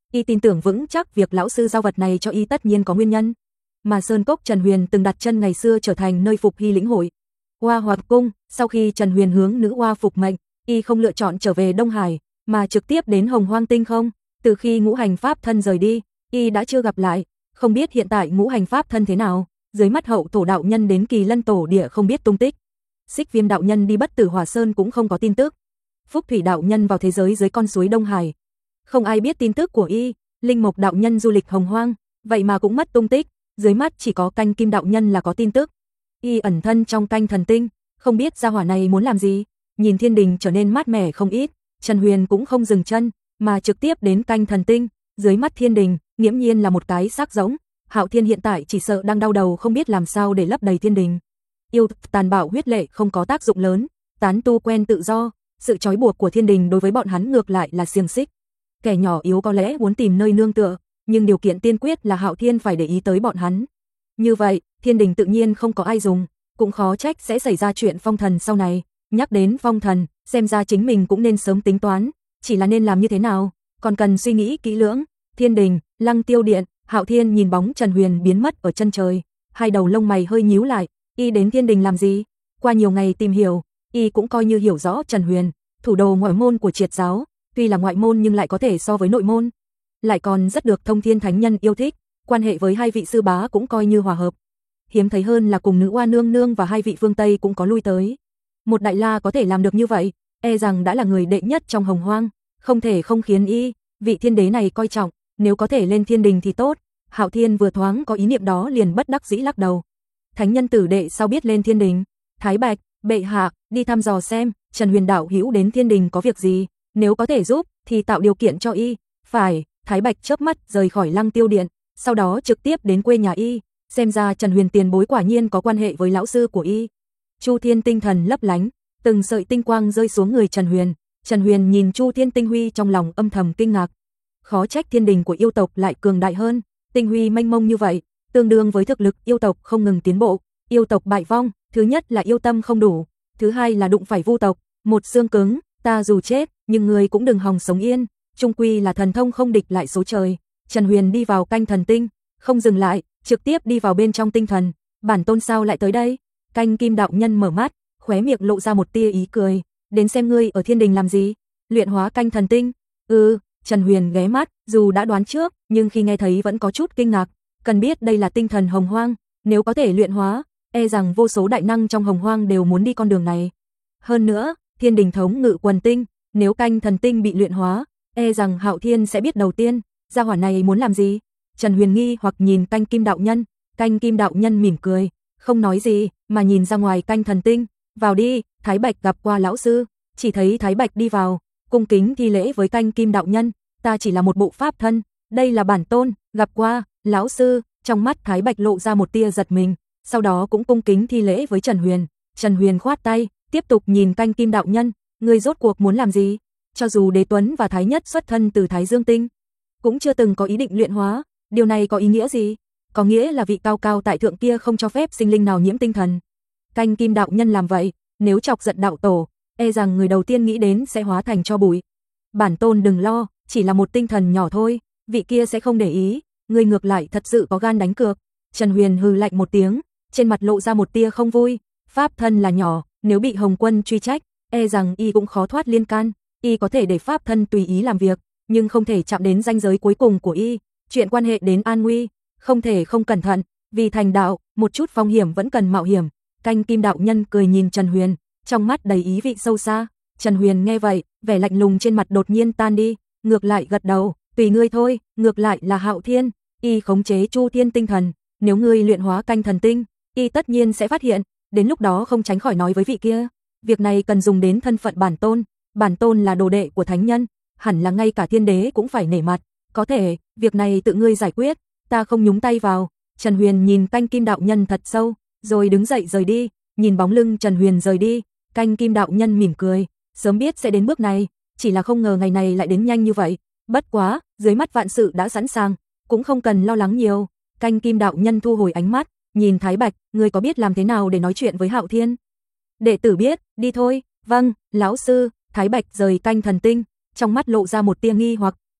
Y tin tưởng vững chắc việc lão sư giao vật này cho y tất nhiên có nguyên nhân. Mà Sơn Cốc Trần Huyền từng đặt chân ngày xưa trở thành nơi phục hy lĩnh hội. Hoa Hoạt Cung, sau khi Trần Huyền hướng nữ hoa phục mệnh, y không lựa chọn trở về Đông Hải, mà trực tiếp đến Hồng Hoang Tinh không. Từ khi ngũ hành pháp thân rời đi, y đã chưa gặp lại, không biết hiện tại ngũ hành pháp thân thế nào. Dưới mắt Hậu Thổ đạo nhân đến Kỳ Lân tổ địa không biết tung tích. Xích Viêm đạo nhân đi Bất Tử Hỏa Sơn cũng không có tin tức. Phúc Thủy đạo nhân vào thế giới dưới con suối Đông Hải, không ai biết tin tức của y. Linh Mộc đạo nhân du lịch Hồng Hoang, vậy mà cũng mất tung tích. Dưới mắt chỉ có Canh Kim đạo nhân là có tin tức. Y ẩn thân trong Canh Thần Tinh, không biết gia hỏa này muốn làm gì. Nhìn thiên đình trở nên mát mẻ không ít, Trần Huyền cũng không dừng chân, mà trực tiếp đến Canh Thần Tinh. Dưới mắt thiên đình, nghiễm nhiên là một cái xác rỗng. Hạo Thiên hiện tại chỉ sợ đang đau đầu không biết làm sao để lấp đầy thiên đình. Yêu tàn bạo huyết lệ không có tác dụng lớn, tán tu quen tự do, sự trói buộc của thiên đình đối với bọn hắn ngược lại là xiềng xích. Kẻ nhỏ yếu có lẽ muốn tìm nơi nương tựa, nhưng điều kiện tiên quyết là Hạo Thiên phải để ý tới bọn hắn. Như vậy, thiên đình tự nhiên không có ai dùng, cũng khó trách sẽ xảy ra chuyện phong thần sau này. Nhắc đến phong thần, xem ra chính mình cũng nên sớm tính toán, chỉ là nên làm như thế nào, còn cần suy nghĩ kỹ lưỡng. Thiên đình, Lăng Tiêu Điện, Hạo Thiên nhìn bóng Trần Huyền biến mất ở chân trời, hai đầu lông mày hơi nhíu lại, y đến thiên đình làm gì? Qua nhiều ngày tìm hiểu, y cũng coi như hiểu rõ Trần Huyền, thủ đồ ngoại môn của Triệt giáo, tuy là ngoại môn nhưng lại có thể so với nội môn, lại còn rất được Thông Thiên Thánh Nhân yêu thích, quan hệ với hai vị sư bá cũng coi như hòa hợp. Hiếm thấy hơn là cùng nữ oa nương nương và hai vị phương Tây cũng có lui tới. Một đại la có thể làm được như vậy, e rằng đã là người đệ nhất trong Hồng Hoang, không thể không khiến y, vị thiên đế này coi trọng, nếu có thể lên thiên đình thì tốt. Hạo Thiên vừa thoáng có ý niệm đó liền bất đắc dĩ lắc đầu. Thánh nhân tử đệ sao biết lên thiên đình? Thái Bạch, bệ hạ, đi thăm dò xem, Trần Huyền đạo hữu đến thiên đình có việc gì, nếu có thể giúp thì tạo điều kiện cho y. Phải, Thái Bạch chớp mắt rời khỏi Lăng Tiêu Điện, sau đó trực tiếp đến quê nhà y, xem ra Trần Huyền tiền bối quả nhiên có quan hệ với lão sư của y. Chu Thiên tinh thần lấp lánh, từng sợi tinh quang rơi xuống người Trần Huyền. Trần Huyền nhìn Chu Thiên tinh huy trong lòng âm thầm kinh ngạc. Khó trách thiên đình của yêu tộc lại cường đại hơn, tinh huy mênh mông như vậy, tương đương với thực lực yêu tộc không ngừng tiến bộ. Yêu tộc bại vong, thứ nhất là yêu tâm không đủ, thứ hai là đụng phải vu tộc, một xương cứng, ta dù chết, nhưng người cũng đừng hòng sống yên, chung quy là thần thông không địch lại số trời. Trần Huyền đi vào Canh Thần Tinh, không dừng lại, trực tiếp đi vào bên trong tinh thần. Bản tôn sao lại tới đây? Canh Kim đạo nhân mở mắt, khóe miệng lộ ra một tia ý cười, đến xem ngươi ở thiên đình làm gì? Luyện hóa Canh Thần Tinh? Ừ, Trần Huyền ghé mắt, dù đã đoán trước, nhưng khi nghe thấy vẫn có chút kinh ngạc, cần biết đây là tinh thần Hồng Hoang, nếu có thể luyện hóa, e rằng vô số đại năng trong Hồng Hoang đều muốn đi con đường này. Hơn nữa, thiên đình thống ngự quần tinh, nếu Canh Thần Tinh bị luyện hóa, e rằng Hạo Thiên sẽ biết đầu tiên, gia hỏa này muốn làm gì? Trần Huyền nghi hoặc nhìn Canh Kim đạo nhân, Canh Kim đạo nhân mỉm cười, không nói gì, mà nhìn ra ngoài Canh Thần Tinh, vào đi. Thái Bạch gặp qua lão sư, chỉ thấy Thái Bạch đi vào, cung kính thi lễ với Canh Kim đạo nhân, ta chỉ là một bộ pháp thân, đây là bản tôn, gặp qua, lão sư. Trong mắt Thái Bạch lộ ra một tia giật mình, sau đó cũng cung kính thi lễ với Trần Huyền. Trần Huyền khoát tay, tiếp tục nhìn Canh Kim đạo nhân, ngươi rốt cuộc muốn làm gì? Cho dù Đế Tuấn và Thái Nhất xuất thân từ Thái Dương Tinh, cũng chưa từng có ý định luyện hóa, điều này có ý nghĩa gì? Có nghĩa là vị cao cao tại thượng kia không cho phép sinh linh nào nhiễm tinh thần. Canh Kim đạo nhân làm vậy, nếu chọc giận đạo tổ, e rằng người đầu tiên nghĩ đến sẽ hóa thành tro bụi. Bản tôn đừng lo, chỉ là một tinh thần nhỏ thôi, vị kia sẽ không để ý, ngươi ngược lại thật sự có gan đánh cược. Trần Huyền hừ lạnh một tiếng, trên mặt lộ ra một tia không vui, pháp thân là nhỏ, nếu bị Hồng Quân truy trách, e rằng y cũng khó thoát liên can, y có thể để pháp thân tùy ý làm việc, nhưng không thể chạm đến ranh giới cuối cùng của y, chuyện quan hệ đến an nguy, không thể không cẩn thận, vì thành đạo, một chút phong hiểm vẫn cần mạo hiểm. Canh Kim đạo nhân cười nhìn Trần Huyền, trong mắt đầy ý vị sâu xa. Trần Huyền nghe vậy, vẻ lạnh lùng trên mặt đột nhiên tan đi, ngược lại gật đầu, tùy ngươi thôi, ngược lại là Hạo Thiên, y khống chế Chu Thiên tinh thần, nếu ngươi luyện hóa Canh Thần Tinh, y tất nhiên sẽ phát hiện, đến lúc đó không tránh khỏi nói với vị kia, việc này cần dùng đến thân phận bản tôn, bản tôn là đồ đệ của thánh nhân, hẳn là ngay cả thiên đế cũng phải nể mặt, có thể, việc này tự ngươi giải quyết, ta không nhúng tay vào. Trần Huyền nhìn Canh Kim đạo nhân thật sâu, rồi đứng dậy rời đi, nhìn bóng lưng Trần Huyền rời đi, Canh Kim đạo nhân mỉm cười, sớm biết sẽ đến bước này, chỉ là không ngờ ngày này lại đến nhanh như vậy, bất quá, dưới mắt vạn sự đã sẵn sàng, cũng không cần lo lắng nhiều. Canh Kim đạo nhân thu hồi ánh mắt, nhìn Thái Bạch, ngươi có biết làm thế nào để nói chuyện với Hạo Thiên? Đệ tử biết, đi thôi. Vâng, lão sư. Thái Bạch rời Canh Thần Tinh, trong mắt lộ ra một tia nghi hoặc,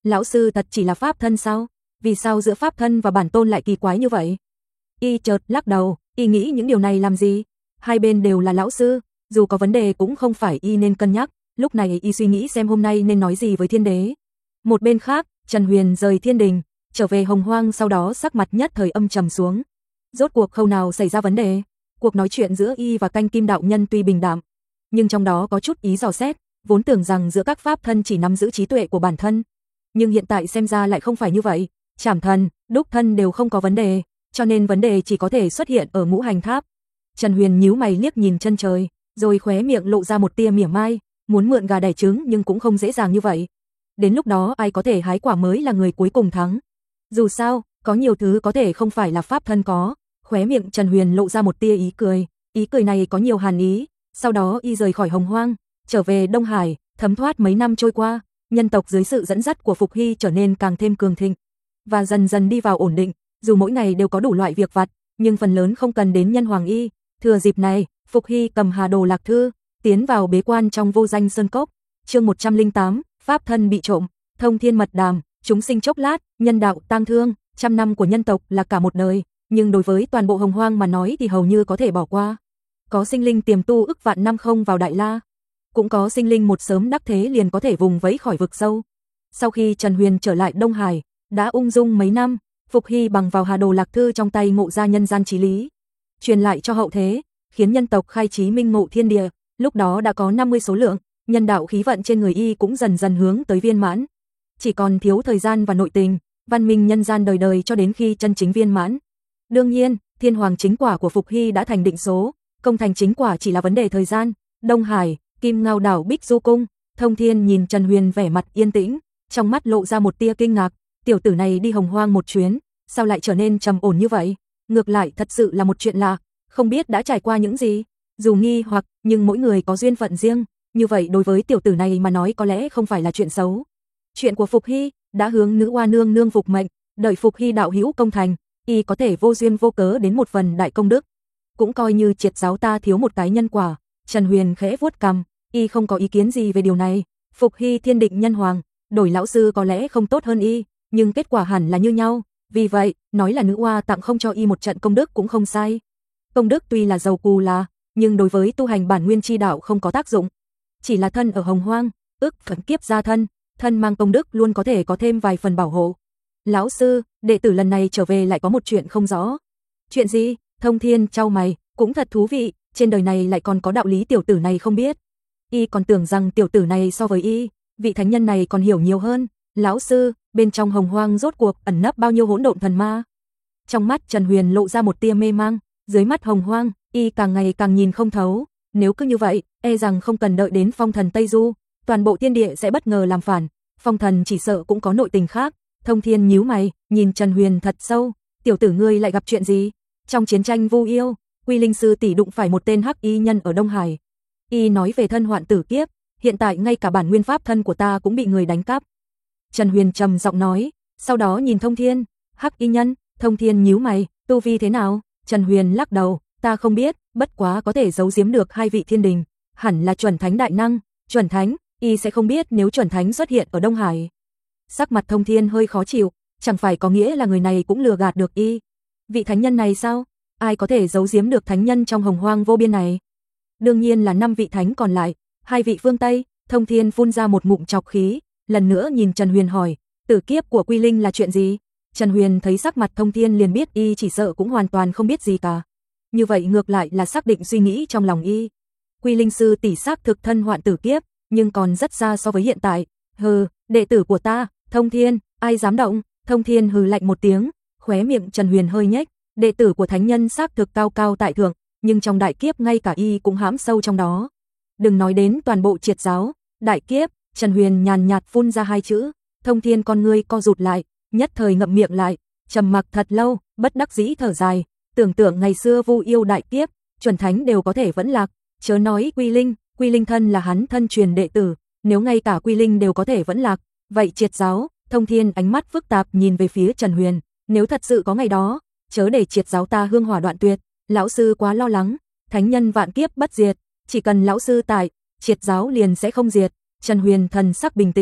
Lão sư thật chỉ là pháp thân sao? Vì sao giữa pháp thân và bản tôn lại kỳ quái như vậy? Y chợt lắc đầu, y nghĩ những điều này làm gì? Hai bên đều là lão sư, dù có vấn đề cũng không phải y nên cân nhắc, lúc này y suy nghĩ xem hôm nay nên nói gì với thiên đế. Một bên khác, Trần Huyền rời thiên đình, trở về Hồng Hoang, sau đó sắc mặt nhất thời âm trầm xuống. Rốt cuộc khâu nào xảy ra vấn đề? Cuộc nói chuyện giữa y và Canh Kim đạo nhân tuy bình đạm, nhưng trong đó có chút ý dò xét, vốn tưởng rằng giữa các pháp thân chỉ nắm giữ trí tuệ của bản thân, nhưng hiện tại xem ra lại không phải như vậy. Trảm thân, đúc thân đều không có vấn đề, cho nên vấn đề chỉ có thể xuất hiện ở ngũ hành tháp. Trần Huyền nhíu mày liếc nhìn chân trời, rồi khóe miệng lộ ra một tia mỉa mai, muốn mượn gà đẻ trứng nhưng cũng không dễ dàng như vậy. Đến lúc đó ai có thể hái quả mới là người cuối cùng thắng. Dù sao, có nhiều thứ có thể không phải là pháp thân có. Khóe miệng Trần Huyền lộ ra một tia ý cười, ý cười này có nhiều hàn ý. Sau đó y rời khỏi Hồng Hoang, trở về Đông Hải. Thấm thoát mấy năm trôi qua, nhân tộc dưới sự dẫn dắt của Phục Hy trở nên càng thêm cường thịnh và dần dần đi vào ổn định. Dù mỗi ngày đều có đủ loại việc vặt, nhưng phần lớn không cần đến nhân hoàng y. Thừa dịp này, Phục Hy cầm Hà Đồ Lạc Thư, tiến vào bế quan trong Vô Danh Sơn Cốc. Chương một trăm lẻ tám, pháp thân bị trộm, thông thiên mật đàm, chúng sinh chốc lát, nhân đạo tang thương. Trăm năm của nhân tộc là cả một đời, nhưng đối với toàn bộ Hồng Hoang mà nói thì hầu như có thể bỏ qua. Có sinh linh tiềm tu ức vạn năm không vào Đại La, cũng có sinh linh một sớm đắc thế liền có thể vùng vẫy khỏi vực sâu. Sau khi Trần Huyền trở lại Đông Hải, đã ung dung mấy năm, Phục Hy bằng vào Hà Đồ Lạc Thư trong tay ngộ ra nhân gian chí lý, truyền lại cho hậu thế, khiến nhân tộc khai trí minh ngộ thiên địa. Lúc đó đã có năm mươi số lượng, nhân đạo khí vận trên người y cũng dần dần hướng tới viên mãn. Chỉ còn thiếu thời gian và nội tình, văn minh nhân gian đời đời cho đến khi chân chính viên mãn. Đương nhiên, thiên hoàng chính quả của Phục Hy đã thành định số, công thành chính quả chỉ là vấn đề thời gian. Đông Hải, Kim Ngao đảo Bích Du cung, Thông Thiên nhìn Trần Huyền vẻ mặt yên tĩnh, trong mắt lộ ra một tia kinh ngạc, tiểu tử này đi Hồng Hoang một chuyến, sao lại trở nên trầm ổn như vậy? Ngược lại thật sự là một chuyện lạ, không biết đã trải qua những gì. Dù nghi hoặc, nhưng mỗi người có duyên phận riêng, như vậy đối với tiểu tử này mà nói có lẽ không phải là chuyện xấu. Chuyện của Phục Hy đã hướng nữ oa nương nương phục mệnh, đợi Phục Hy đạo hữu công thành, y có thể vô duyên vô cớ đến một phần đại công đức, cũng coi như triệt giáo ta thiếu một cái nhân quả. Trần Huyền khẽ vuốt cằm, y không có ý kiến gì về điều này. Phục Hy thiên định nhân hoàng, đổi lão sư có lẽ không tốt hơn y, nhưng kết quả hẳn là như nhau. Vì vậy, nói là nữ oa tặng không cho y một trận công đức cũng không sai. Công đức tuy là giàu cù là, nhưng đối với tu hành bản nguyên chi đạo không có tác dụng. Chỉ là thân ở Hồng Hoang, ức phận kiếp gia thân, thân mang công đức luôn có thể có thêm vài phần bảo hộ. Lão sư, đệ tử lần này trở về lại có một chuyện không rõ. Chuyện gì? Thông Thiên chau mày, cũng thật thú vị, trên đời này lại còn có đạo lý tiểu tử này không biết. Y còn tưởng rằng tiểu tử này so với y, vị thánh nhân này còn hiểu nhiều hơn. Lão sư, bên trong Hồng Hoang rốt cuộc ẩn nấp bao nhiêu hỗn độn thần ma? Trong mắt Trần Huyền lộ ra một tia mê mang, dưới mắt Hồng Hoang, y càng ngày càng nhìn không thấu. Nếu cứ như vậy, e rằng không cần đợi đến phong thần Tây Du, toàn bộ thiên địa sẽ bất ngờ làm phản. Phong thần chỉ sợ cũng có nội tình khác. Thông Thiên nhíu mày, nhìn Trần Huyền thật sâu, tiểu tử ngươi lại gặp chuyện gì? Trong chiến tranh Vu Yêu, Quy Linh sư tỷ đụng phải một tên hắc y nhân ở Đông Hải. Y nói về thân hoạn tử kiếp, hiện tại ngay cả bản nguyên pháp thân của ta cũng bị người đánh cắp. Trần Huyền trầm giọng nói, sau đó nhìn Thông Thiên, hắc y nhân. Thông Thiên nhíu mày, tu vi thế nào? Trần Huyền lắc đầu, ta không biết, bất quá có thể giấu giếm được hai vị thiên đình, hẳn là chuẩn thánh đại năng. Chuẩn thánh, y sẽ không biết nếu chuẩn thánh xuất hiện ở Đông Hải. Sắc mặt Thông Thiên hơi khó chịu, chẳng phải có nghĩa là người này cũng lừa gạt được y. Vị thánh nhân này sao? Ai có thể giấu giếm được thánh nhân trong Hồng Hoang vô biên này? Đương nhiên là năm vị thánh còn lại, hai vị phương Tây. Thông Thiên phun ra một ngụm trọc khí, lần nữa nhìn Trần Huyền hỏi, tử kiếp của Quy Linh là chuyện gì? Trần Huyền thấy sắc mặt Thông Thiên liền biết y chỉ sợ cũng hoàn toàn không biết gì cả. Như vậy ngược lại là xác định suy nghĩ trong lòng y. Quy Linh sư tỷ xác thực thân hoạn tử kiếp, nhưng còn rất xa so với hiện tại. Hừ, đệ tử của ta, Thông Thiên, ai dám động? Thông Thiên hừ lạnh một tiếng, khóe miệng Trần Huyền hơi nhếch, đệ tử của thánh nhân xác thực cao cao tại thượng, nhưng trong đại kiếp ngay cả y cũng hãm sâu trong đó. Đừng nói đến toàn bộ triệt giáo, đại kiếp. Trần Huyền nhàn nhạt phun ra hai chữ. Thông Thiên con ngươi co rụt lại, nhất thời ngậm miệng lại, trầm mặc thật lâu, bất đắc dĩ thở dài, tưởng tượng ngày xưa Vu Yêu đại kiếp, chuẩn thánh đều có thể vẫn lạc, chớ nói Quy Linh, Quy Linh thân là hắn thân truyền đệ tử, nếu ngay cả Quy Linh đều có thể vẫn lạc, vậy triệt giáo. Thông Thiên ánh mắt phức tạp nhìn về phía Trần Huyền, nếu thật sự có ngày đó, chớ để triệt giáo ta hương hỏa đoạn tuyệt. Lão sư quá lo lắng, thánh nhân vạn kiếp bất diệt, chỉ cần lão sư tại, triệt giáo liền sẽ không diệt. Trần Huyền thần sắc bình tĩnh,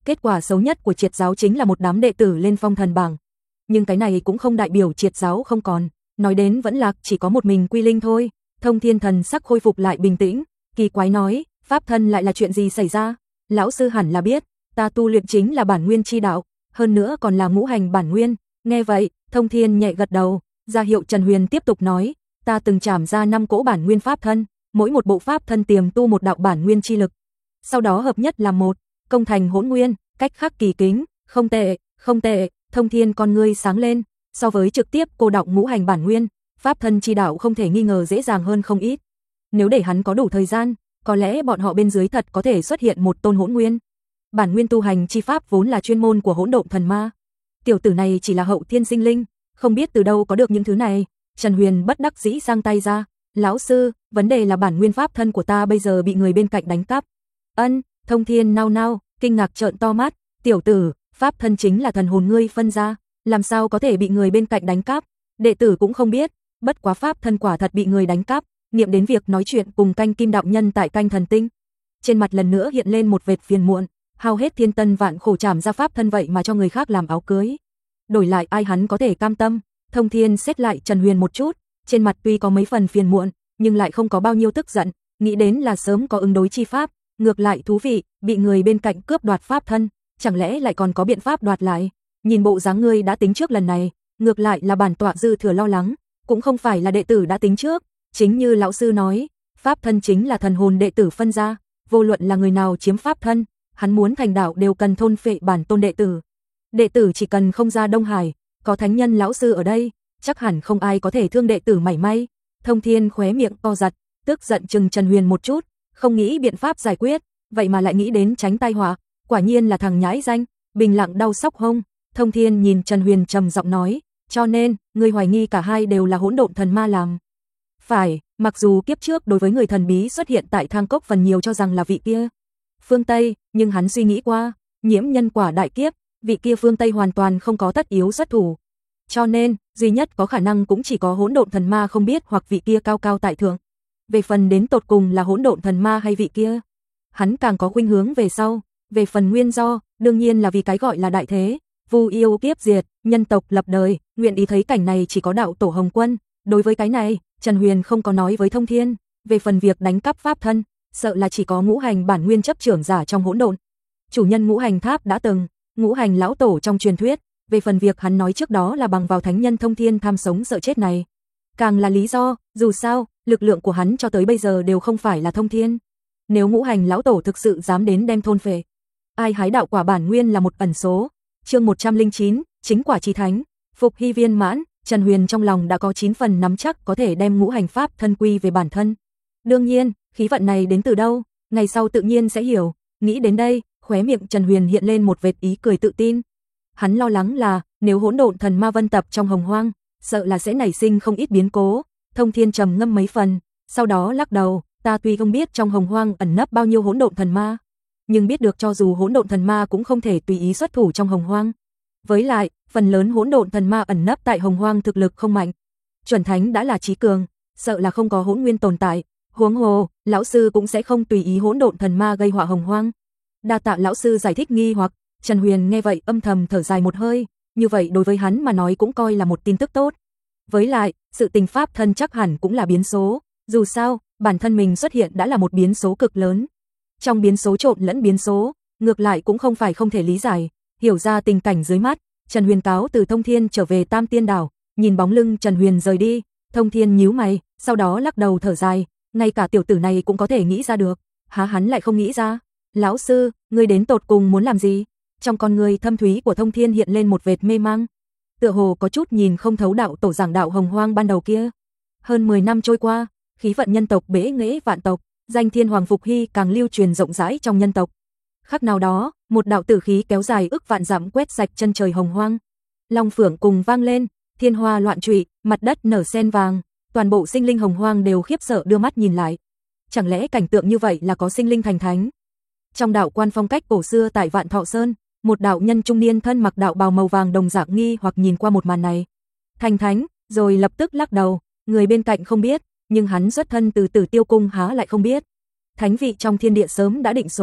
Kết quả xấu nhất của Triệt giáo chính là một đám đệ tử lên phong thần bảng. Nhưng cái này cũng không đại biểu Triệt giáo không còn, nói đến vẫn là chỉ có một mình Quy Linh thôi. Thông Thiên thần sắc khôi phục lại bình tĩnh, kỳ quái nói, pháp thân lại là chuyện gì xảy ra? Lão sư hẳn là biết, ta tu luyện chính là bản nguyên chi đạo, hơn nữa còn là ngũ hành bản nguyên. Nghe vậy, Thông Thiên nhẹ gật đầu, ra hiệu Trần Huyền tiếp tục nói, ta từng trảm ra năm cỗ bản nguyên pháp thân, mỗi một bộ pháp thân tiềm tu một đạo bản nguyên chi lực, sau đó hợp nhất làm một, công thành hỗn nguyên, cách khắc kỳ kính, không tệ, không tệ. Thông Thiên con ngươi sáng lên, so với trực tiếp cô đọng ngũ hành bản nguyên, pháp thân chi đạo không thể nghi ngờ dễ dàng hơn không ít. Nếu để hắn có đủ thời gian, có lẽ bọn họ bên dưới thật có thể xuất hiện một tôn hỗn nguyên. Bản nguyên tu hành chi pháp vốn là chuyên môn của hỗn độn thần ma. Tiểu tử này chỉ là hậu thiên sinh linh, không biết từ đâu có được những thứ này. Trần Huyền bất đắc dĩ giang tay ra, lão sư, vấn đề là bản nguyên pháp thân của ta bây giờ bị người bên cạnh đánh cắp. Ân, Thông Thiên nao nao, kinh ngạc trợn to mắt, tiểu tử, pháp thân chính là thần hồn ngươi phân ra, làm sao có thể bị người bên cạnh đánh cắp? Đệ tử cũng không biết, bất quá pháp thân quả thật bị người đánh cắp. Niệm đến việc nói chuyện cùng Canh Kim đạo nhân tại Canh Thần Tinh, trên mặt lần nữa hiện lên một vệt phiền muộn, hao hết thiên tân vạn khổ trảm ra pháp thân vậy mà cho người khác làm áo cưới. Đổi lại ai hắn có thể cam tâm? Thông Thiên xét lại Trần Huyền một chút, trên mặt tuy có mấy phần phiền muộn, nhưng lại không có bao nhiêu tức giận, nghĩ đến là sớm có ứng đối chi pháp, ngược lại thú vị, bị người bên cạnh cướp đoạt pháp thân, chẳng lẽ lại còn có biện pháp đoạt lại? Nhìn bộ dáng ngươi đã tính trước lần này, ngược lại là bản tọa dư thừa lo lắng, cũng không phải là đệ tử đã tính trước, chính như lão sư nói, pháp thân chính là thần hồn đệ tử phân ra, vô luận là người nào chiếm pháp thân, hắn muốn thành đạo đều cần thôn phệ bản tôn đệ tử. Đệ tử chỉ cần không ra Đông Hải, có thánh nhân lão sư ở đây, chắc hẳn không ai có thể thương đệ tử mảy may. Thông Thiên khóe miệng co giật, tức giận chừng Trần Huyền một chút, không nghĩ biện pháp giải quyết, vậy mà lại nghĩ đến tránh tai họa, quả nhiên là thằng nhãi danh, bình lặng đau sóc hông. Thông Thiên nhìn Trần Huyền trầm giọng nói, cho nên, ngươi hoài nghi cả hai đều là hỗn độn thần ma làm. Phải, mặc dù kiếp trước đối với người thần bí xuất hiện tại Thang Cốc phần nhiều cho rằng là vị kia Phương Tây, nhưng hắn suy nghĩ qua, nhiễm nhân quả đại kiếp, vị kia Phương Tây hoàn toàn không có tất yếu xuất thủ. Cho nên, duy nhất có khả năng cũng chỉ có hỗn độn thần ma không biết hoặc vị kia cao cao tại thượng. Về phần đến tột cùng là hỗn độn thần ma hay vị kia, hắn càng có khuynh hướng về sau. Về phần nguyên do, đương nhiên là vì cái gọi là đại thế, vu yêu kiếp diệt, nhân tộc lập đời, nguyện ý thấy cảnh này chỉ có đạo tổ Hồng Quân. Đối với cái này, Trần Huyền không có nói với Thông Thiên, về phần việc đánh cắp pháp thân, sợ là chỉ có ngũ hành bản nguyên chấp trưởng giả trong hỗn độn. Chủ nhân ngũ hành tháp đã từng, ngũ hành lão tổ trong truyền thuyết, về phần việc hắn nói trước đó là bằng vào thánh nhân Thông Thiên tham sống sợ chết này. Càng là lý do, dù sao, lực lượng của hắn cho tới bây giờ đều không phải là Thông Thiên. Nếu ngũ hành lão tổ thực sự dám đến đem thôn phệ, ai hái đạo quả bản nguyên là một ẩn số. Chương một trăm lẻ chín, chính quả chí thánh, phục hy viên mãn. Trần Huyền trong lòng đã có chín phần nắm chắc có thể đem ngũ hành pháp thân quy về bản thân. Đương nhiên, khí vận này đến từ đâu, ngày sau tự nhiên sẽ hiểu. Nghĩ đến đây, khóe miệng Trần Huyền hiện lên một vệt ý cười tự tin. Hắn lo lắng là, nếu hỗn độn thần ma vân tập trong hồng hoang, sợ là sẽ nảy sinh không ít biến cố. Thông Thiên trầm ngâm mấy phần, sau đó lắc đầu, ta tuy không biết trong hồng hoang ẩn nấp bao nhiêu hỗn độn thần ma, nhưng biết được cho dù hỗn độn thần ma cũng không thể tùy ý xuất thủ trong hồng hoang. Với lại, phần lớn hỗn độn thần ma ẩn nấp tại hồng hoang thực lực không mạnh. Chuẩn thánh đã là chí cường, sợ là không có hỗn nguyên tồn tại. Huống hồ, lão sư cũng sẽ không tùy ý hỗn độn thần ma gây họa hồng hoang. Đa tạ lão sư giải thích nghi hoặc. Trần Huyền nghe vậy âm thầm thở dài một hơi, như vậy đối với hắn mà nói cũng coi là một tin tức tốt. Với lại, sự tình pháp thân chắc hẳn cũng là biến số, dù sao, bản thân mình xuất hiện đã là một biến số cực lớn. Trong biến số trộn lẫn biến số, ngược lại cũng không phải không thể lý giải, hiểu ra tình cảnh dưới mắt. Trần Huyền cáo từ Thông Thiên trở về Tam Tiên Đảo, nhìn bóng lưng Trần Huyền rời đi, Thông Thiên nhíu mày, sau đó lắc đầu thở dài, ngay cả tiểu tử này cũng có thể nghĩ ra được, há hắn lại không nghĩ ra? Lão sư, ngươi đến tột cùng muốn làm gì? Trong con người thâm thúy của Thông Thiên hiện lên một vệt mê mang, tựa hồ có chút nhìn không thấu đạo tổ giảng đạo hồng hoang ban đầu kia. Hơn mười năm trôi qua, khí vận nhân tộc bế nghệ vạn tộc, danh Thiên Hoàng Phục Hy càng lưu truyền rộng rãi trong nhân tộc. Khắc nào đó, một đạo tử khí kéo dài ức vạn dặm quét sạch chân trời hồng hoang. Long phượng cùng vang lên, thiên hoa loạn trụy, mặt đất nở sen vàng, toàn bộ sinh linh hồng hoang đều khiếp sợ đưa mắt nhìn lại. Chẳng lẽ cảnh tượng như vậy là có sinh linh thành thánh? Trong đạo quan phong cách cổ xưa tại Vạn Thọ Sơn, một đạo nhân trung niên thân mặc đạo bào màu vàng đồng dạng nghi hoặc nhìn qua một màn này. Thành thánh, rồi lập tức lắc đầu, người bên cạnh không biết, nhưng hắn xuất thân từ Tử Tiêu cung há lại không biết. Thánh vị trong thiên địa sớm đã định số,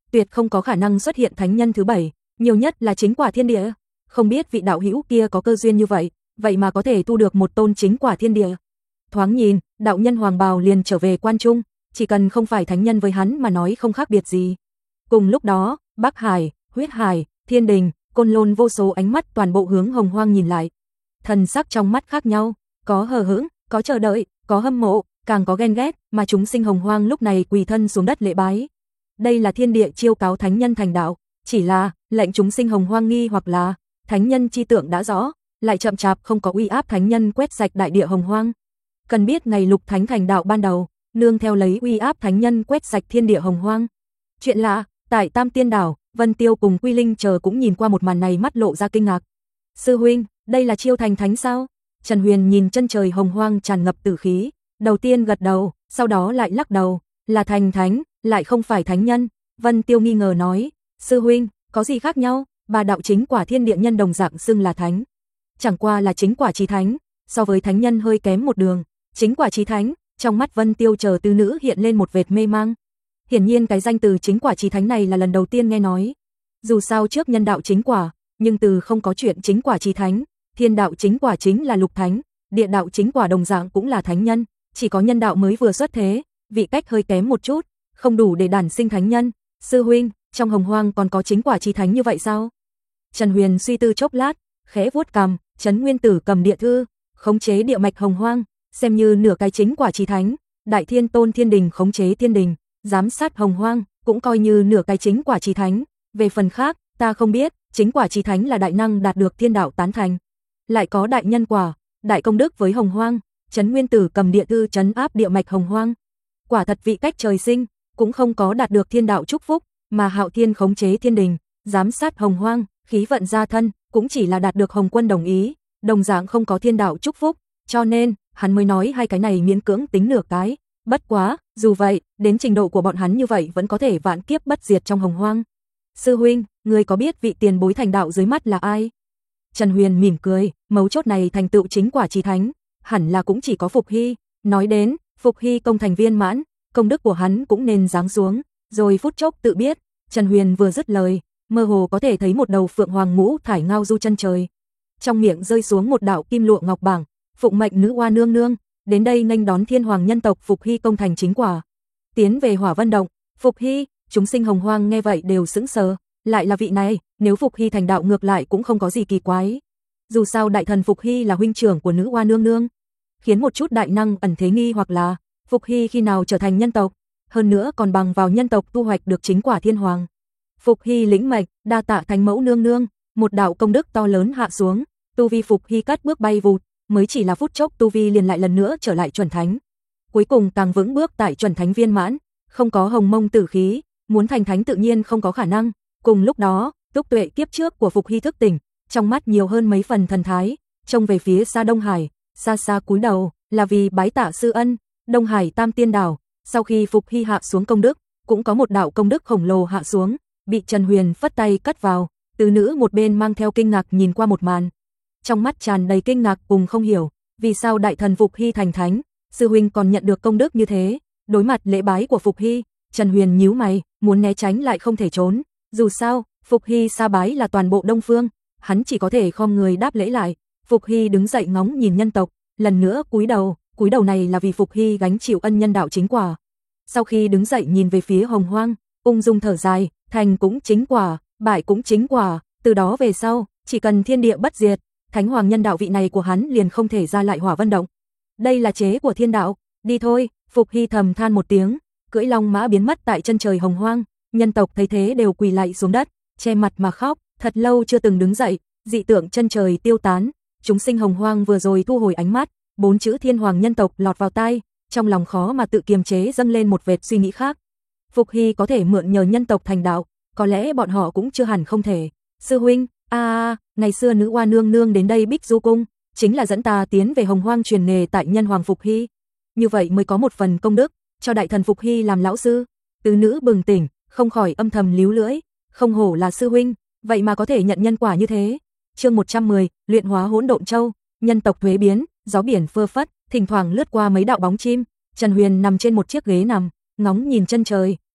tuyệt không có khả năng xuất hiện thánh nhân thứ bảy, nhiều nhất là chính quả thiên địa. Không biết vị đạo hữu kia có cơ duyên như vậy, vậy mà có thể thu được một tôn chính quả thiên địa. Thoáng nhìn, đạo nhân hoàng bào liền trở về quan trung, chỉ cần không phải thánh nhân với hắn mà nói không khác biệt gì. Cùng lúc đó, Bắc Hải, Huyết Hải, Thiên Đình, Côn Lôn vô số ánh mắt toàn bộ hướng Hồng Hoang nhìn lại. Thần sắc trong mắt khác nhau, có hờ hững, có chờ đợi, có hâm mộ, càng có ghen ghét, mà chúng sinh Hồng Hoang lúc này quỳ thân xuống đất lễ bái. Đây là thiên địa chiêu cáo thánh nhân thành đạo, chỉ là lệnh chúng sinh Hồng Hoang nghi hoặc là thánh nhân chi tượng đã rõ, lại chậm chạp không có uy áp thánh nhân quét sạch đại địa Hồng Hoang. Cần biết ngày Lục Thánh thành đạo ban đầu, nương theo lấy uy áp thánh nhân quét sạch thiên địa Hồng Hoang. Chuyện lạ, tại Tam Tiên Đảo, Vân Tiêu cùng Quy Linh chờ cũng nhìn qua một màn này mắt lộ ra kinh ngạc. Sư huynh, đây là chiêu thành thánh sao? Trần Huyền nhìn chân trời Hồng Hoang tràn ngập tử khí, đầu tiên gật đầu, sau đó lại lắc đầu, là thành thánh, lại không phải thánh nhân. Vân Tiêu nghi ngờ nói, sư huynh, có gì khác nhau? Ba đạo chính quả thiên địa nhân đồng dạng xưng là thánh, chẳng qua là chính quả chí thánh, so với thánh nhân hơi kém một đường. Chính quả chí thánh, trong mắt Vân Tiêu chờ tứ nữ hiện lên một vệt mê mang. Hiển nhiên cái danh từ chính quả chí thánh này là lần đầu tiên nghe nói. Dù sao trước nhân đạo chính quả, nhưng từ không có chuyện chính quả chí thánh. Thiên đạo chính quả chính là lục thánh, địa đạo chính quả đồng dạng cũng là thánh nhân, chỉ có nhân đạo mới vừa xuất thế, vị cách hơi kém một chút, không đủ để đản sinh thánh nhân. Sư huynh, trong Hồng Hoang còn có chính quả chí thánh như vậy sao? Trần Huyền suy tư chốc lát, khẽ vuốt cằm, Trấn Nguyên Tử cầm địa thư, khống chế địa mạch Hồng Hoang, xem như nửa cái chính quả chí thánh. Đại Thiên Tôn Thiên Đình khống chế Thiên Đình, giám sát Hồng Hoang, cũng coi như nửa cái chính quả chí thánh. Về phần khác, ta không biết, chính quả chí thánh là đại năng đạt được thiên đạo tán thành, lại có đại nhân quả, đại công đức với Hồng Hoang. Trấn Nguyên Tử cầm địa thư trấn áp địa mạch Hồng Hoang, quả thật vị cách trời sinh, cũng không có đạt được thiên đạo chúc phúc, mà Hạo Thiên khống chế Thiên Đình, giám sát Hồng Hoang, khí vận gia thân, cũng chỉ là đạt được Hồng Quân đồng ý, đồng dạng không có thiên đạo chúc phúc, cho nên hắn mới nói hai cái này miễn cưỡng tính nửa cái. Bất quá, dù vậy, đến trình độ của bọn hắn như vậy vẫn có thể vạn kiếp bất diệt trong Hồng Hoang. Sư huynh, người có biết vị tiền bối thành đạo dưới mắt là ai? Trần Huyền mỉm cười, mấu chốt này thành tựu chính quả chí thánh, hẳn là cũng chỉ có Phục Hy. Nói đến, Phục Hy công thành viên mãn, công đức của hắn cũng nên giáng xuống, rồi phút chốc tự biết. Trần Huyền vừa dứt lời, mơ hồ có thể thấy một đầu phượng hoàng ngũ thải ngao du chân trời, trong miệng rơi xuống một đạo kim lụa ngọc bảng, phụng mệnh nữ oa nương nương, đến đây nghênh đón thiên hoàng nhân tộc Phục Hy công thành chính quả, tiến về Hỏa Vân Động. Phục Hy, chúng sinh Hồng Hoang nghe vậy đều sững sờ, lại là vị này, nếu Phục Hy thành đạo ngược lại cũng không có gì kỳ quái. Dù sao đại thần Phục Hy là huynh trưởng của nữ oa nương nương, khiến một chút đại năng ẩn thế nghi hoặc là Phục Hy khi nào trở thành nhân tộc, hơn nữa còn bằng vào nhân tộc tu hoạch được chính quả thiên hoàng. Phục Hy lĩnh mệnh, đa tạ thánh mẫu nương nương, một đạo công đức to lớn hạ xuống, tu vi Phục Hy cất bước bay vụt, mới chỉ là phút chốc tu vi liền lại lần nữa trở lại chuẩn thánh. Cuối cùng càng vững bước tại chuẩn thánh viên mãn, không có hồng mông tử khí, muốn thành thánh tự nhiên không có khả năng. Cùng lúc đó, túc tuệ kiếp trước của Phục Hy thức tỉnh, trong mắt nhiều hơn mấy phần thần thái, trông về phía xa Đông Hải, xa xa cúi đầu, là vì bái tạ sư ân. Đông Hải Tam Tiên Đảo, sau khi Phục Hy hạ xuống công đức, cũng có một đạo công đức khổng lồ hạ xuống, bị Trần Huyền phất tay cất vào. Tứ nữ một bên mang theo kinh ngạc nhìn qua một màn, trong mắt tràn đầy kinh ngạc cùng không hiểu, vì sao đại thần Phục Hy thành thánh, sư huynh còn nhận được công đức như thế. Đối mặt lễ bái của Phục Hy, Trần Huyền nhíu mày, muốn né tránh lại không thể trốn, dù sao, Phục Hy sa bái là toàn bộ Đông Phương, hắn chỉ có thể khom người đáp lễ lại. Phục Hy đứng dậy ngóng nhìn nhân tộc, lần nữa cúi đầu, cúi đầu này là vì Phục Hy gánh chịu ân nhân đạo chính quả. Sau khi đứng dậy nhìn về phía Hồng Hoang, ung dung thở dài, thành cũng chính quả, bại cũng chính quả, từ đó về sau, chỉ cần thiên địa bất diệt, thánh hoàng nhân đạo vị này của hắn liền không thể ra lại Hỏa Vân Động. Đây là chế của thiên đạo, đi thôi. Phục Hy thầm than một tiếng, cưỡi long mã biến mất tại chân trời Hồng Hoang. Nhân tộc thấy thế đều quỳ lạy xuống đất, che mặt mà khóc, thật lâu chưa từng đứng dậy, dị tượng chân trời tiêu tán. Chúng sinh Hồng Hoang vừa rồi thu hồi ánh mắt, bốn chữ thiên hoàng nhân tộc lọt vào tai, trong lòng khó mà tự kiềm chế dâng lên một vệt suy nghĩ khác. Phục Hy có thể mượn nhờ nhân tộc thành đạo, có lẽ bọn họ cũng chưa hẳn không thể. Sư huynh, a à, ngày xưa nữ oa nương nương đến đây Bích Du cung, chính là dẫn ta tiến về Hồng Hoang truyền nghề tại nhân hoàng Phục Hy, như vậy mới có một phần công đức, cho đại thần Phục Hy làm lão sư. Tứ nữ bừng tỉnh, không khỏi âm thầm líu lưỡi, không hổ là sư huynh, vậy mà có thể nhận nhân quả như thế. Chương một trăm mười, luyện hóa hỗn độn châu. Nhân tộc thuế biến, gió biển phơ phất, thỉnh thoảng lướt qua mấy đạo bóng chim. Trần Huyền nằm trên một chiếc ghế nằm, ngóng nhìn chân trời,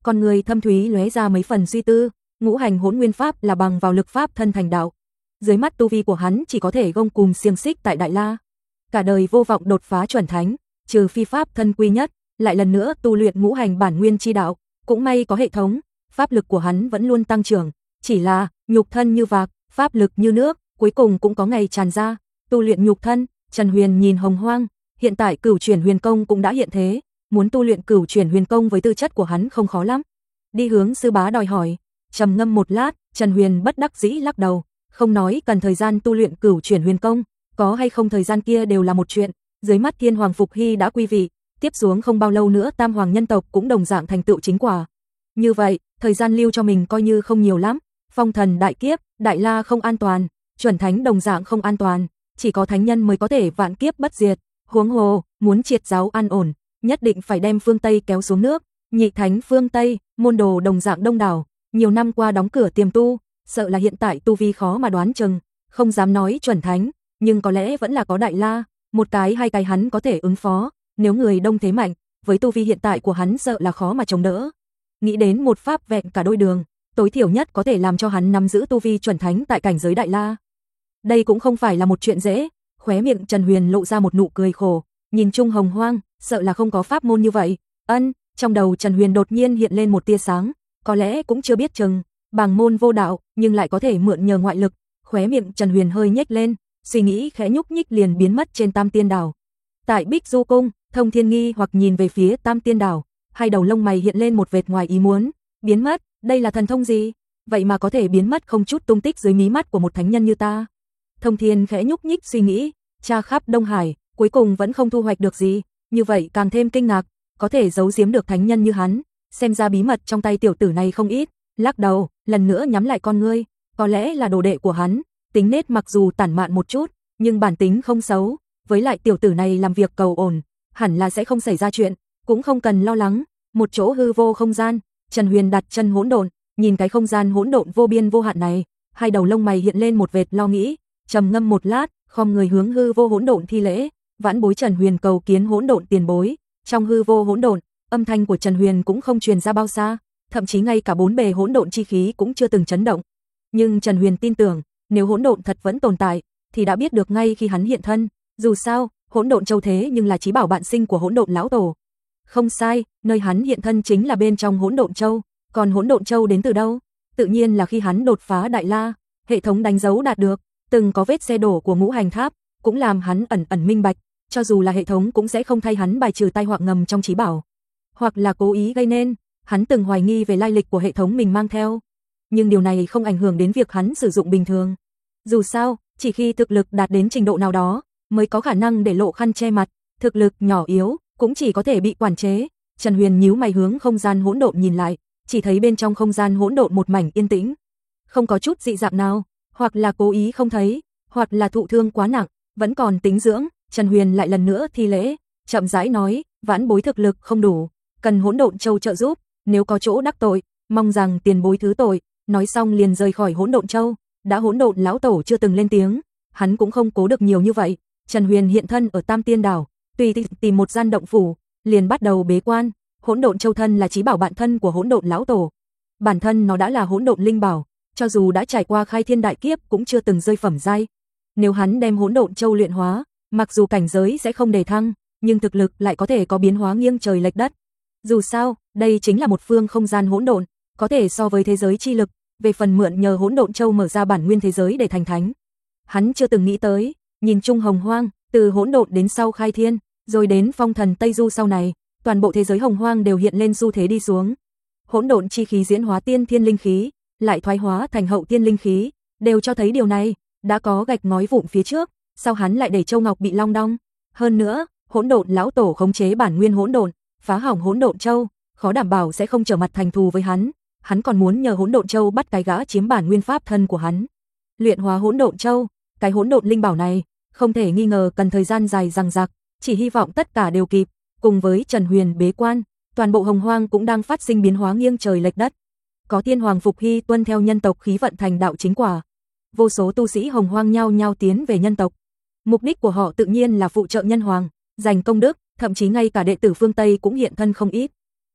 con người thâm thúy lóe ra mấy phần suy tư, ngũ hành hỗn nguyên pháp là bằng vào lực pháp thân thành đạo. Dưới mắt tu vi của hắn chỉ có thể gông cùm xiềng xích tại Đại La. Cả đời vô vọng đột phá chuẩn thánh, trừ phi pháp thân quy nhất, lại lần nữa tu luyện ngũ hành bản nguyên chi đạo, cũng may có hệ thống, pháp lực của hắn vẫn luôn tăng trưởng, chỉ là nhục thân như vạc, pháp lực như nước, cuối cùng cũng có ngày tràn ra. Tu luyện nhục thân, Trần Huyền nhìn Hồng Hoang, hiện tại Cửu Chuyển Huyền Công cũng đã hiện thế, muốn tu luyện Cửu Chuyển Huyền Công với tư chất của hắn không khó lắm. Đi hướng sư bá đòi hỏi, trầm ngâm một lát, Trần Huyền bất đắc dĩ lắc đầu, không nói cần thời gian tu luyện Cửu Chuyển Huyền Công, có hay không thời gian kia đều là một chuyện, dưới mắt Thiên Hoàng Phục Hy đã quy vị, tiếp xuống không bao lâu nữa Tam Hoàng nhân tộc cũng đồng dạng thành tựu chính quả. Như vậy, thời gian lưu cho mình coi như không nhiều lắm, phong thần đại kiếp, Đại La không an toàn, chuẩn thánh đồng dạng không an toàn, chỉ có thánh nhân mới có thể vạn kiếp bất diệt, huống hồ, muốn triệt giáo an ổn, nhất định phải đem phương Tây kéo xuống nước, nhị thánh phương Tây, môn đồ đồng dạng đông đảo, nhiều năm qua đóng cửa tiềm tu, sợ là hiện tại tu vi khó mà đoán chừng, không dám nói chuẩn thánh, nhưng có lẽ vẫn là có Đại La, một cái hai cái hắn có thể ứng phó, nếu người đông thế mạnh, với tu vi hiện tại của hắn sợ là khó mà chống đỡ. Nghĩ đến một pháp vẹn cả đôi đường, tối thiểu nhất có thể làm cho hắn nắm giữ tu vi chuẩn thánh tại cảnh giới Đại La. Đây cũng không phải là một chuyện dễ, khóe miệng Trần Huyền lộ ra một nụ cười khổ, nhìn chung Hồng Hoang, sợ là không có pháp môn như vậy. Ân, trong đầu Trần Huyền đột nhiên hiện lên một tia sáng, có lẽ cũng chưa biết chừng, bàng môn vô đạo, nhưng lại có thể mượn nhờ ngoại lực, khóe miệng Trần Huyền hơi nhếch lên, suy nghĩ khẽ nhúc nhích liền biến mất trên Tam Tiên Đảo. Tại Bích Du Cung, Thông Thiên nghi hoặc nhìn về phía Tam Tiên Đảo, hai đầu lông mày hiện lên một vệt ngoài ý muốn, biến mất, đây là thần thông gì? Vậy mà có thể biến mất không chút tung tích dưới mí mắt của một thánh nhân như ta. Thông Thiên khẽ nhúc nhích suy nghĩ, tra khắp Đông Hải, cuối cùng vẫn không thu hoạch được gì, như vậy càng thêm kinh ngạc, có thể giấu giếm được thánh nhân như hắn, xem ra bí mật trong tay tiểu tử này không ít, lắc đầu, lần nữa nhắm lại con ngươi, có lẽ là đồ đệ của hắn, tính nết mặc dù tản mạn một chút, nhưng bản tính không xấu, với lại tiểu tử này làm việc cầu ổn, hẳn là sẽ không xảy ra chuyện, cũng không cần lo lắng. Một chỗ hư vô không gian, Trần Huyền đặt chân hỗn độn, nhìn cái không gian hỗn độn vô biên vô hạn này, hai đầu lông mày hiện lên một vệt lo nghĩ, trầm ngâm một lát, khom người hướng hư vô hỗn độn thi lễ, vãn bối Trần Huyền cầu kiến hỗn độn tiền bối. Trong hư vô hỗn độn, âm thanh của Trần Huyền cũng không truyền ra bao xa, thậm chí ngay cả bốn bề hỗn độn chi khí cũng chưa từng chấn động. Nhưng Trần Huyền tin tưởng, nếu hỗn độn thật vẫn tồn tại, thì đã biết được ngay khi hắn hiện thân, dù sao, hỗn độn châu thế nhưng là chí bảo bạn sinh của hỗn độn lão tổ. Không sai, nơi hắn hiện thân chính là bên trong hỗn độn châu, còn hỗn độn châu đến từ đâu? Tự nhiên là khi hắn đột phá Đại La, hệ thống đánh dấu đạt được, từng có vết xe đổ của ngũ hành tháp, cũng làm hắn ẩn ẩn minh bạch, cho dù là hệ thống cũng sẽ không thay hắn bài trừ tai họa ngầm trong chí bảo, hoặc là cố ý gây nên, hắn từng hoài nghi về lai lịch của hệ thống mình mang theo, nhưng điều này không ảnh hưởng đến việc hắn sử dụng bình thường. Dù sao, chỉ khi thực lực đạt đến trình độ nào đó, mới có khả năng để lộ khăn che mặt, thực lực nhỏ yếu cũng chỉ có thể bị quản chế. Trần Huyền nhíu mày hướng không gian hỗn độn nhìn lại, chỉ thấy bên trong không gian hỗn độn một mảnh yên tĩnh, không có chút dị dạng nào, hoặc là cố ý không thấy, hoặc là thụ thương quá nặng, vẫn còn tính dưỡng. Trần Huyền lại lần nữa thi lễ, chậm rãi nói, vãn bối thực lực không đủ, cần hỗn độn châu trợ giúp, nếu có chỗ đắc tội, mong rằng tiền bối thứ tội. Nói xong liền rời khỏi hỗn độn châu. Đã hỗn độn lão tổ chưa từng lên tiếng, hắn cũng không cố được nhiều như vậy. Trần Huyền hiện thân ở Tam Tiên Đảo, tùy tìm một gian động phủ, liền bắt đầu bế quan. Hỗn độn châu thân là chí bảo bạn thân của hỗn độn lão tổ, bản thân nó đã là hỗn độn linh bảo, cho dù đã trải qua khai thiên đại kiếp cũng chưa từng rơi phẩm giai. Nếu hắn đem hỗn độn châu luyện hóa, mặc dù cảnh giới sẽ không đề thăng, nhưng thực lực lại có thể có biến hóa nghiêng trời lệch đất. Dù sao, đây chính là một phương không gian hỗn độn, có thể so với thế giới chi lực. Về phần mượn nhờ hỗn độn châu mở ra bản nguyên thế giới để thành thánh, hắn chưa từng nghĩ tới. Nhìn chung Hồng Hoang, từ hỗn độn đến sau khai thiên, rồi đến phong thần Tây Du sau này, toàn bộ thế giới Hồng Hoang đều hiện lên xu thế đi xuống. Hỗn độn chi khí diễn hóa tiên thiên linh khí, lại thoái hóa thành hậu tiên linh khí, đều cho thấy điều này. Đã có gạch ngói vụn phía trước, sao hắn lại để châu ngọc bị long đong? Hơn nữa, hỗn độn lão tổ khống chế bản nguyên hỗn độn, phá hỏng hỗn độn châu, khó đảm bảo sẽ không trở mặt thành thù với hắn. Hắn còn muốn nhờ hỗn độn châu bắt cái gã chiếm bản nguyên pháp thân của hắn, luyện hóa hỗn độn châu. Cái hỗn độn linh bảo này, không thể nghi ngờ cần thời gian dài dằng dặc, chỉ hy vọng tất cả đều kịp. Cùng với Trần Huyền bế quan, toàn bộ Hồng Hoang cũng đang phát sinh biến hóa nghiêng trời lệch đất. Có Thiên Hoàng Phục Hy tuân theo nhân tộc khí vận thành đạo chính quả, vô số tu sĩ Hồng Hoang nhao nhao tiến về nhân tộc. Mục đích của họ tự nhiên là phụ trợ nhân hoàng, giành công đức, thậm chí ngay cả đệ tử phương Tây cũng hiện thân không ít.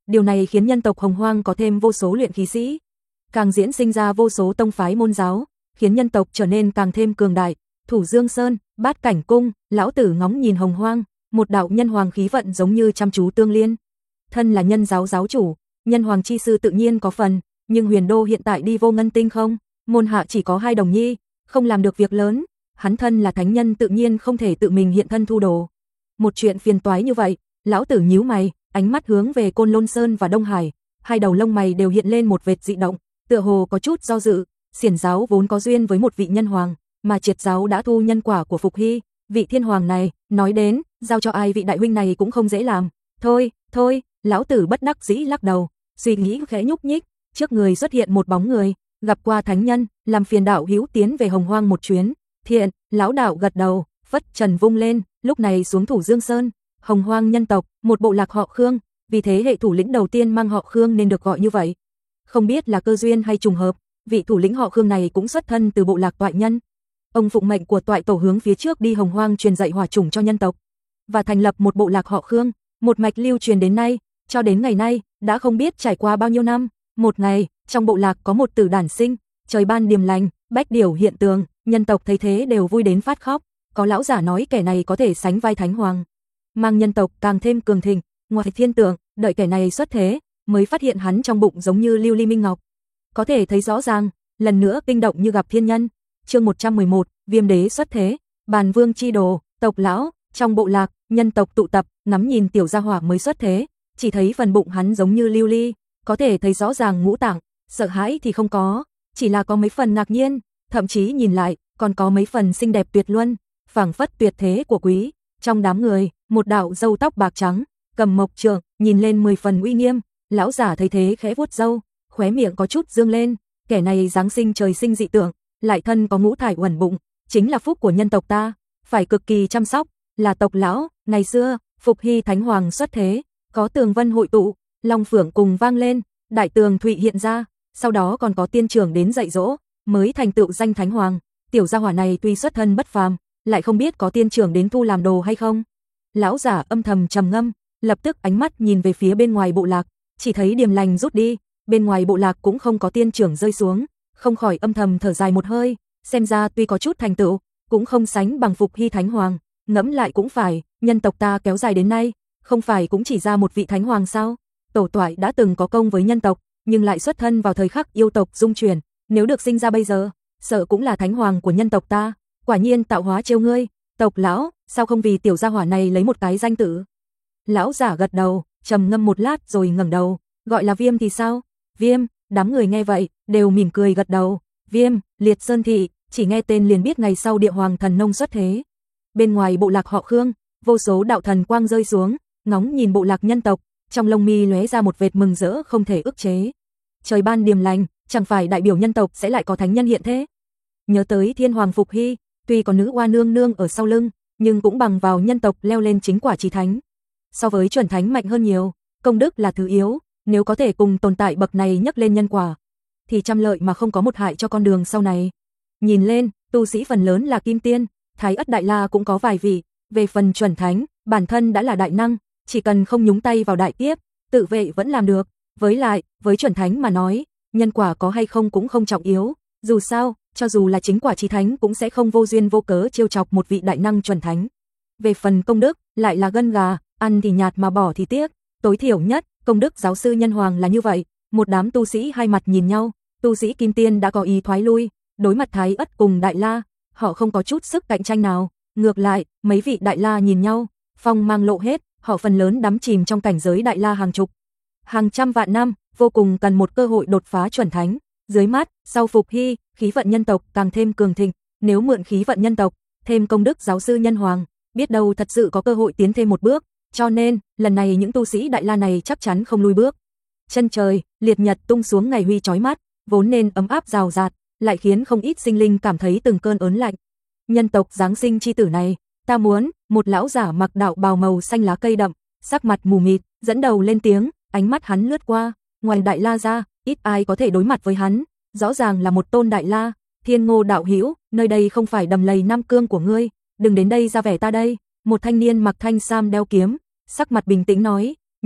Điều này khiến nhân tộc Hồng Hoang có thêm vô số luyện khí sĩ, càng diễn sinh ra vô số tông phái môn giáo, khiến nhân tộc trở nên càng thêm cường đại. Thủ Dương Sơn, Bát Cảnh Cung, lão tử ngóng nhìn Hồng Hoang, một đạo nhân hoàng khí vận giống như chăm chú tương liên. Thân là nhân giáo giáo chủ, nhân hoàng chi sư tự nhiên có phần, nhưng Huyền Đô hiện tại đi vô ngân tinh không, môn hạ chỉ có hai đồng nhi, không làm được việc lớn, hắn thân là thánh nhân tự nhiên không thể tự mình hiện thân thu đồ. Một chuyện phiền toái như vậy, lão tử nhíu mày, ánh mắt hướng về Côn Lôn Sơn và Đông Hải, hai đầu lông mày đều hiện lên một vệt dị động, tựa hồ có chút do dự. Xiển giáo vốn có duyên với một vị nhân hoàng, mà Triệt giáo đã thu nhân quả của Phục Hy, vị thiên hoàng này, nói đến, giao cho ai vị đại huynh này cũng không dễ làm. Thôi, thôi, lão tử bất đắc dĩ lắc đầu, suy nghĩ khẽ nhúc nhích, trước người xuất hiện một bóng người, gặp qua thánh nhân, làm phiền đạo hữu tiến về Hồng Hoang một chuyến. Thiện, lão đạo gật đầu, phất trần vung lên, lúc này xuống Thủ Dương Sơn, Hồng Hoang nhân tộc, một bộ lạc họ Khương, vì thế hệ thủ lĩnh đầu tiên mang họ Khương nên được gọi như vậy. Không biết là cơ duyên hay trùng hợp, vị thủ lĩnh họ Khương này cũng xuất thân từ bộ lạc Toại Nhân. Ông phụng mệnh của Toại Tổ hướng phía trước đi Hồng Hoang truyền dạy hỏa chủng cho nhân tộc và thành lập một bộ lạc họ Khương, một mạch lưu truyền đến nay, cho đến ngày nay, đã không biết trải qua bao nhiêu năm. Một ngày, trong bộ lạc có một tử đản sinh, trời ban điềm lành, bách điểu hiện tường, nhân tộc thấy thế đều vui đến phát khóc, có lão giả nói kẻ này có thể sánh vai thánh hoàng, mang nhân tộc càng thêm cường thịnh. Ngoài thiên tượng, đợi kẻ này xuất thế, mới phát hiện hắn trong bụng giống như lưu ly minh ngọc, có thể thấy rõ ràng, lần nữa kinh động như gặp thiên nhân. Chương một trăm mười một, Viêm đế xuất thế, Bàn Vương chi đồ, tộc lão, trong bộ lạc, nhân tộc tụ tập, ngắm nhìn tiểu gia hỏa mới xuất thế, chỉ thấy phần bụng hắn giống như lưu ly, có thể thấy rõ ràng ngũ tạng, sợ hãi thì không có, chỉ là có mấy phần ngạc nhiên, thậm chí nhìn lại, còn có mấy phần xinh đẹp tuyệt luân, phảng phất tuyệt thế của quý. Trong đám người, một đạo râu tóc bạc trắng, cầm mộc trượng, nhìn lên mười phần uy nghiêm, lão giả thấy thế khẽ vuốt râu, khóe miệng có chút dương lên, kẻ này giáng sinh trời sinh dị tượng, lại thân có ngũ thải uẩn bụng, chính là phúc của nhân tộc ta, phải cực kỳ chăm sóc, là tộc lão. Ngày xưa, Phục Hy thánh hoàng xuất thế, có tường vân hội tụ, long phượng cùng vang lên, đại tường thụy hiện ra, sau đó còn có tiên trưởng đến dạy dỗ, mới thành tựu danh thánh hoàng. Tiểu gia hỏa này tuy xuất thân bất phàm, lại không biết có tiên trưởng đến thu làm đồ hay không. Lão giả âm thầm trầm ngâm, lập tức ánh mắt nhìn về phía bên ngoài bộ lạc, chỉ thấy điềm lành rút đi, bên ngoài bộ lạc cũng không có tiên trưởng rơi xuống, không khỏi âm thầm thở dài một hơi, xem ra tuy có chút thành tựu, cũng không sánh bằng Phục Hy thánh hoàng. Ngẫm lại cũng phải, nhân tộc ta kéo dài đến nay, không phải cũng chỉ ra một vị thánh hoàng sao? Tổ Toại đã từng có công với nhân tộc, nhưng lại xuất thân vào thời khắc yêu tộc dung chuyển, nếu được sinh ra bây giờ, sợ cũng là thánh hoàng của nhân tộc ta. Quả nhiên tạo hóa trêu ngươi, tộc lão, sao không vì tiểu gia hỏa này lấy một cái danh tự? Lão giả gật đầu, trầm ngâm một lát rồi ngẩng đầu, gọi là Viêm thì sao? Viêm, đám người nghe vậy, đều mỉm cười gật đầu. Viêm, Liệt Sơn thị, chỉ nghe tên liền biết ngày sau địa hoàng thần nông xuất thế. Bên ngoài bộ lạc họ Khương, vô số đạo thần quang rơi xuống, ngóng nhìn bộ lạc nhân tộc, trong lông mi lóe ra một vệt mừng rỡ không thể ức chế. Trời ban điềm lành, chẳng phải đại biểu nhân tộc sẽ lại có thánh nhân hiện thế? Nhớ tới thiên hoàng Phục Hy, tuy có nữ oa nương nương ở sau lưng, nhưng cũng bằng vào nhân tộc leo lên chính quả chí thánh. So với chuẩn thánh mạnh hơn nhiều, công đức là thứ yếu, nếu có thể cùng tồn tại bậc này nhấc lên nhân quả, thì trăm lợi mà không có một hại cho con đường sau này. Nhìn lên, tu sĩ phần lớn là kim tiên, Thái Ất Đại La cũng có vài vị, về phần chuẩn thánh, bản thân đã là đại năng, chỉ cần không nhúng tay vào đại kiếp, tự vệ vẫn làm được. Với lại, với chuẩn thánh mà nói, nhân quả có hay không cũng không trọng yếu, dù sao, cho dù là chính quả chí thánh cũng sẽ không vô duyên vô cớ trêu chọc một vị đại năng chuẩn thánh. Về phần công đức, lại là gân gà, ăn thì nhạt mà bỏ thì tiếc, tối thiểu nhất, công đức giáo sư nhân hoàng là như vậy. Một đám tu sĩ hai mặt nhìn nhau, tu sĩ kim tiên đã có ý thoái lui, đối mặt Thái Ất cùng Đại La, họ không có chút sức cạnh tranh nào, ngược lại, mấy vị Đại La nhìn nhau, phong mang lộ hết, họ phần lớn đắm chìm trong cảnh giới Đại La hàng chục, hàng trăm vạn năm, vô cùng cần một cơ hội đột phá chuẩn thánh. Dưới mắt, sau Phục Hy, khí vận nhân tộc càng thêm cường thịnh, nếu mượn khí vận nhân tộc, thêm công đức giáo sư nhân hoàng, biết đâu thật sự có cơ hội tiến thêm một bước, cho nên, lần này những tu sĩ Đại La này chắc chắn không lùi bước. Chân trời, liệt nhật tung xuống ngày huy chói mắt, vốn nên ấm áp rào rạt, lại khiến không ít sinh linh cảm thấy từng cơn ớn lạnh. Nhân tộc giáng sinh chi tử này, ta muốn, một lão giả mặc đạo bào màu xanh lá cây đậm, sắc mặt mù mịt, dẫn đầu lên tiếng, ánh mắt hắn lướt qua, ngoài Đại La ra, ít ai có thể đối mặt với hắn, rõ ràng là một tôn Đại La. Thiên Ngô đạo hữu, nơi đây không phải đầm lầy Nam Cương của ngươi, đừng đến đây ra vẻ ta đây. Một thanh niên mặc thanh sam đeo kiếm, sắc mặt bình tĩnh nói,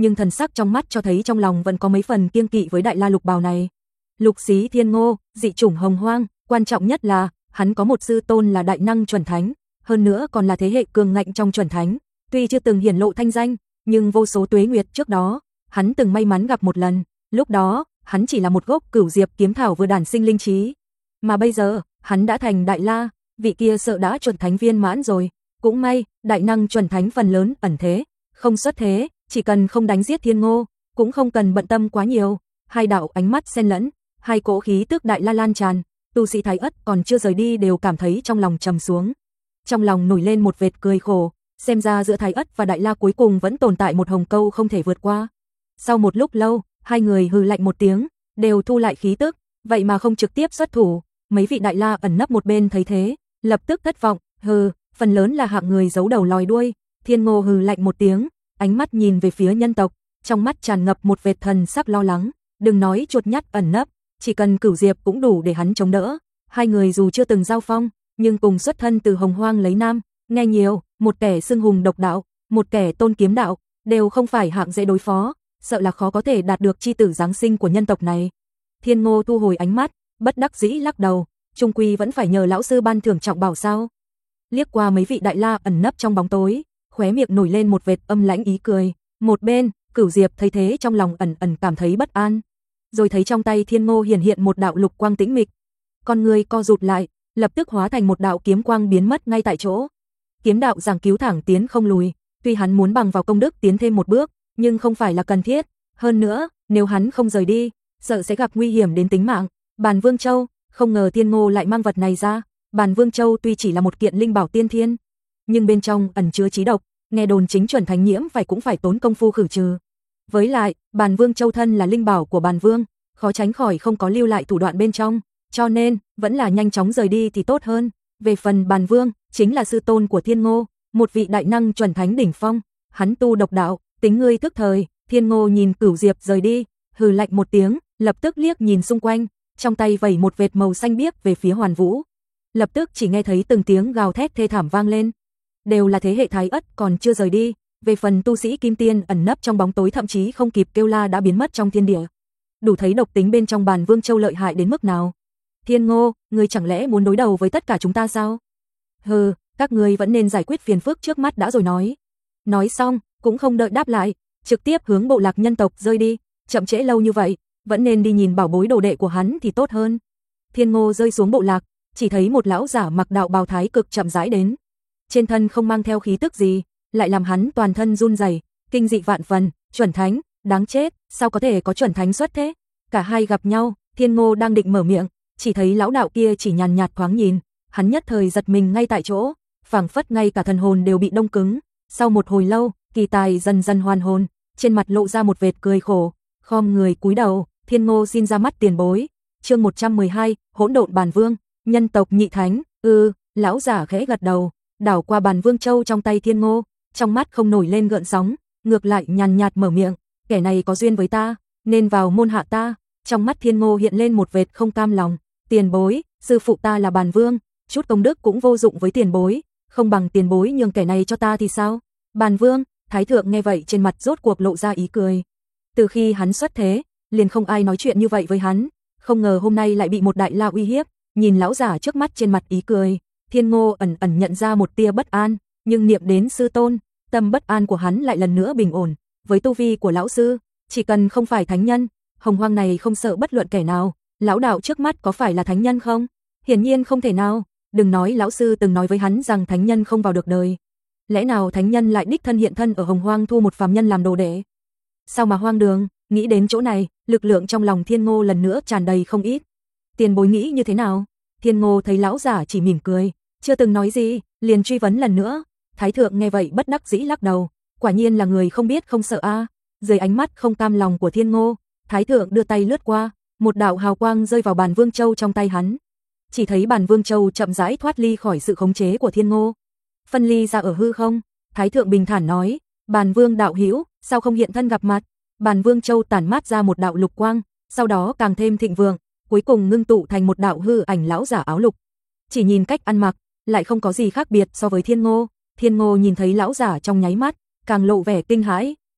nhưng thần sắc trong mắt cho thấy trong lòng vẫn có mấy phần kiêng kỵ với đại la lục bào này. Lục xí thiên ngô, dị chủng hồng hoang, quan trọng nhất là hắn có một sư tôn là đại năng chuẩn thánh, hơn nữa còn là thế hệ cường ngạnh trong chuẩn thánh, tuy chưa từng hiển lộ thanh danh, nhưng vô số tuế nguyệt trước đó, hắn từng may mắn gặp một lần, lúc đó, hắn chỉ là một gốc cửu diệp kiếm thảo vừa đản sinh linh trí, mà bây giờ, hắn đã thành đại la, vị kia sợ đã chuẩn thánh viên mãn rồi, cũng may, đại năng chuẩn thánh phần lớn ẩn thế, không xuất thế, chỉ cần không đánh giết thiên ngô, cũng không cần bận tâm quá nhiều. Hai đạo ánh mắt xen lẫn, hai cỗ khí tức đại la lan tràn, tu sĩ Thái Ất còn chưa rời đi đều cảm thấy trong lòng trầm xuống. Trong lòng nổi lên một vệt cười khổ, xem ra giữa Thái Ất và đại la cuối cùng vẫn tồn tại một hồng câu không thể vượt qua. Sau một lúc lâu, hai người hừ lạnh một tiếng, đều thu lại khí tức, vậy mà không trực tiếp xuất thủ. Mấy vị đại la ẩn nấp một bên thấy thế, lập tức thất vọng, hừ, phần lớn là hạng người giấu đầu lòi đuôi. Thiên Ngô hừ lạnh một tiếng, ánh mắt nhìn về phía nhân tộc, trong mắt tràn ngập một vệt thần sắc lo lắng, đừng nói chuột nhắt ẩn nấp, chỉ cần cửu diệp cũng đủ để hắn chống đỡ. Hai người dù chưa từng giao phong, nhưng cùng xuất thân từ hồng hoang lấy nam, nghe nhiều, một kẻ xưng hùng độc đạo, một kẻ tôn kiếm đạo, đều không phải hạng dễ đối phó, sợ là khó có thể đạt được chi tử giáng sinh của nhân tộc này. Thiên Ngô thu hồi ánh mắt, bất đắc dĩ lắc đầu, chung quy vẫn phải nhờ lão sư ban thưởng trọng bảo sao. Liếc qua mấy vị đại la ẩn nấp trong bóng tối, khóe miệng nổi lên một vệt âm lãnh ý cười, một bên, Cửu Diệp thấy thế trong lòng ẩn ẩn cảm thấy bất an, rồi thấy trong tay Thiên Ngô hiển hiện một đạo lục quang tĩnh mịch, con người co rụt lại, lập tức hóa thành một đạo kiếm quang biến mất ngay tại chỗ. Kiếm đạo giảng cứu thẳng tiến không lùi, tuy hắn muốn bằng vào công đức tiến thêm một bước, nhưng không phải là cần thiết, hơn nữa, nếu hắn không rời đi, sợ sẽ gặp nguy hiểm đến tính mạng. Bàn Vương Châu, không ngờ Thiên Ngô lại mang vật này ra. Bàn Vương Châu tuy chỉ là một kiện linh bảo tiên thiên, nhưng bên trong ẩn chứa chí độc, nghe đồn chính chuẩn thánh nhiễm phải cũng phải tốn công phu khử trừ. Với lại, Bàn Vương Châu thân là linh bảo của Bàn Vương, khó tránh khỏi không có lưu lại thủ đoạn bên trong, cho nên vẫn là nhanh chóng rời đi thì tốt hơn. Về phần Bàn Vương, chính là sư tôn của Thiên Ngô, một vị đại năng chuẩn thánh đỉnh phong, hắn tu độc đạo, tính ngươi tức thời. Thiên Ngô nhìn Cửu Diệp rời đi, hừ lạnh một tiếng, lập tức liếc nhìn xung quanh, trong tay vẩy một vệt màu xanh biếc về phía Hoàn Vũ. Lập tức chỉ nghe thấy từng tiếng gào thét thê thảm vang lên. Đều là thế hệ Thái Ất còn chưa rời đi, về phần tu sĩ Kim Tiên ẩn nấp trong bóng tối thậm chí không kịp kêu la đã biến mất trong thiên địa. Đủ thấy độc tính bên trong Bàn Vương Châu lợi hại đến mức nào. Thiên Ngô, ngươi chẳng lẽ muốn đối đầu với tất cả chúng ta sao? Hừ, các ngươi vẫn nên giải quyết phiền phức trước mắt đã rồi nói. Nói xong, cũng không đợi đáp lại, trực tiếp hướng bộ lạc nhân tộc rơi đi, chậm trễ lâu như vậy, vẫn nên đi nhìn bảo bối đồ đệ của hắn thì tốt hơn. Thiên Ngô rơi xuống bộ lạc, chỉ thấy một lão giả mặc đạo bào thái cực chậm rãi đến. Trên thân không mang theo khí tức gì, lại làm hắn toàn thân run rẩy, kinh dị vạn phần, chuẩn thánh, đáng chết, sao có thể có chuẩn thánh xuất thế? Cả hai gặp nhau, Thiên Ngô đang định mở miệng, chỉ thấy lão đạo kia chỉ nhàn nhạt thoáng nhìn, hắn nhất thời giật mình ngay tại chỗ, phảng phất ngay cả thần hồn đều bị đông cứng. Sau một hồi lâu, kỳ tài dần dần hoàn hồn, trên mặt lộ ra một vệt cười khổ, khom người cúi đầu, Thiên Ngô xin ra mắt tiền bối. Chương một trăm mười hai, Hỗn Độn Bàn Vương, nhân tộc nhị thánh. Ư, lão giả khẽ gật đầu, đảo qua Bàn Vương Châu trong tay Thiên Ngô, trong mắt không nổi lên gợn sóng, ngược lại nhàn nhạt mở miệng, kẻ này có duyên với ta, nên vào môn hạ ta. Trong mắt Thiên Ngô hiện lên một vệt không cam lòng, tiền bối, sư phụ ta là Bàn Vương, chút công đức cũng vô dụng với tiền bối, không bằng tiền bối nhường kẻ này cho ta thì sao? Bàn Vương, Thái thượng nghe vậy trên mặt rốt cuộc lộ ra ý cười. Từ khi hắn xuất thế, liền không ai nói chuyện như vậy với hắn, không ngờ hôm nay lại bị một đại la uy hiếp. Nhìn lão giả trước mắt trên mặt ý cười, Thiên Ngô ẩn ẩn nhận ra một tia bất an, nhưng niệm đến sư tôn, tâm bất an của hắn lại lần nữa bình ổn. Với tu vi của lão sư, chỉ cần không phải thánh nhân, hồng hoang này không sợ bất luận kẻ nào. Lão đạo trước mắt có phải là thánh nhân không? Hiển nhiên không thể nào. Đừng nói lão sư từng nói với hắn rằng thánh nhân không vào được đời, lẽ nào thánh nhân lại đích thân hiện thân ở hồng hoang thu một phàm nhân làm đồ đệ? Sao mà hoang đường? Nghĩ đến chỗ này, lực lượng trong lòng Thiên Ngô lần nữa tràn đầy không ít. Tiền bối nghĩ như thế nào? Thiên Ngô thấy lão giả chỉ mỉm cười, chưa từng nói gì, liền truy vấn lần nữa. Thái thượng nghe vậy bất đắc dĩ lắc đầu, quả nhiên là người không biết không sợ a. À. Dưới ánh mắt không cam lòng của Thiên Ngô, Thái thượng đưa tay lướt qua, một đạo hào quang rơi vào Bàn Vương Châu trong tay hắn. Chỉ thấy Bàn Vương Châu chậm rãi thoát ly khỏi sự khống chế của Thiên Ngô, phân ly ra ở hư không. Thái thượng bình thản nói, Bàn Vương đạo hữu, sao không hiện thân gặp mặt? Bàn Vương Châu tản mát ra một đạo lục quang, sau đó càng thêm thịnh vượng, cuối cùng ngưng tụ thành một đạo hư ảnh lão giả áo lục. Chỉ nhìn cách ăn mặc, lại không có gì khác biệt so với Thiên Ngô. Thiên Ngô nhìn thấy lão giả trong nháy mắt, càng lộ vẻ kinh hãi,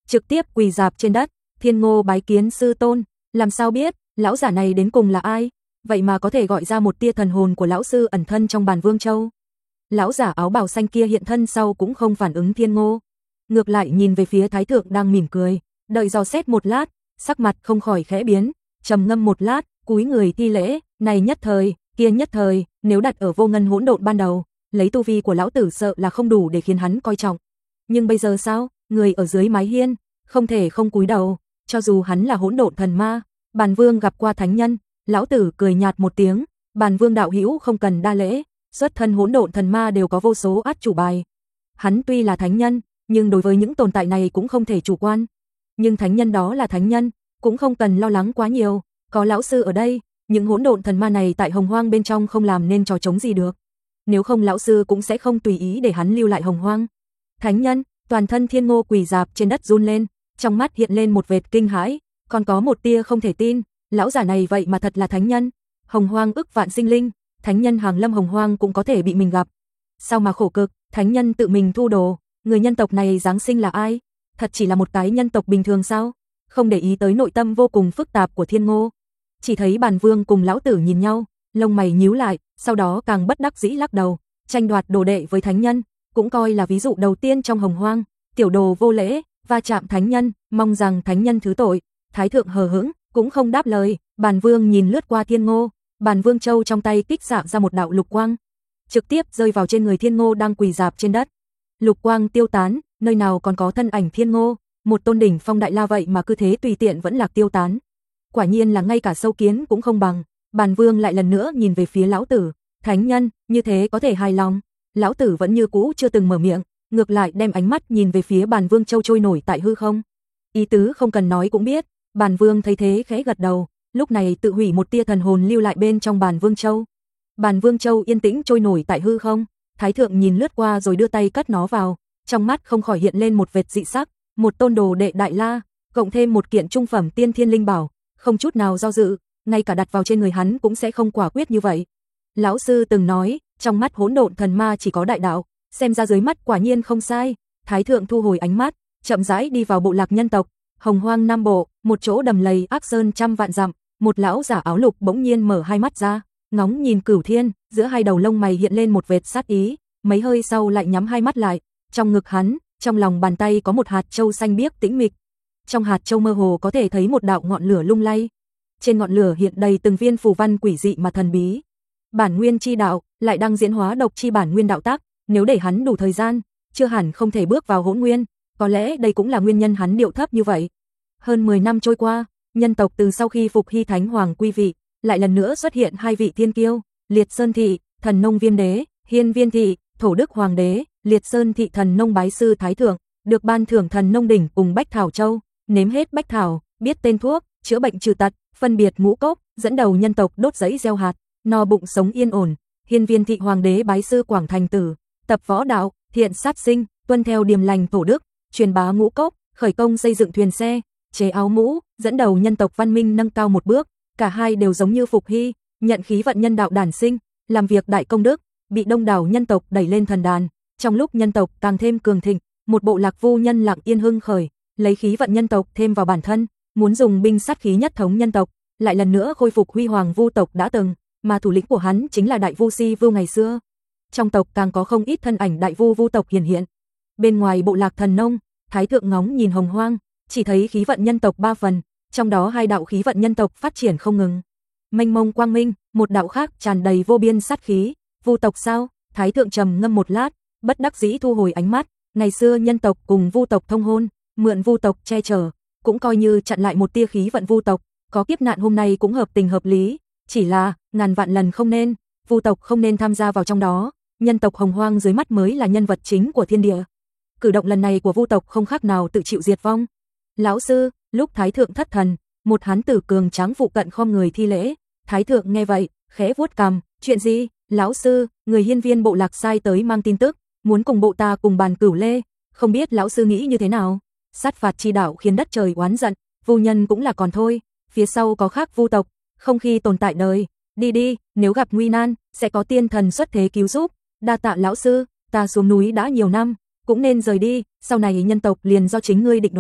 trực tiếp quỳ rạp trên đất. Thiên Ngô bái kiến sư tôn. Làm sao biết, lão giả này đến cùng là ai? Vậy mà có thể gọi ra một tia thần hồn của lão sư ẩn thân trong Bản Vương Châu. Lão giả áo bào xanh kia hiện thân sau cũng không phản ứng Thiên Ngô, ngược lại nhìn về phía Thái thượng đang mỉm cười, đợi dò xét một lát, sắc mặt không khỏi khẽ biến, trầm ngâm một lát, cúi người thi lễ, này nhất thời, kia nhất thời, nếu đặt ở vô ngân hỗn độn ban đầu, lấy tu vi của lão tử sợ là không đủ để khiến hắn coi trọng. Nhưng bây giờ sao, người ở dưới mái hiên, không thể không cúi đầu, cho dù hắn là hỗn độn thần ma, Bản Vương gặp qua thánh nhân. Lão tử cười nhạt một tiếng, Bản Vương đạo hữu không cần đa lễ, xuất thân hỗn độn thần ma đều có vô số át chủ bài. Hắn tuy là thánh nhân, nhưng đối với những tồn tại này cũng không thể chủ quan. Nhưng thánh nhân đó là thánh nhân, cũng không cần lo lắng quá nhiều, có lão sư ở đây, những hỗn độn thần ma này tại Hồng Hoang bên trong không làm nên trò trống gì được. Nếu không lão sư cũng sẽ không tùy ý để hắn lưu lại Hồng Hoang. Thánh nhân, toàn thân Thiên Ngô quỳ rạp trên đất run lên, trong mắt hiện lên một vệt kinh hãi, còn có một tia không thể tin, lão giả này vậy mà thật là thánh nhân. Hồng Hoang ức vạn sinh linh, thánh nhân hàng lâm Hồng Hoang cũng có thể bị mình gặp. Sao mà khổ cực, thánh nhân tự mình thu đồ, người nhân tộc này giáng sinh là ai? Thật chỉ là một cái nhân tộc bình thường sao? Không để ý tới nội tâm vô cùng phức tạp của Thiên Ngô. Chỉ thấy Bản Vương cùng lão tử nhìn nhau, lông mày nhíu lại, sau đó càng bất đắc dĩ lắc đầu, tranh đoạt đồ đệ với thánh nhân, cũng coi là ví dụ đầu tiên trong Hồng Hoang, tiểu đồ vô lễ, va chạm thánh nhân, mong rằng thánh nhân thứ tội. Thái thượng hờ hững, cũng không đáp lời, Bản Vương nhìn lướt qua Thiên Ngô, Bản Vương Châu trong tay kích xạ ra một đạo lục quang, trực tiếp rơi vào trên người Thiên Ngô đang quỳ rạp trên đất. Lục quang tiêu tán, nơi nào còn có thân ảnh Thiên Ngô, một tôn đỉnh phong đại la vậy mà cứ thế tùy tiện vẫn lạc tiêu tán. Quả nhiên là ngay cả sâu kiến cũng không bằng. Bản Vương lại lần nữa nhìn về phía lão tử, thánh nhân, như thế có thể hài lòng. Lão tử vẫn như cũ chưa từng mở miệng, ngược lại đem ánh mắt nhìn về phía Bản Vương Châu trôi nổi tại hư không. Ý tứ không cần nói cũng biết. Bản Vương thấy thế khẽ gật đầu, lúc này tự hủy một tia thần hồn lưu lại bên trong Bản Vương Châu. Bản Vương Châu yên tĩnh trôi nổi tại hư không, Thái thượng nhìn lướt qua rồi đưa tay cất nó vào, trong mắt không khỏi hiện lên một vệt dị sắc, một tôn đồ đệ đại la, cộng thêm một kiện trung phẩm tiên thiên linh bảo, không chút nào do dự, ngay cả đặt vào trên người hắn cũng sẽ không quả quyết như vậy. Lão sư từng nói, trong mắt hỗn độn thần ma chỉ có đại đạo, xem ra dưới mắt quả nhiên không sai. Thái thượng thu hồi ánh mắt, chậm rãi đi vào bộ lạc nhân tộc, Hồng Hoang Nam Bộ, một chỗ đầm lầy ác sơn trăm vạn dặm, một lão giả áo lục bỗng nhiên mở hai mắt ra, ngóng nhìn Cửu Thiên, giữa hai đầu lông mày hiện lên một vệt sát ý, mấy hơi sau lại nhắm hai mắt lại, trong ngực hắn, trong lòng bàn tay có một hạt châu xanh biếc tĩnh mịch. Trong hạt châu mơ hồ có thể thấy một đạo ngọn lửa lung lay. Trên ngọn lửa hiện đầy từng viên phù văn quỷ dị mà thần bí. Bản nguyên chi đạo, lại đang diễn hóa độc chi bản nguyên đạo tác, nếu để hắn đủ thời gian, chưa hẳn không thể bước vào hỗn nguyên, có lẽ đây cũng là nguyên nhân hắn điệu thấp như vậy. Hơn mười năm trôi qua, nhân tộc từ sau khi phục hy thánh hoàng quy vị, lại lần nữa xuất hiện hai vị thiên kiêu, Liệt Sơn thị, Thần Nông Viêm đế, Hiên Viên thị, Thổ Đức hoàng đế. Liệt Sơn thị Thần Nông bái sư thái thượng, được ban thưởng Thần Nông đỉnh cùng Bách Thảo Châu, nếm hết Bách Thảo, biết tên thuốc, chữa bệnh trừ tật, phân biệt ngũ cốc, dẫn đầu nhân tộc đốt giấy gieo hạt, no bụng sống yên ổn. Hiên Viên thị hoàng đế bái sư Quảng Thành Tử, tập võ đạo, thiện sát sinh, tuân theo điềm lành Thổ Đức, truyền bá ngũ cốc, khởi công xây dựng thuyền xe, chế áo mũ, dẫn đầu nhân tộc văn minh nâng cao một bước. Cả hai đều giống như Phục Hy, nhận khí vận nhân đạo đản sinh, làm việc đại công đức, bị đông đảo nhân tộc đẩy lên thần đàn. Trong lúc nhân tộc càng thêm cường thịnh, một bộ lạc vu nhân lặng yên hưng khởi, lấy khí vận nhân tộc thêm vào bản thân, muốn dùng binh sát khí nhất thống nhân tộc, lại lần nữa khôi phục huy hoàng vu tộc đã từng, mà thủ lĩnh của hắn chính là đại vu Si Vưu ngày xưa. Trong tộc càng có không ít thân ảnh đại vu vu tộc hiện hiện. Bên ngoài bộ lạc Thần Nông, Thái thượng ngóng nhìn Hồng Hoang, chỉ thấy khí vận nhân tộc ba phần, trong đó hai đạo khí vận nhân tộc phát triển không ngừng. Mênh mông quang minh, một đạo khác tràn đầy vô biên sát khí. Vu tộc sao? Thái thượng trầm ngâm một lát, bất đắc dĩ thu hồi ánh mắt. Ngày xưa nhân tộc cùng vu tộc thông hôn, mượn vu tộc che chở, cũng coi như chặn lại một tia khí vận vu tộc, có kiếp nạn hôm nay cũng hợp tình hợp lý. Chỉ là ngàn vạn lần không nên, vu tộc không nên tham gia vào trong đó. Nhân tộc Hồng Hoang dưới mắt mới là nhân vật chính của thiên địa. Cử động lần này của vu tộc không khác nào tự chịu diệt vong. Lão sư, lúc Thái thượng thất thần, một hán tử cường tráng phụ cận khom người thi lễ. Thái thượng nghe vậy, khẽ vuốt cằm, chuyện gì? Lão sư, người hiên viên bộ lạc sai tới mang tin tức, muốn cùng bộ ta cùng bàn cửu lê, không biết lão sư nghĩ như thế nào? Sát phạt chi đạo khiến đất trời oán giận, vu nhân cũng là còn thôi, phía sau có khác vu tộc, không khi tồn tại đời. Đi đi, nếu gặp nguy nan, sẽ có tiên thần xuất thế cứu giúp. Đa tạ lão sư, ta xuống núi đã nhiều năm, cũng nên rời đi, sau này nhân tộc liền do chính ngươi định đoạt.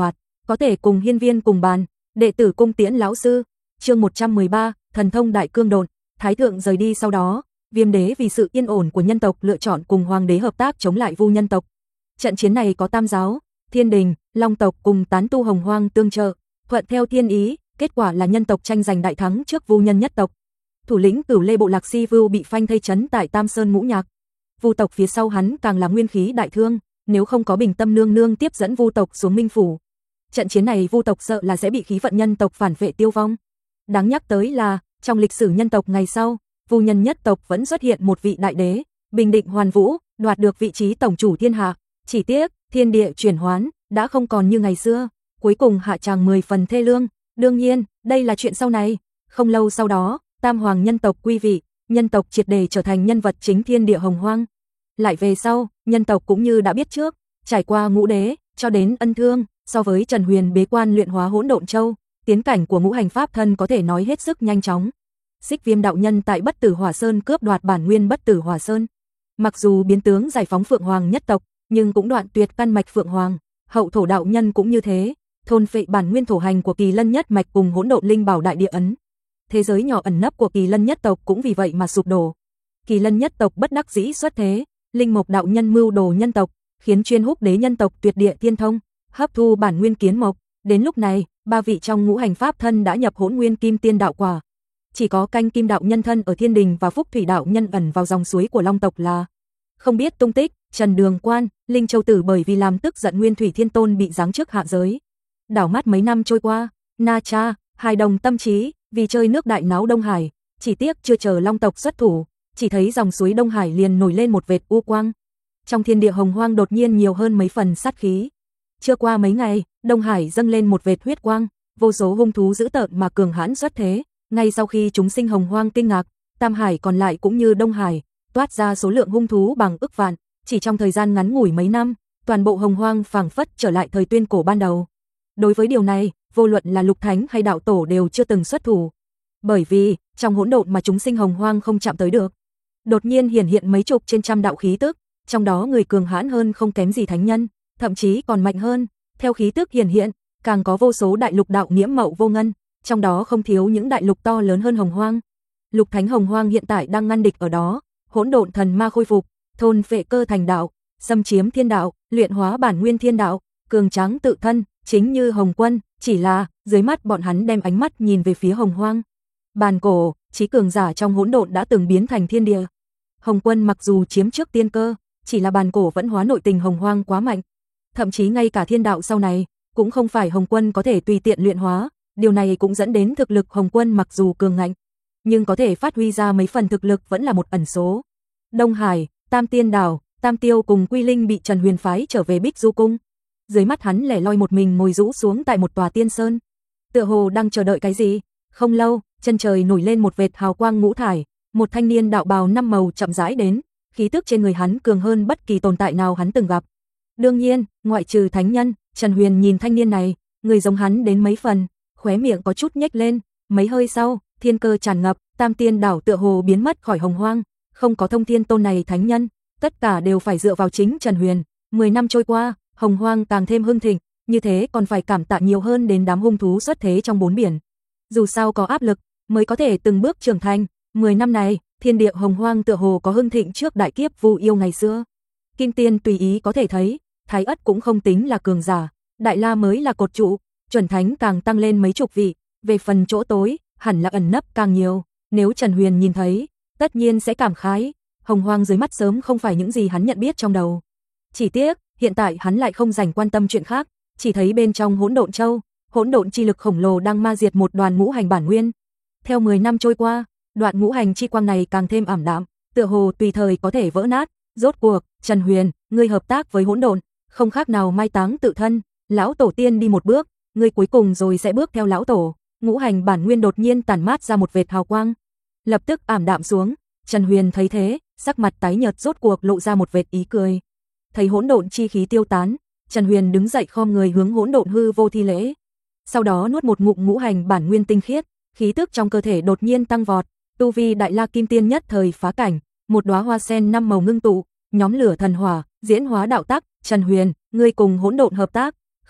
có thể cùng hiên viên cùng bàn, đệ tử cung tiễn lão sư. Chương một trăm mười ba, thần thông đại cương độn. Thái thượng rời đi sau đó, Viêm đế vì sự yên ổn của nhân tộc lựa chọn cùng hoàng đế hợp tác chống lại Vu nhân tộc. Trận chiến này có Tam giáo, Thiên đình, Long tộc cùng tán tu Hồng Hoang tương trợ, thuận theo thiên ý, kết quả là nhân tộc tranh giành đại thắng trước Vu nhân nhất tộc. Thủ lĩnh Cửu Lê bộ lạc Si Vưu bị phanh thây trấn tại Tam Sơn Ngũ Nhạc. Vu tộc phía sau hắn càng là nguyên khí đại thương, nếu không có Bình Tâm nương nương tiếp dẫn Vu tộc xuống Minh phủ, trận chiến này Vu tộc sợ là sẽ bị khí vận nhân tộc phản vệ tiêu vong. Đáng nhắc tới là, trong lịch sử nhân tộc ngày sau, Vu nhân nhất tộc vẫn xuất hiện một vị đại đế, bình định hoàn vũ, đoạt được vị trí tổng chủ thiên hạ, chỉ tiếc, thiên địa chuyển hoán, đã không còn như ngày xưa, cuối cùng hạ tràng mười phần thê lương. Đương nhiên, đây là chuyện sau này. Không lâu sau đó, Tam hoàng nhân tộc quy vị, nhân tộc triệt để trở thành nhân vật chính thiên địa hồng hoang. Lại về sau, nhân tộc cũng như đã biết trước, trải qua ngũ đế, cho đến ân thương, so với Trần Huyền bế quan luyện hóa hỗn độn châu, tiến cảnh của ngũ hành pháp thân có thể nói hết sức nhanh chóng. Xích Viêm đạo nhân tại Bất Tử Hỏa Sơn cướp đoạt bản nguyên Bất Tử Hỏa Sơn. Mặc dù biến tướng giải phóng Phượng Hoàng nhất tộc, nhưng cũng đoạn tuyệt căn mạch Phượng Hoàng, Hậu Thổ đạo nhân cũng như thế, thôn phệ bản nguyên thổ hành của Kỳ Lân nhất mạch cùng hỗn độn linh bảo đại địa ấn. Thế giới nhỏ ẩn nấp của Kỳ Lân nhất tộc cũng vì vậy mà sụp đổ. Kỳ Lân nhất tộc bất đắc dĩ xuất thế, Linh Mộc đạo nhân mưu đồ nhân tộc, khiến Chuyên Húc đế nhân tộc tuyệt địa thiên thông, hấp thu bản nguyên kiến mộc. Đến lúc này, ba vị trong ngũ hành pháp thân đã nhập hỗn nguyên kim tiên đạo quả. Chỉ có Canh Kim đạo nhân thân ở Thiên đình và Phúc Thủy đạo nhân ẩn vào dòng suối của Long tộc là không biết tung tích. Trần Đường Quan, Linh Châu Tử bởi vì làm tức giận Nguyên Thủy Thiên Tôn bị giáng chức hạ giới. Đảo mắt mấy năm trôi qua, Na Cha, hài đồng tâm trí, vì chơi nước đại náo Đông Hải, chỉ tiếc chưa chờ Long tộc xuất thủ, chỉ thấy dòng suối Đông Hải liền nổi lên một vệt u quang. Trong thiên địa hồng hoang đột nhiên nhiều hơn mấy phần sát khí. Chưa qua mấy ngày, Đông Hải dâng lên một vệt huyết quang, vô số hung thú dữ tợn mà cường hãn xuất thế. Ngay sau khi chúng sinh hồng hoang kinh ngạc, Tam Hải còn lại cũng như Đông Hải, toát ra số lượng hung thú bằng ức vạn. Chỉ trong thời gian ngắn ngủi mấy năm, toàn bộ hồng hoang phảng phất trở lại thời tuyên cổ ban đầu. Đối với điều này, vô luận là Lục Thánh hay đạo tổ đều chưa từng xuất thủ. Bởi vì, trong hỗn độn mà chúng sinh hồng hoang không chạm tới được, đột nhiên hiển hiện mấy chục trên trăm đạo khí tức, trong đó người cường hãn hơn không kém gì thánh nhân, thậm chí còn mạnh hơn. Theo khí tức hiển hiện, càng có vô số đại lục đạo nhiễm mậu vô ngân, trong đó không thiếu những đại lục to lớn hơn hồng hoang. Lục Thánh hồng hoang hiện tại đang ngăn địch ở đó, hỗn độn thần ma khôi phục, thôn phệ cơ thành đạo, xâm chiếm thiên đạo, luyện hóa bản nguyên thiên đạo, cường tráng tự thân, chính như Hồng Quân, chỉ là dưới mắt bọn hắn đem ánh mắt nhìn về phía hồng hoang. Bàn cổ, chí cường giả trong hỗn độn đã từng biến thành thiên địa. Hồng Quân mặc dù chiếm trước tiên cơ, chỉ là bàn cổ vẫn hóa nội tình hồng hoang quá mạnh. Thậm chí ngay cả thiên đạo sau này, cũng không phải Hồng Quân có thể tùy tiện luyện hóa, điều này cũng dẫn đến thực lực Hồng Quân mặc dù cường ngạnh, nhưng có thể phát huy ra mấy phần thực lực vẫn là một ẩn số. Đông Hải, Tam Tiên Đảo, Tam Tiêu cùng Quy Linh bị Trần Huyền phái trở về Bích Du Cung. Dưới mắt hắn lẻ loi một mình ngồi rũ xuống tại một tòa tiên sơn, tựa hồ đang chờ đợi cái gì. Không lâu, chân trời nổi lên một vệt hào quang ngũ thải, một thanh niên đạo bào năm màu chậm rãi đến, khí tức trên người hắn cường hơn bất kỳ tồn tại nào hắn từng gặp. Đương nhiên, ngoại trừ thánh nhân, Trần Huyền nhìn thanh niên này, người giống hắn đến mấy phần, khóe miệng có chút nhếch lên. Mấy hơi sau, thiên cơ tràn ngập, Tam Tiên Đảo tựa hồ biến mất khỏi hồng hoang, không có thông thiên tôn này thánh nhân, tất cả đều phải dựa vào chính Trần Huyền. Mười năm trôi qua, hồng hoang càng thêm hưng thịnh, như thế còn phải cảm tạ nhiều hơn đến đám hung thú xuất thế trong bốn biển. Dù sao có áp lực, mới có thể từng bước trưởng thành. Mười năm này, thiên địa hồng hoang tựa hồ có hưng thịnh trước đại kiếp Vu yêu ngày xưa. Kim Tiên tùy ý có thể thấy, Thái Ất cũng không tính là cường giả, Đại La mới là cột trụ, chuẩn thánh càng tăng lên mấy chục vị. Về phần chỗ tối, hẳn là ẩn nấp càng nhiều. Nếu Trần Huyền nhìn thấy, tất nhiên sẽ cảm khái. Hồng hoang dưới mắt sớm không phải những gì hắn nhận biết trong đầu. Chỉ tiếc, hiện tại hắn lại không dành quan tâm chuyện khác, chỉ thấy bên trong hỗn độn châu, hỗn độn chi lực khổng lồ đang ma diệt một đoàn ngũ hành bản nguyên. Theo mười năm trôi qua, đoạn ngũ hành chi quang này càng thêm ảm đạm, tựa hồ tùy thời có thể vỡ nát. Rốt cuộc, Trần Huyền, ngươi hợp tác với hỗn độn, không khác nào mai táng tự thân. Lão tổ tiên đi một bước, ngươi cuối cùng rồi sẽ bước theo lão tổ. Ngũ hành bản nguyên đột nhiên tản mát ra một vệt hào quang, lập tức ảm đạm xuống. Trần Huyền thấy thế, sắc mặt tái nhợt, rốt cuộc lộ ra một vệt ý cười. Thấy hỗn độn chi khí tiêu tán, Trần Huyền đứng dậy khom người hướng hỗn độn hư vô thi lễ. Sau đó nuốt một ngụm ngũ hành bản nguyên tinh khiết, khí tức trong cơ thể đột nhiên tăng vọt, tu vi Đại La Kim Tiên nhất thời phá cảnh, một đóa hoa sen năm màu ngưng tụ, nhóm lửa thần hỏa, diễn hóa đạo tắc. Trần Huyền, ngươi cùng hỗn độn hợp tác,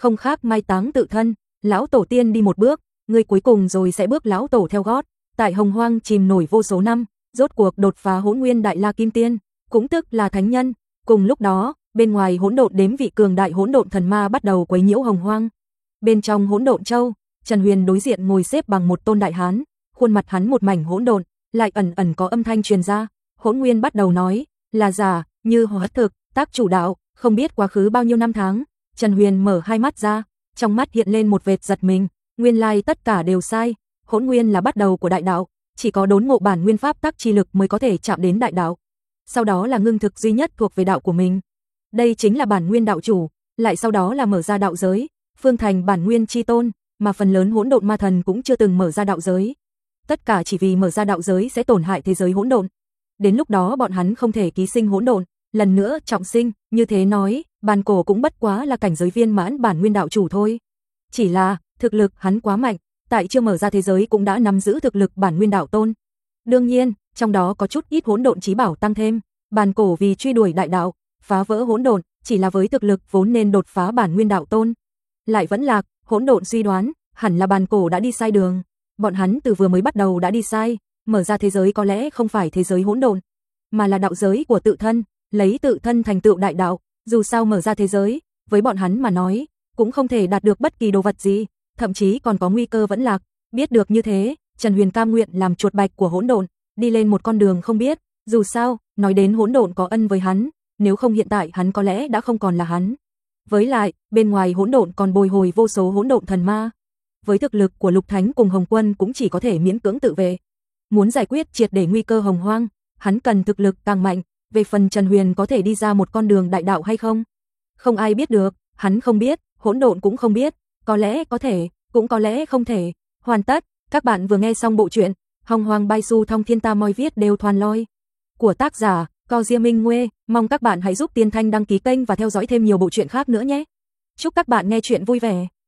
không khác mai táng tự thân, lão tổ tiên đi một bước, người cuối cùng rồi sẽ bước lão tổ theo gót. Tại Hồng Hoang chìm nổi vô số năm, rốt cuộc đột phá Hỗn Nguyên Đại La Kim Tiên, cũng tức là thánh nhân. Cùng lúc đó, bên ngoài hỗn độn đếm vị cường đại hỗn độn thần ma bắt đầu quấy nhiễu Hồng Hoang. Bên trong hỗn độn châu, Trần Huyền đối diện ngồi xếp bằng một tôn đại hán, khuôn mặt hắn một mảnh hỗn độn, lại ẩn ẩn có âm thanh truyền ra. Hỗn Nguyên bắt đầu nói, là giả, như hóa thực, tác chủ đạo, không biết quá khứ bao nhiêu năm tháng. Trần Huyền mở hai mắt ra, trong mắt hiện lên một vệt giật mình, nguyên lai tất cả đều sai. Hỗn Nguyên là bắt đầu của đại đạo, chỉ có đốn ngộ bản nguyên pháp tắc chi lực mới có thể chạm đến đại đạo. Sau đó là ngưng thực duy nhất thuộc về đạo của mình. Đây chính là bản nguyên đạo chủ, lại sau đó là mở ra đạo giới, phương thành bản nguyên chi tôn, mà phần lớn hỗn độn ma thần cũng chưa từng mở ra đạo giới. Tất cả chỉ vì mở ra đạo giới sẽ tổn hại thế giới hỗn độn. Đến lúc đó bọn hắn không thể ký sinh hỗn độn, lần nữa trọng sinh, như thế nói, Bàn Cổ cũng bất quá là cảnh giới viên mãn bản nguyên đạo chủ thôi. Chỉ là, thực lực hắn quá mạnh, tại chưa mở ra thế giới cũng đã nắm giữ thực lực bản nguyên đạo tôn. Đương nhiên, trong đó có chút ít hỗn độn chí bảo tăng thêm, Bàn Cổ vì truy đuổi đại đạo, phá vỡ hỗn độn, chỉ là với thực lực vốn nên đột phá bản nguyên đạo tôn. Lại vẫn lạc, hỗn độn suy đoán, hẳn là Bàn Cổ đã đi sai đường. Bọn hắn từ vừa mới bắt đầu đã đi sai, mở ra thế giới có lẽ không phải thế giới hỗn độn, mà là đạo giới của tự thân, lấy tự thân thành tựu đại đạo. Dù sao mở ra thế giới, với bọn hắn mà nói, cũng không thể đạt được bất kỳ đồ vật gì, thậm chí còn có nguy cơ vẫn lạc. Biết được như thế, Trần Huyền cam nguyện làm chuột bạch của hỗn độn, đi lên một con đường không biết. Dù sao, nói đến hỗn độn có ân với hắn, nếu không hiện tại hắn có lẽ đã không còn là hắn. Với lại, bên ngoài hỗn độn còn bồi hồi vô số hỗn độn thần ma. Với thực lực của Lục Thánh cùng Hồng Quân cũng chỉ có thể miễn cưỡng tự vệ. Muốn giải quyết triệt để nguy cơ Hồng Hoang, hắn cần thực lực càng mạnh. Về phần Trần Huyền có thể đi ra một con đường đại đạo hay không? Không ai biết được, hắn không biết, hỗn độn cũng không biết, có lẽ có thể, cũng có lẽ không thể. Hoàn tất, các bạn vừa nghe xong bộ truyện Hồng Hoang Bai Su Thông Thiên Ta Moi Viết Đều Thoàn Loi của tác giả Co Diêm Minh Nguê. Mong các bạn hãy giúp Tiên Thanh đăng ký kênh và theo dõi thêm nhiều bộ truyện khác nữa nhé. Chúc các bạn nghe truyện vui vẻ.